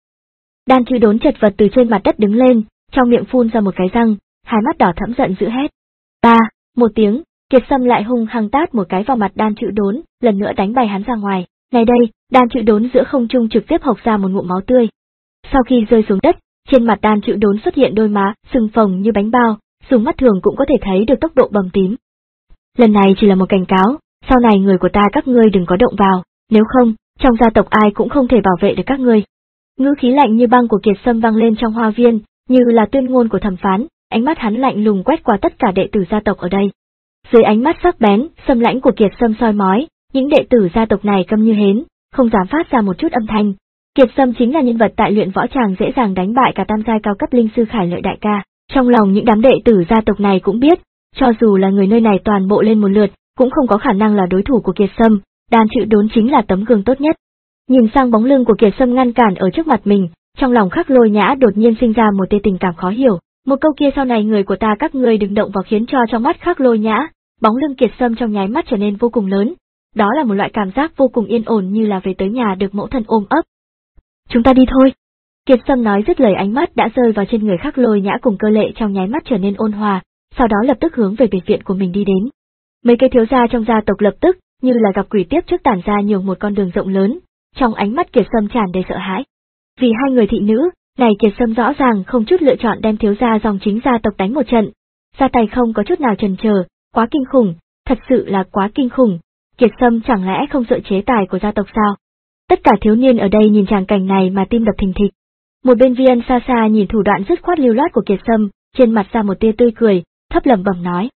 Đan Chữ Đốn chật vật từ trên mặt đất đứng lên, trong miệng phun ra một cái răng, hai mắt đỏ thẫm giận dữ hét. Ba, một tiếng, Kiệt Sâm lại hung hăng tát một cái vào mặt Đan Chữ Đốn, lần nữa đánh bay hắn ra ngoài. Này đây, Đan Chữ Đốn giữa không trung trực tiếp hộc ra một ngụm máu tươi. Sau khi rơi xuống đất, trên mặt Đan Chữ Đốn xuất hiện đôi má sưng phồng như bánh bao, dùng mắt thường cũng có thể thấy được tốc độ bầm tím. Lần này chỉ là một cảnh cáo, sau này người của ta các ngươi đừng có động vào, nếu không, trong gia tộc ai cũng không thể bảo vệ được các ngươi. Ngữ khí lạnh như băng của Kiệt Sâm vang lên trong hoa viên, như là tuyên ngôn của thẩm phán, ánh mắt hắn lạnh lùng quét qua tất cả đệ tử gia tộc ở đây. Dưới ánh mắt sắc bén, xâm lãnh của Kiệt Sâm soi mói, những đệ tử gia tộc này câm như hến, không dám phát ra một chút âm thanh. Kiệt Sâm chính là nhân vật tại luyện võ tràng dễ dàng đánh bại cả tam giai cao cấp linh sư Khải Lợi đại ca. Trong lòng những đám đệ tử gia tộc này cũng biết, cho dù là người nơi này toàn bộ lên một lượt, cũng không có khả năng là đối thủ của Kiệt Sâm, đàn chữ đốn chính là tấm gương tốt nhất. Nhìn sang bóng lưng của Kiệt Sâm ngăn cản ở trước mặt mình, trong lòng Khắc Lôi Nhã đột nhiên sinh ra một tia tình cảm khó hiểu. Một câu kia sau này người của ta các ngươi đừng động vào khiến cho trong mắt Khắc Lôi Nhã, bóng lưng Kiệt Sâm trong nháy mắt trở nên vô cùng lớn. Đó là một loại cảm giác vô cùng yên ổn như là về tới nhà được mẫu thân ôm ấp. Chúng ta đi thôi. Kiệt Sâm nói dứt lời ánh mắt đã rơi vào trên người Khắc Lôi Nhã cùng Cơ Lệ trong nháy mắt trở nên ôn hòa, sau đó lập tức hướng về biệt viện của mình đi đến. Mấy cây thiếu gia trong gia tộc lập tức, như là gặp quỷ tiếp trước tản ra nhiều một con đường rộng lớn, trong ánh mắt Kiệt Sâm tràn đầy sợ hãi. Vì hai người thị nữ, này Kiệt Sâm rõ ràng không chút lựa chọn đem thiếu gia dòng chính gia tộc đánh một trận, ra tay không có chút nào chần chờ, quá kinh khủng, thật sự là quá kinh khủng. Kiệt Sâm chẳng lẽ không sợ chế tài của gia tộc sao? Tất cả thiếu niên ở đây nhìn tràng cảnh này mà tim đập thình thịch. Một bên Vi Ân xa xa nhìn thủ đoạn dứt khoát lưu loát của Kiệt Sâm, trên mặt ra một tia tươi cười, thấp lẩm bẩm nói: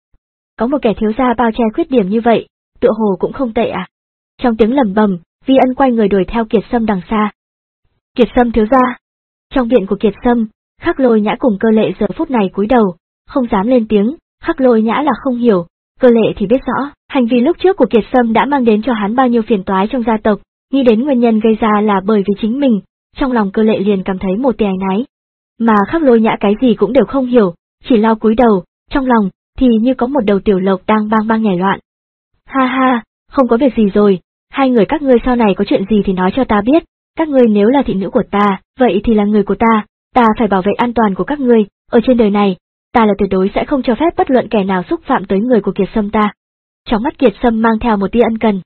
có một kẻ thiếu gia bao che khuyết điểm như vậy, tựa hồ cũng không tệ à? Trong tiếng lẩm bẩm, Vi Ân quay người đuổi theo Kiệt Sâm đằng xa. Kiệt Sâm thiếu gia. Trong viện của Kiệt Sâm, Khắc Lôi Nhã cùng Cơ Lệ giờ phút này cúi đầu, không dám lên tiếng. Khắc Lôi Nhã là không hiểu, Cơ Lệ thì biết rõ, hành vi lúc trước của Kiệt Sâm đã mang đến cho hắn bao nhiêu phiền toái trong gia tộc, nghĩ đến nguyên nhân gây ra là bởi vì chính mình, trong lòng Cơ Lệ liền cảm thấy một tia áy náy. Mà Khắc Lôi Nhã cái gì cũng đều không hiểu, chỉ lau cúi đầu, trong lòng thì như có một đầu tiểu lộc đang bang bang nhảy loạn. Ha ha, không có việc gì rồi, hai người các ngươi sau này có chuyện gì thì nói cho ta biết, các ngươi nếu là thị nữ của ta, vậy thì là người của ta, ta phải bảo vệ an toàn của các ngươi, ở trên đời này, ta là tuyệt đối sẽ không cho phép bất luận kẻ nào xúc phạm tới người của Kiệt Sâm ta. Trong mắt Kiệt Sâm mang theo một tia ân cần.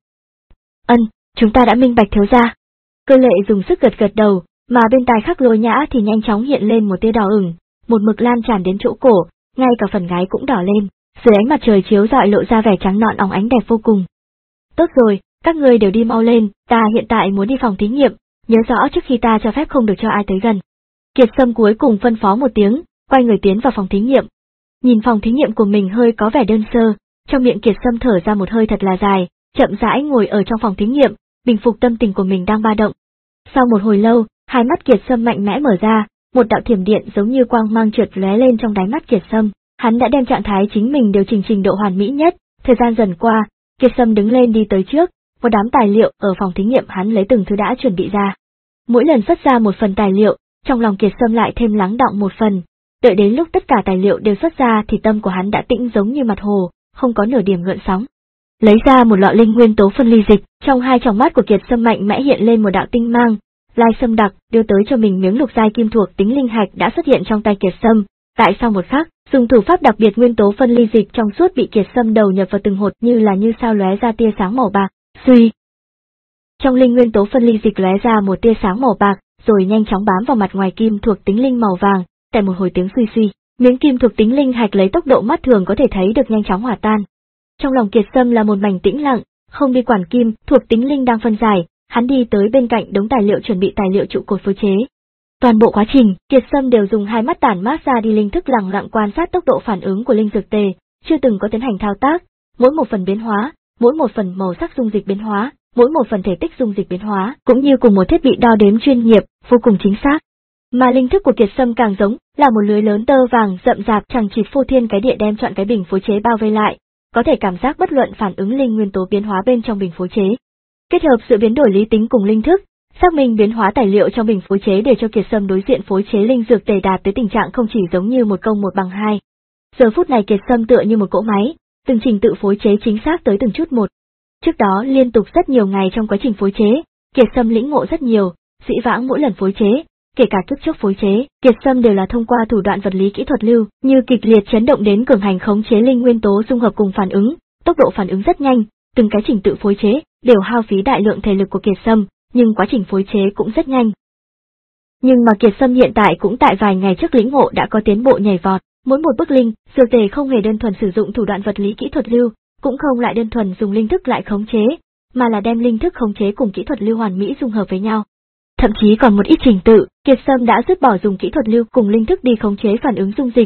Ân, chúng ta đã minh bạch thiếu gia. Cơ Lệ dùng sức gật gật đầu, mà bên tai Khắc Lôi Nhã thì nhanh chóng hiện lên một tia đỏ ửng, một mực lan tràn đến chỗ cổ, ngay cả phần gáy cũng đỏ lên, dưới ánh mặt trời chiếu rọi lộ ra vẻ trắng nõn óng ánh đẹp vô cùng. Tốt rồi, các ngươi đều đi mau lên, ta hiện tại muốn đi phòng thí nghiệm, nhớ rõ trước khi ta cho phép không được cho ai tới gần. Kiệt Sâm cuối cùng phân phó một tiếng, quay người tiến vào phòng thí nghiệm. Nhìn phòng thí nghiệm của mình hơi có vẻ đơn sơ, trong miệng Kiệt Sâm thở ra một hơi thật là dài, chậm rãi ngồi ở trong phòng thí nghiệm, bình phục tâm tình của mình đang ba động. Sau một hồi lâu, hai mắt Kiệt Sâm mạnh mẽ mở ra, một đạo thiểm điện giống như quang mang trượt lóe lên trong đáy mắt Kiệt Sâm. Hắn đã đem trạng thái chính mình điều chỉnh trình độ hoàn mỹ nhất. Thời gian dần qua, Kiệt Sâm đứng lên đi tới trước, một đám tài liệu ở phòng thí nghiệm hắn lấy từng thứ đã chuẩn bị ra. Mỗi lần xuất ra một phần tài liệu, trong lòng Kiệt Sâm lại thêm lắng đọng một phần. Đợi đến lúc tất cả tài liệu đều xuất ra thì tâm của hắn đã tĩnh giống như mặt hồ, không có nửa điểm gợn sóng. Lấy ra một lọ linh nguyên tố phân ly dịch, trong hai tròng mắt của Kiệt Sâm mạnh mẽ hiện lên một đạo tinh mang. Lai Sâm đặc đưa tới cho mình miếng lục giai kim thuộc tính linh hạch đã xuất hiện trong tay Kiệt Sâm. Tại sau một khắc, dùng thủ pháp đặc biệt nguyên tố phân ly dịch trong suốt bị Kiệt Sâm đầu nhập vào từng hột như là như sao lóe ra tia sáng màu bạc. Suy. Trong linh nguyên tố phân ly dịch lóe ra một tia sáng màu bạc, rồi nhanh chóng bám vào mặt ngoài kim thuộc tính linh màu vàng. Tại một hồi tiếng suy suy, miếng kim thuộc tính linh hạch lấy tốc độ mắt thường có thể thấy được nhanh chóng hòa tan. Trong lòng Kiệt Sâm là một mảnh tĩnh lặng, không đi quản kim thuộc tính linh đang phân giải, hắn đi tới bên cạnh đống tài liệu chuẩn bị tài liệu trụ cột phối chế. Toàn bộ quá trình, Kiệt Sâm đều dùng hai mắt tản mát ra đi linh thức lặng lặng quan sát tốc độ phản ứng của linh dược tề, chưa từng có tiến hành thao tác, mỗi một phần biến hóa, mỗi một phần màu sắc dung dịch biến hóa, mỗi một phần thể tích dung dịch biến hóa, cũng như cùng một thiết bị đo đếm chuyên nghiệp, vô cùng chính xác. Mà linh thức của Kiệt Sâm càng giống là một lưới lớn tơ vàng rậm rạp chẳng chịt phô thiên cái địa đem chọn cái bình phối chế bao vây lại, có thể cảm giác bất luận phản ứng linh nguyên tố biến hóa bên trong bình phối chế. Kết hợp sự biến đổi lý tính cùng linh thức, xác minh biến hóa tài liệu trong bình phối chế để cho Kiệt Sâm đối diện phối chế linh dược tề đạt tới tình trạng không chỉ giống như một công một bằng hai. Giờ phút này Kiệt Sâm tựa như một cỗ máy, từng trình tự phối chế chính xác tới từng chút một. Trước đó liên tục rất nhiều ngày trong quá trình phối chế, Kiệt Sâm lĩnh ngộ rất nhiều, dĩ vãng mỗi lần phối chế, kể cả kiếp trước phối chế, Kiệt Sâm đều là thông qua thủ đoạn vật lý kỹ thuật lưu, như kịch liệt chấn động đến cường hành khống chế linh nguyên tố dung hợp cùng phản ứng, tốc độ phản ứng rất nhanh, từng cái trình tự phối chế đều hao phí đại lượng thể lực của Kiệt Sâm, nhưng quá trình phối chế cũng rất nhanh. Nhưng mà Kiệt Sâm hiện tại cũng tại vài ngày trước lĩnh ngộ đã có tiến bộ nhảy vọt, mỗi một bức linh, dược tề không hề đơn thuần sử dụng thủ đoạn vật lý kỹ thuật lưu, cũng không lại đơn thuần dùng linh thức lại khống chế, mà là đem linh thức khống chế cùng kỹ thuật lưu hoàn mỹ dung hợp với nhau. Thậm chí còn một ít trình tự, Kiệt Sâm đã dứt bỏ dùng kỹ thuật lưu cùng linh thức đi khống chế phản ứng dung dịch,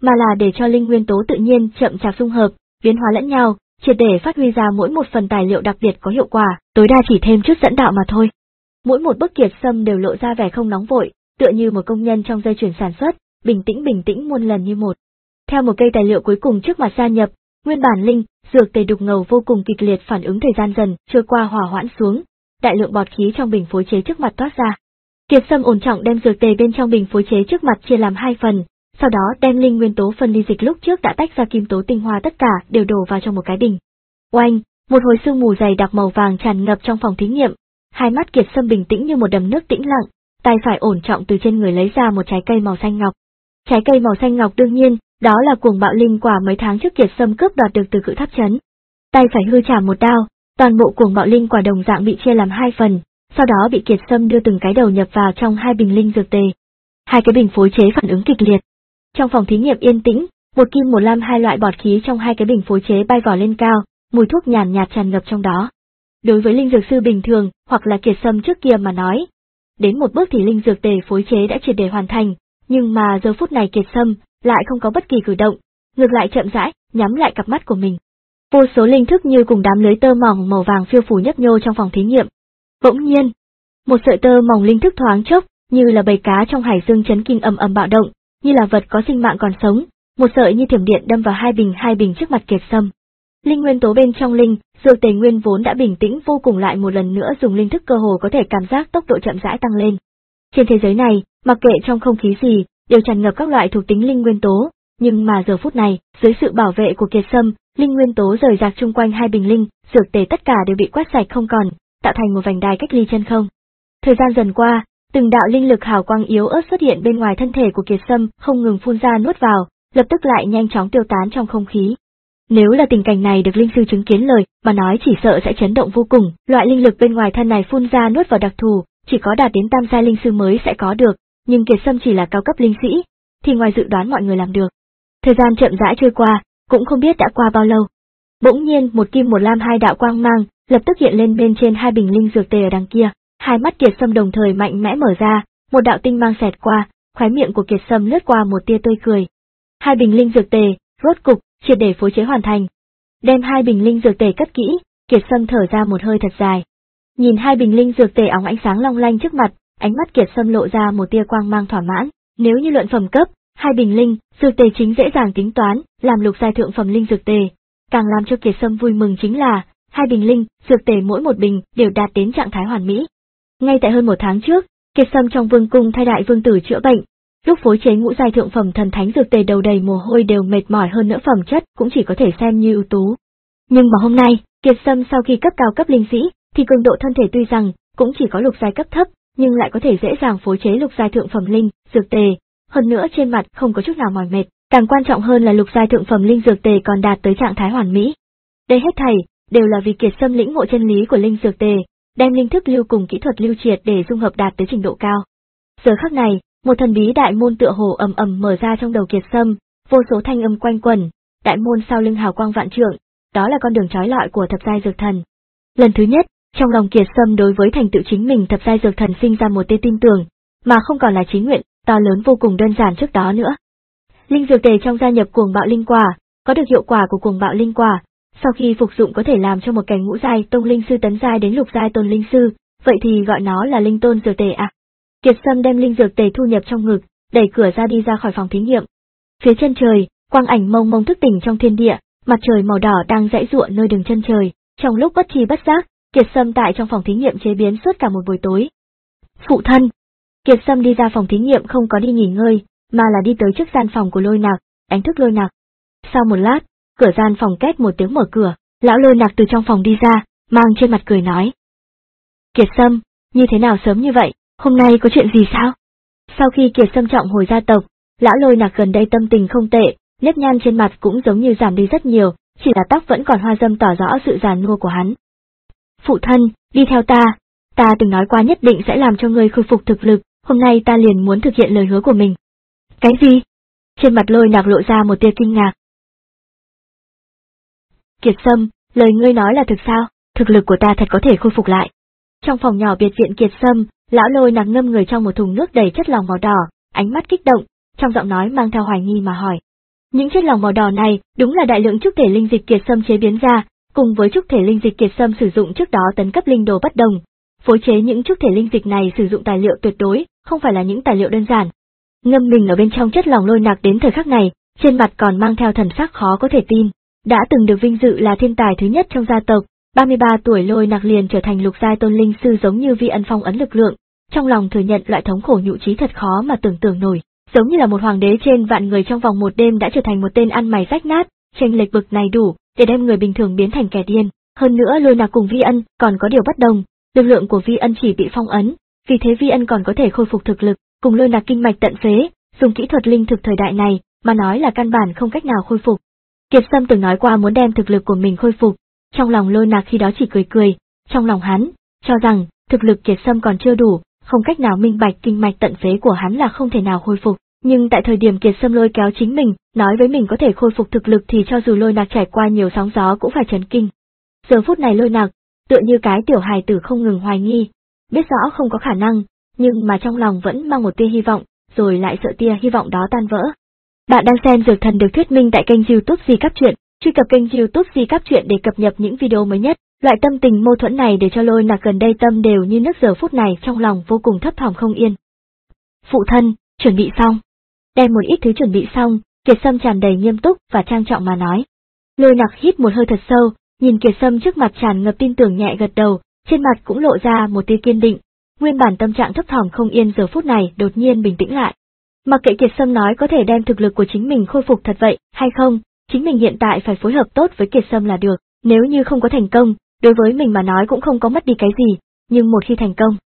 mà là để cho linh nguyên tố tự nhiên chậm chạp dung hợp, biến hóa lẫn nhau, triệt để phát huy ra mỗi một phần tài liệu đặc biệt có hiệu quả, tối đa chỉ thêm chút dẫn đạo mà thôi. Mỗi một bức kiệt sâm đều lộ ra vẻ không nóng vội, tựa như một công nhân trong dây chuyền sản xuất, bình tĩnh bình tĩnh muôn lần như một. Theo một cây tài liệu cuối cùng trước mặt gia nhập, nguyên bản linh dược tề đục ngầu vô cùng kịch liệt phản ứng thời gian dần trôi qua hòa hoãn xuống, đại lượng bọt khí trong bình phối chế trước mặt toát ra. Kiệt sâm ổn trọng đem dược tề bên trong bình phối chế trước mặt chia làm hai phần, sau đó đem linh nguyên tố phân ly dịch lúc trước đã tách ra kim tố tinh hoa tất cả đều đổ vào trong một cái bình. Oanh, một hồi sương mù dày đặc màu vàng tràn ngập trong phòng thí nghiệm, hai mắt Kiệt sâm bình tĩnh như một đầm nước tĩnh lặng, tay phải ổn trọng từ trên người lấy ra một trái cây màu xanh ngọc. Trái cây màu xanh ngọc đương nhiên, đó là cuồng bạo linh quả mấy tháng trước Kiệt sâm cướp đoạt được từ Cự Tháp trấn. Tay phải hư chảm một đao, toàn bộ cuồng bạo linh quả đồng dạng bị chia làm hai phần, sau đó bị Kiệt sâm đưa từng cái đầu nhập vào trong hai bình linh dược tề. Hai cái bình phối chế phản ứng kịch liệt. Trong phòng thí nghiệm yên tĩnh, một kim một lam hai loại bọt khí trong hai cái bình phối chế bay vỏ lên cao, mùi thuốc nhàn nhạt tràn ngập trong đó. Đối với linh dược sư bình thường, hoặc là Kiệt sâm trước kia mà nói, đến một bước thì linh dược tề phối chế đã triệt để hoàn thành, nhưng mà giờ phút này Kiệt sâm lại không có bất kỳ cử động, ngược lại chậm rãi nhắm lại cặp mắt của mình. Vô số linh thức như cùng đám lưới tơ mỏng màu vàng phiêu phù nhấp nhô trong phòng thí nghiệm. Bỗng nhiên, một sợi tơ mỏng linh thức thoáng chốc, như là bầy cá trong hải dương chấn kinh ầm ầm bạo động, như là vật có sinh mạng còn sống, một sợi như thiểm điện đâm vào hai bình hai bình trước mặt Kiệt sâm. Linh nguyên tố bên trong linh dược tề nguyên vốn đã bình tĩnh vô cùng lại một lần nữa dùng linh thức cơ hồ có thể cảm giác tốc độ chậm rãi tăng lên. Trên thế giới này, mặc kệ trong không khí gì, đều tràn ngập các loại thuộc tính linh nguyên tố, nhưng mà giờ phút này, dưới sự bảo vệ của Kiệt sâm, linh nguyên tố rời rạc chung quanh hai bình linh dược tề tất cả đều bị quét sạch không còn, tạo thành một vành đai cách ly chân không. Thời gian dần qua, từng đạo linh lực hào quang yếu ớt xuất hiện bên ngoài thân thể của Kiệt sâm, không ngừng phun ra nuốt vào, lập tức lại nhanh chóng tiêu tán trong không khí. Nếu là tình cảnh này được linh sư chứng kiến lời mà nói chỉ sợ sẽ chấn động vô cùng, loại linh lực bên ngoài thân này phun ra nuốt vào đặc thù, chỉ có đạt đến tam giai linh sư mới sẽ có được, nhưng Kiệt sâm chỉ là cao cấp linh sĩ, thì ngoài dự đoán mọi người làm được. Thời gian chậm rãi trôi qua, cũng không biết đã qua bao lâu. Bỗng nhiên một kim một lam hai đạo quang mang, lập tức hiện lên bên trên hai bình linh dược tề ở đằng kia, hai mắt Kiệt sâm đồng thời mạnh mẽ mở ra, một đạo tinh mang xẹt qua, khóe miệng của Kiệt sâm lướt qua một tia tươi cười. Hai bình linh dược tề, rốt cục, triệt để phối chế hoàn thành. Đem hai bình linh dược tề cất kỹ, Kiệt sâm thở ra một hơi thật dài. Nhìn hai bình linh dược tề óng ánh sáng long lanh trước mặt, ánh mắt Kiệt sâm lộ ra một tia quang mang thỏa mãn. Nếu như luận phẩm cấp, hai bình linh dược tề chính dễ dàng tính toán, làm lục giai thượng phẩm linh dược tề. Càng làm cho Kiệt sâm vui mừng chính là, hai bình linh dược tề mỗi một bình đều đạt đến trạng thái hoàn mỹ. Ngay tại hơn một tháng trước, Kiệt sâm trong vương cung thay đại vương tử chữa bệnh, lúc phối chế ngũ giai thượng phẩm thần thánh dược tề đầu đầy mồ hôi đều mệt mỏi hơn nữa phẩm chất cũng chỉ có thể xem như ưu tú. Nhưng mà hôm nay, Kiệt sâm sau khi cấp cao cấp linh sĩ, thì cường độ thân thể tuy rằng cũng chỉ có lục giai cấp thấp, nhưng lại có thể dễ dàng phối chế lục giai thượng phẩm linh dược tề, hơn nữa trên mặt không có chút nào mỏi mệt, càng quan trọng hơn là lục giai thượng phẩm linh dược tề còn đạt tới trạng thái hoàn mỹ. Đây hết thảy đều là vì Kiệt sâm lĩnh ngộ chân lý của linh dược tề, đem linh thức lưu cùng kỹ thuật lưu triệt để dung hợp đạt tới trình độ cao. Giờ khắc này, một thần bí đại môn tựa hồ ầm ầm mở ra trong đầu Kiệt sâm, vô số thanh âm quanh quẩn, đại môn sau lưng hào quang vạn trượng, đó là con đường trói lọi của thập giai dược thần. Lần thứ nhất, trong lòng Kiệt sâm đối với thành tựu chính mình thập giai dược thần sinh ra một tia tin tưởng, mà không còn là chí nguyện to lớn vô cùng đơn giản trước đó nữa. Linh dược tề trong gia nhập cuồng bạo linh quả, có được hiệu quả của cuồng bạo linh quả, sau khi phục dụng có thể làm cho một cảnh ngũ giai tông linh sư tấn giai đến lục giai tôn linh sư, vậy thì gọi nó là linh tôn dược tề à? Kiệt sâm đem linh dược tề thu nhập trong ngực, đẩy cửa ra đi ra khỏi phòng thí nghiệm. Phía chân trời, quang ảnh mông mông thức tỉnh trong thiên địa, mặt trời màu đỏ đang giãy giụa nơi đường chân trời. Trong lúc bất tri bất giác, Kiệt sâm tại trong phòng thí nghiệm chế biến suốt cả một buổi tối. Phụ thân. Kiệt sâm đi ra phòng thí nghiệm không có đi nghỉ ngơi, mà là đi tới trước gian phòng của Lôi Nặc, đánh thức Lôi Nặc. Sau một lát, cửa gian phòng két một tiếng mở cửa, lão Lôi Nặc từ trong phòng đi ra, mang trên mặt cười nói: Kiệt sâm, như thế nào sớm như vậy, hôm nay có chuyện gì sao? Sau khi Kiệt sâm trọng hồi gia tộc, lão Lôi Nặc gần đây tâm tình không tệ, nếp nhăn trên mặt cũng giống như giảm đi rất nhiều, chỉ là tóc vẫn còn hoa râm tỏ rõ sự già nua của hắn. Phụ thân, đi theo ta, ta từng nói qua nhất định sẽ làm cho ngươi khôi phục thực lực, hôm nay ta liền muốn thực hiện lời hứa của mình. Cái gì? Trên mặt Lôi Nặc lộ ra một tia kinh ngạc. Kiệt sâm, lời ngươi nói là thực sao? Thực lực của ta thật có thể khôi phục lại. Trong phòng nhỏ biệt viện Kiệt sâm, lão Lôi Nặc ngâm người trong một thùng nước đầy chất lỏng màu đỏ, ánh mắt kích động, trong giọng nói mang theo hoài nghi mà hỏi. Những chất lỏng màu đỏ này đúng là đại lượng trúc thể linh dịch kiệt sâm chế biến ra, cùng với trúc thể linh dịch kiệt sâm sử dụng trước đó tấn cấp linh đồ bất đồng. Phối chế những trúc thể linh dịch này sử dụng tài liệu tuyệt đối, không phải là những tài liệu đơn giản. Ngâm mình ở bên trong chất lỏng lôi nặc đến thời khắc này, trên mặt còn mang theo thần sắc khó có thể tin. Đã từng được vinh dự là thiên tài thứ nhất trong gia tộc, ba mươi ba tuổi lôi nặc liền trở thành lục giai tôn linh sư, giống như vi ân phong ấn lực lượng. Trong lòng thừa nhận loại thống khổ nhũ trí thật khó mà tưởng tượng nổi, giống như là một hoàng đế trên vạn người trong vòng một đêm đã trở thành một tên ăn mày rách nát, chênh lệch bực này đủ để đem người bình thường biến thành kẻ điên. Hơn nữa lôi nặc cùng vi ân còn có điều bất đồng, lực lượng của vi ân chỉ bị phong ấn, vì thế vi ân còn có thể khôi phục thực lực, cùng lôi nặc kinh mạch tận phế, dùng kỹ thuật linh thực thời đại này mà nói là căn bản không cách nào khôi phục. Kiệt Sâm từng nói qua muốn đem thực lực của mình khôi phục, trong lòng lôi nặc khi đó chỉ cười cười, trong lòng hắn cho rằng thực lực Kiệt Sâm còn chưa đủ, không cách nào minh bạch kinh mạch tận phế của hắn là không thể nào khôi phục. Nhưng tại thời điểm Kiệt Sâm lôi kéo chính mình, nói với mình có thể khôi phục thực lực thì cho dù lôi nặc trải qua nhiều sóng gió cũng phải chấn kinh. Giờ phút này lôi nặc, tựa như cái tiểu hài tử không ngừng hoài nghi, biết rõ không có khả năng, nhưng mà trong lòng vẫn mang một tia hy vọng, rồi lại sợ tia hy vọng đó tan vỡ. Bạn đang xem Dược Thần được thuyết minh tại kênh YouTube Di Cáp Truyện, truy cập kênh YouTube Di Cáp Truyện để cập nhật những video mới nhất. Loại tâm tình mâu thuẫn này để cho lôi nặc gần đây tâm đều như nước, giờ phút này trong lòng vô cùng thấp thỏm không yên. Phụ thân, chuẩn bị xong. Đem một ít thứ chuẩn bị xong, Kiệt Sâm tràn đầy nghiêm túc và trang trọng mà nói. Lôi nặc hít một hơi thật sâu, nhìn Kiệt Sâm trước mặt tràn ngập tin tưởng nhẹ gật đầu, trên mặt cũng lộ ra một tia kiên định. Nguyên bản tâm trạng thấp thỏm không yên giờ phút này đột nhiên bình tĩnh lại. Mặc kệ Kiệt Sâm nói có thể đem thực lực của chính mình khôi phục thật vậy hay không, chính mình hiện tại phải phối hợp tốt với Kiệt Sâm là được, nếu như không có thành công, đối với mình mà nói cũng không có mất đi cái gì, nhưng một khi thành công.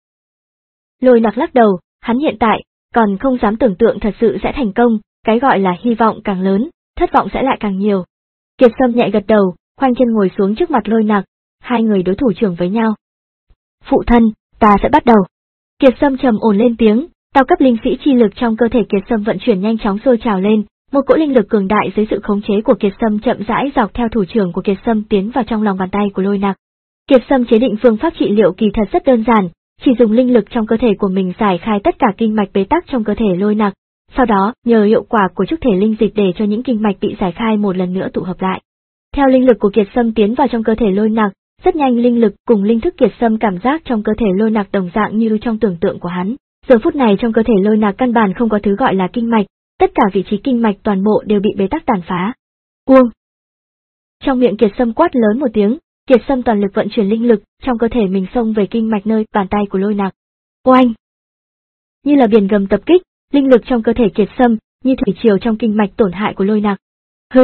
Lôi nặc lắc đầu, hắn hiện tại còn không dám tưởng tượng thật sự sẽ thành công, cái gọi là hy vọng càng lớn, thất vọng sẽ lại càng nhiều. Kiệt Sâm nhẹ gật đầu, khoanh chân ngồi xuống trước mặt lôi nặc, hai người đối thủ trưởng với nhau. Phụ thân, ta sẽ bắt đầu. Kiệt Sâm trầm ổn lên tiếng, cao cấp linh sĩ chi lực trong cơ thể Kiệt Sâm vận chuyển nhanh chóng sôi trào lên, một cỗ linh lực cường đại dưới sự khống chế của Kiệt Sâm chậm rãi dọc theo thủ trưởng của Kiệt Sâm tiến vào trong lòng bàn tay của lôi nặc. Kiệt Sâm chế định phương pháp trị liệu kỳ thật rất đơn giản, chỉ dùng linh lực trong cơ thể của mình giải khai tất cả kinh mạch bế tắc trong cơ thể lôi nặc, sau đó nhờ hiệu quả của trúc thể linh dịch để cho những kinh mạch bị giải khai một lần nữa tụ hợp lại. Theo linh lực của Kiệt Sâm tiến vào trong cơ thể lôi nặc, rất nhanh linh lực cùng linh thức Kiệt Sâm cảm giác trong cơ thể lôi nặc đồng dạng như trong tưởng tượng của hắn. Giờ phút này trong cơ thể lôi nặc căn bản không có thứ gọi là kinh mạch, tất cả vị trí kinh mạch toàn bộ đều bị bế tắc tàn phá. Uông! Trong miệng Kiệt Sâm quát lớn một tiếng, Kiệt Sâm toàn lực vận chuyển linh lực trong cơ thể mình xông về kinh mạch nơi bàn tay của lôi nặc. Oanh! Như là biển gầm tập kích, linh lực trong cơ thể Kiệt Sâm như thủy triều trong kinh mạch tổn hại của lôi nặc. Hừ!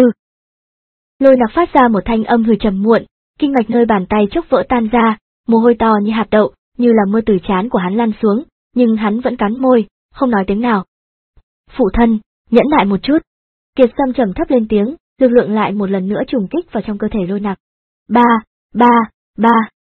Lôi nặc phát ra một thanh âm hừ trầm muộn, kinh mạch nơi bàn tay chốc vỡ tan ra, mồ hôi to như hạt đậu, như là mưa từ trán của hắn lăn xuống, nhưng hắn vẫn cắn môi, không nói tiếng nào. Phụ thân, nhẫn nại một chút. Kiệt Sâm trầm thấp lên tiếng, lực lượng lại một lần nữa trùng kích vào trong cơ thể lôi nặc. Ba, ba, ba.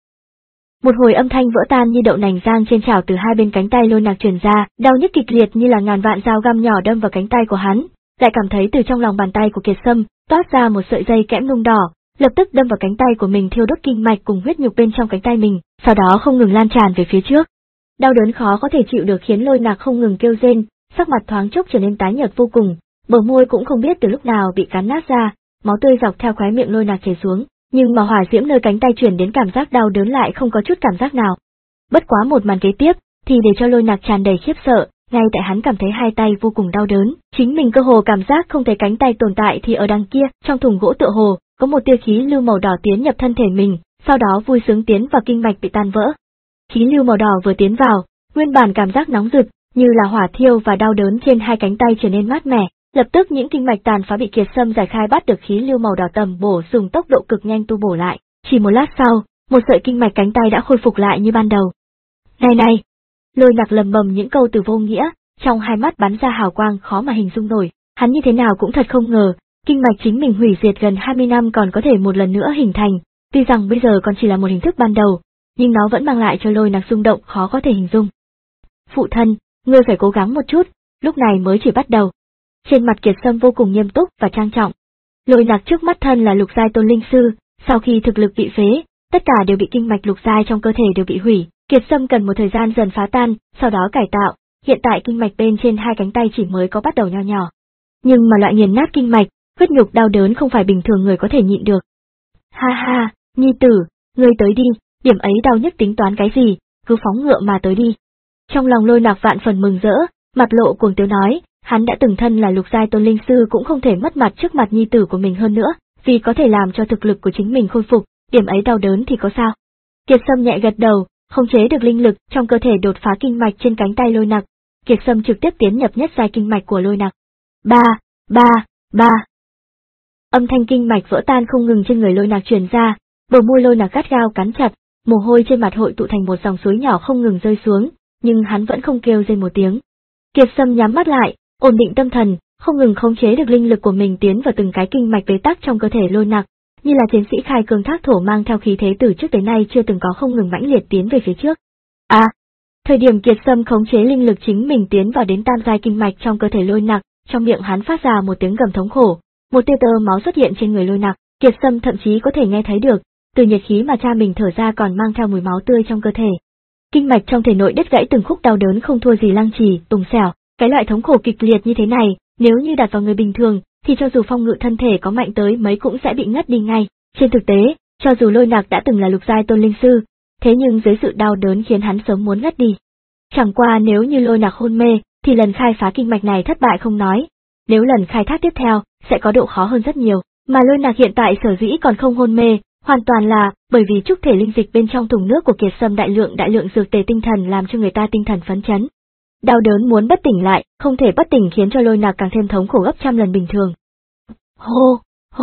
Một hồi âm thanh vỡ tan như đậu nành rang trên chảo từ hai bên cánh tay lôi nặc truyền ra, đau nhức kịch liệt như là ngàn vạn dao găm nhỏ đâm vào cánh tay của hắn, lại cảm thấy từ trong lòng bàn tay của Kiệt Sâm toát ra một sợi dây kẽm nung đỏ, lập tức đâm vào cánh tay của mình, thiêu đốt kinh mạch cùng huyết nhục bên trong cánh tay mình, sau đó không ngừng lan tràn về phía trước. Đau đớn khó có thể chịu được khiến lôi nặc không ngừng kêu rên, sắc mặt thoáng chốc trở nên tái nhợt vô cùng, bờ môi cũng không biết từ lúc nào bị cắn nát ra, máu tươi dọc theo khóe miệng lôi nặc chảy xuống, nhưng mà hỏa diễm nơi cánh tay truyền đến cảm giác đau đớn lại không có chút cảm giác nào. Bất quá một màn kế tiếp thì để cho lôi nặc tràn đầy khiếp sợ, ngay tại hắn cảm thấy hai tay vô cùng đau đớn, chính mình cơ hồ cảm giác không thấy cánh tay tồn tại thì ở đằng kia, trong thùng gỗ tựa hồ có một tia khí lưu màu đỏ tiến nhập thân thể mình, sau đó vui sướng tiến vào kinh mạch bị tan vỡ. Khí lưu màu đỏ vừa tiến vào, nguyên bản cảm giác nóng rực như là hỏa thiêu và đau đớn trên hai cánh tay trở nên mát mẻ, lập tức những kinh mạch tàn phá bị Kiệt Sâm giải khai bắt được khí lưu màu đỏ tầm bổ dùng tốc độ cực nhanh tu bổ lại, chỉ một lát sau, một sợi kinh mạch cánh tay đã khôi phục lại như ban đầu. Này này! Lôi nặc lầm bầm những câu từ vô nghĩa, trong hai mắt bắn ra hào quang khó mà hình dung nổi, hắn như thế nào cũng thật không ngờ, kinh mạch chính mình hủy diệt gần hai mươi năm còn có thể một lần nữa hình thành, tuy rằng bây giờ còn chỉ là một hình thức ban đầu, nhưng nó vẫn mang lại cho lôi nặc rung động khó có thể hình dung. Phụ thân, ngươi phải cố gắng một chút, lúc này mới chỉ bắt đầu. Trên mặt Kiệt Sâm vô cùng nghiêm túc và trang trọng. Lôi nặc trước mắt thân là lục giai tôn linh sư, sau khi thực lực bị phế, tất cả đều bị kinh mạch lục giai trong cơ thể đều bị hủy, Kiệt Sâm cần một thời gian dần phá tan, sau đó cải tạo, hiện tại kinh mạch bên trên hai cánh tay chỉ mới có bắt đầu nho nhỏ. Nhưng mà loại nghiền nát kinh mạch, huyết nhục đau đớn không phải bình thường người có thể nhịn được. Ha ha, nhi tử, ngươi tới đi, điểm ấy đau nhất tính toán cái gì, cứ phóng ngựa mà tới đi. Trong lòng Lôi Nặc vạn phần mừng rỡ, mặt lộ cuồng tiếu nói, hắn đã từng thân là lục giai tôn linh sư cũng không thể mất mặt trước mặt nhi tử của mình hơn nữa, vì có thể làm cho thực lực của chính mình khôi phục, điểm ấy đau đớn thì có sao. Kiệt Sâm nhẹ gật đầu, không chế được linh lực trong cơ thể đột phá kinh mạch trên cánh tay Lôi Nặc, Kiệt Sâm trực tiếp tiến nhập nhất giai kinh mạch của Lôi Nặc. Ba, ba, ba. Âm thanh kinh mạch vỡ tan không ngừng trên người Lôi Nặc truyền ra, bờ môi Lôi Nặc gắt gao cắn chặt, mồ hôi trên mặt hội tụ thành một dòng suối nhỏ không ngừng rơi xuống, nhưng hắn vẫn không kêu rên một tiếng. Kiệt Sâm nhắm mắt lại, ổn định tâm thần, không ngừng khống chế được linh lực của mình tiến vào từng cái kinh mạch bế tắc trong cơ thể Lôi Nặc, như là chiến sĩ khai cường thác thổ mang theo khí thế từ trước tới nay chưa từng có không ngừng mãnh liệt tiến về phía trước. À, thời điểm Kiệt Sâm khống chế linh lực chính mình tiến vào đến tam giai kinh mạch trong cơ thể Lôi Nặc, trong miệng hắn phát ra một tiếng gầm thống khổ, một tia tơ máu xuất hiện trên người Lôi Nặc, Kiệt Sâm thậm chí có thể nghe thấy được, từ nhiệt khí mà cha mình thở ra còn mang theo mùi máu tươi trong cơ thể. Kinh mạch trong thể nội đứt gãy từng khúc đau đớn không thua gì lăng trì, tùng xẻo, cái loại thống khổ kịch liệt như thế này, nếu như đặt vào người bình thường, thì cho dù phong ngự thân thể có mạnh tới mấy cũng sẽ bị ngất đi ngay. Trên thực tế, cho dù Lôi Nặc đã từng là lục giai tôn linh sư, thế nhưng dưới sự đau đớn khiến hắn sớm muốn ngất đi. Chẳng qua nếu như Lôi Nặc hôn mê, thì lần khai phá kinh mạch này thất bại không nói, nếu lần khai thác tiếp theo, sẽ có độ khó hơn rất nhiều, mà Lôi Nặc hiện tại sở dĩ còn không hôn mê, hoàn toàn là bởi vì trúc thể linh dịch bên trong thùng nước của Kiệt Sâm đại lượng đại lượng dược tề tinh thần làm cho người ta tinh thần phấn chấn. Đau đớn muốn bất tỉnh lại, không thể bất tỉnh khiến cho Lôi Nặc càng thêm thống khổ gấp trăm lần bình thường. Hô, hô.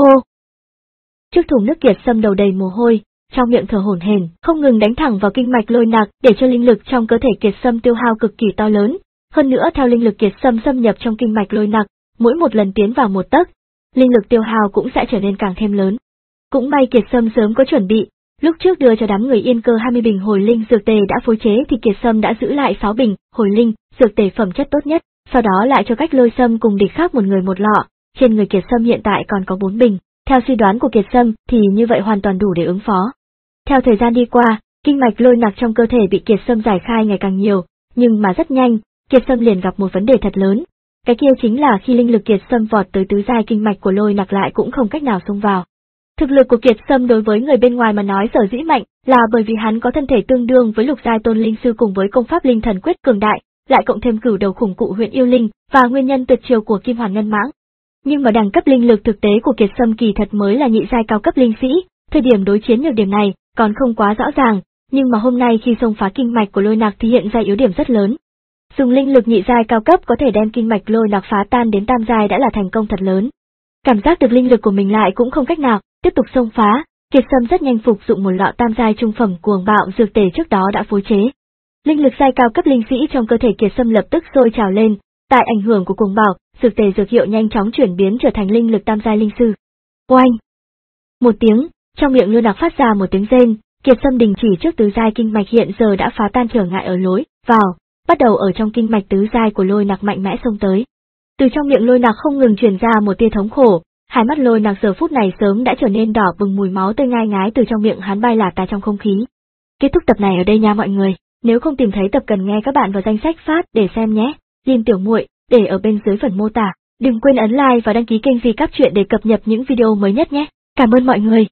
Trước thùng nước Kiệt Sâm đầu đầy mồ hôi, trong miệng thở hổn hển, không ngừng đánh thẳng vào kinh mạch Lôi Nặc, để cho linh lực trong cơ thể Kiệt Sâm tiêu hao cực kỳ to lớn. Hơn nữa theo linh lực Kiệt Sâm xâm nhập trong kinh mạch Lôi Nặc, mỗi một lần tiến vào một tấc, linh lực tiêu hao cũng sẽ trở nên càng thêm lớn. Cũng may Kiệt Sâm sớm có chuẩn bị, lúc trước đưa cho đám người Yên Cơ hai mươi bình hồi linh dược tề đã phối chế thì Kiệt Sâm đã giữ lại sáu bình hồi linh dược tề phẩm chất tốt nhất, sau đó lại cho Cách Lôi Sâm cùng địch khác một người một lọ, trên người Kiệt Sâm hiện tại còn có bốn bình, theo suy đoán của Kiệt Sâm thì như vậy hoàn toàn đủ để ứng phó. Theo thời gian đi qua, kinh mạch Lôi Nặc trong cơ thể bị Kiệt Sâm giải khai ngày càng nhiều, nhưng mà rất nhanh, Kiệt Sâm liền gặp một vấn đề thật lớn. Cái kia chính là khi linh lực Kiệt Sâm vọt tới tứ giai kinh mạch của Lôi Nặc lại cũng không cách nào xông vào. Thực lực của Kiệt Sâm đối với người bên ngoài mà nói sở dĩ mạnh, là bởi vì hắn có thân thể tương đương với lục giai tôn linh sư cùng với công pháp linh thần quyết cường đại, lại cộng thêm cửu đầu khủng cụ huyện yêu linh và nguyên nhân tuyệt chiêu của Kim Hoàn Ngân Mãng. Nhưng mà đẳng cấp linh lực thực tế của Kiệt Sâm kỳ thật mới là nhị giai cao cấp linh sĩ, thời điểm đối chiến nhược điểm này còn không quá rõ ràng, nhưng mà hôm nay khi xông phá kinh mạch của Lôi Nặc thì hiện ra yếu điểm rất lớn. Dùng linh lực nhị giai cao cấp có thể đem kinh mạch Lôi Nặc phá tan đến tam giai đã là thành công thật lớn. Cảm giác được linh lực của mình lại cũng không cách nào tiếp tục xông phá, Kiệt Sâm rất nhanh phục dụng một lọ tam giai trung phẩm cuồng bạo dược tề trước đó đã phối chế. Linh lực giai cao cấp linh sĩ trong cơ thể Kiệt Sâm lập tức sôi trào lên, tại ảnh hưởng của cuồng bạo, dược tề dược hiệu nhanh chóng chuyển biến trở thành linh lực tam giai linh sư. Oanh! Một tiếng, trong miệng Lôi Nặc phát ra một tiếng rên, Kiệt Sâm đình chỉ trước tứ giai kinh mạch hiện giờ đã phá tan trở ngại ở lối vào, bắt đầu ở trong kinh mạch tứ giai của Lôi Nặc mạnh mẽ xông tới. Từ trong miệng Lôi Nặc không ngừng truyền ra một tia thống khổ, hai mắt Lôi Nặc giờ phút này sớm đã trở nên đỏ bừng, mùi máu tươi ngai ngái từ trong miệng hắn bay lả tả trong không khí. Kết thúc tập này ở đây nha mọi người, nếu không tìm thấy tập cần nghe các bạn vào danh sách phát để xem nhé. Diên Tiểu Muội để ở bên dưới phần mô tả. Đừng quên ấn like và đăng ký kênh Di Cáp Truyện để cập nhật những video mới nhất nhé. Cảm ơn mọi người.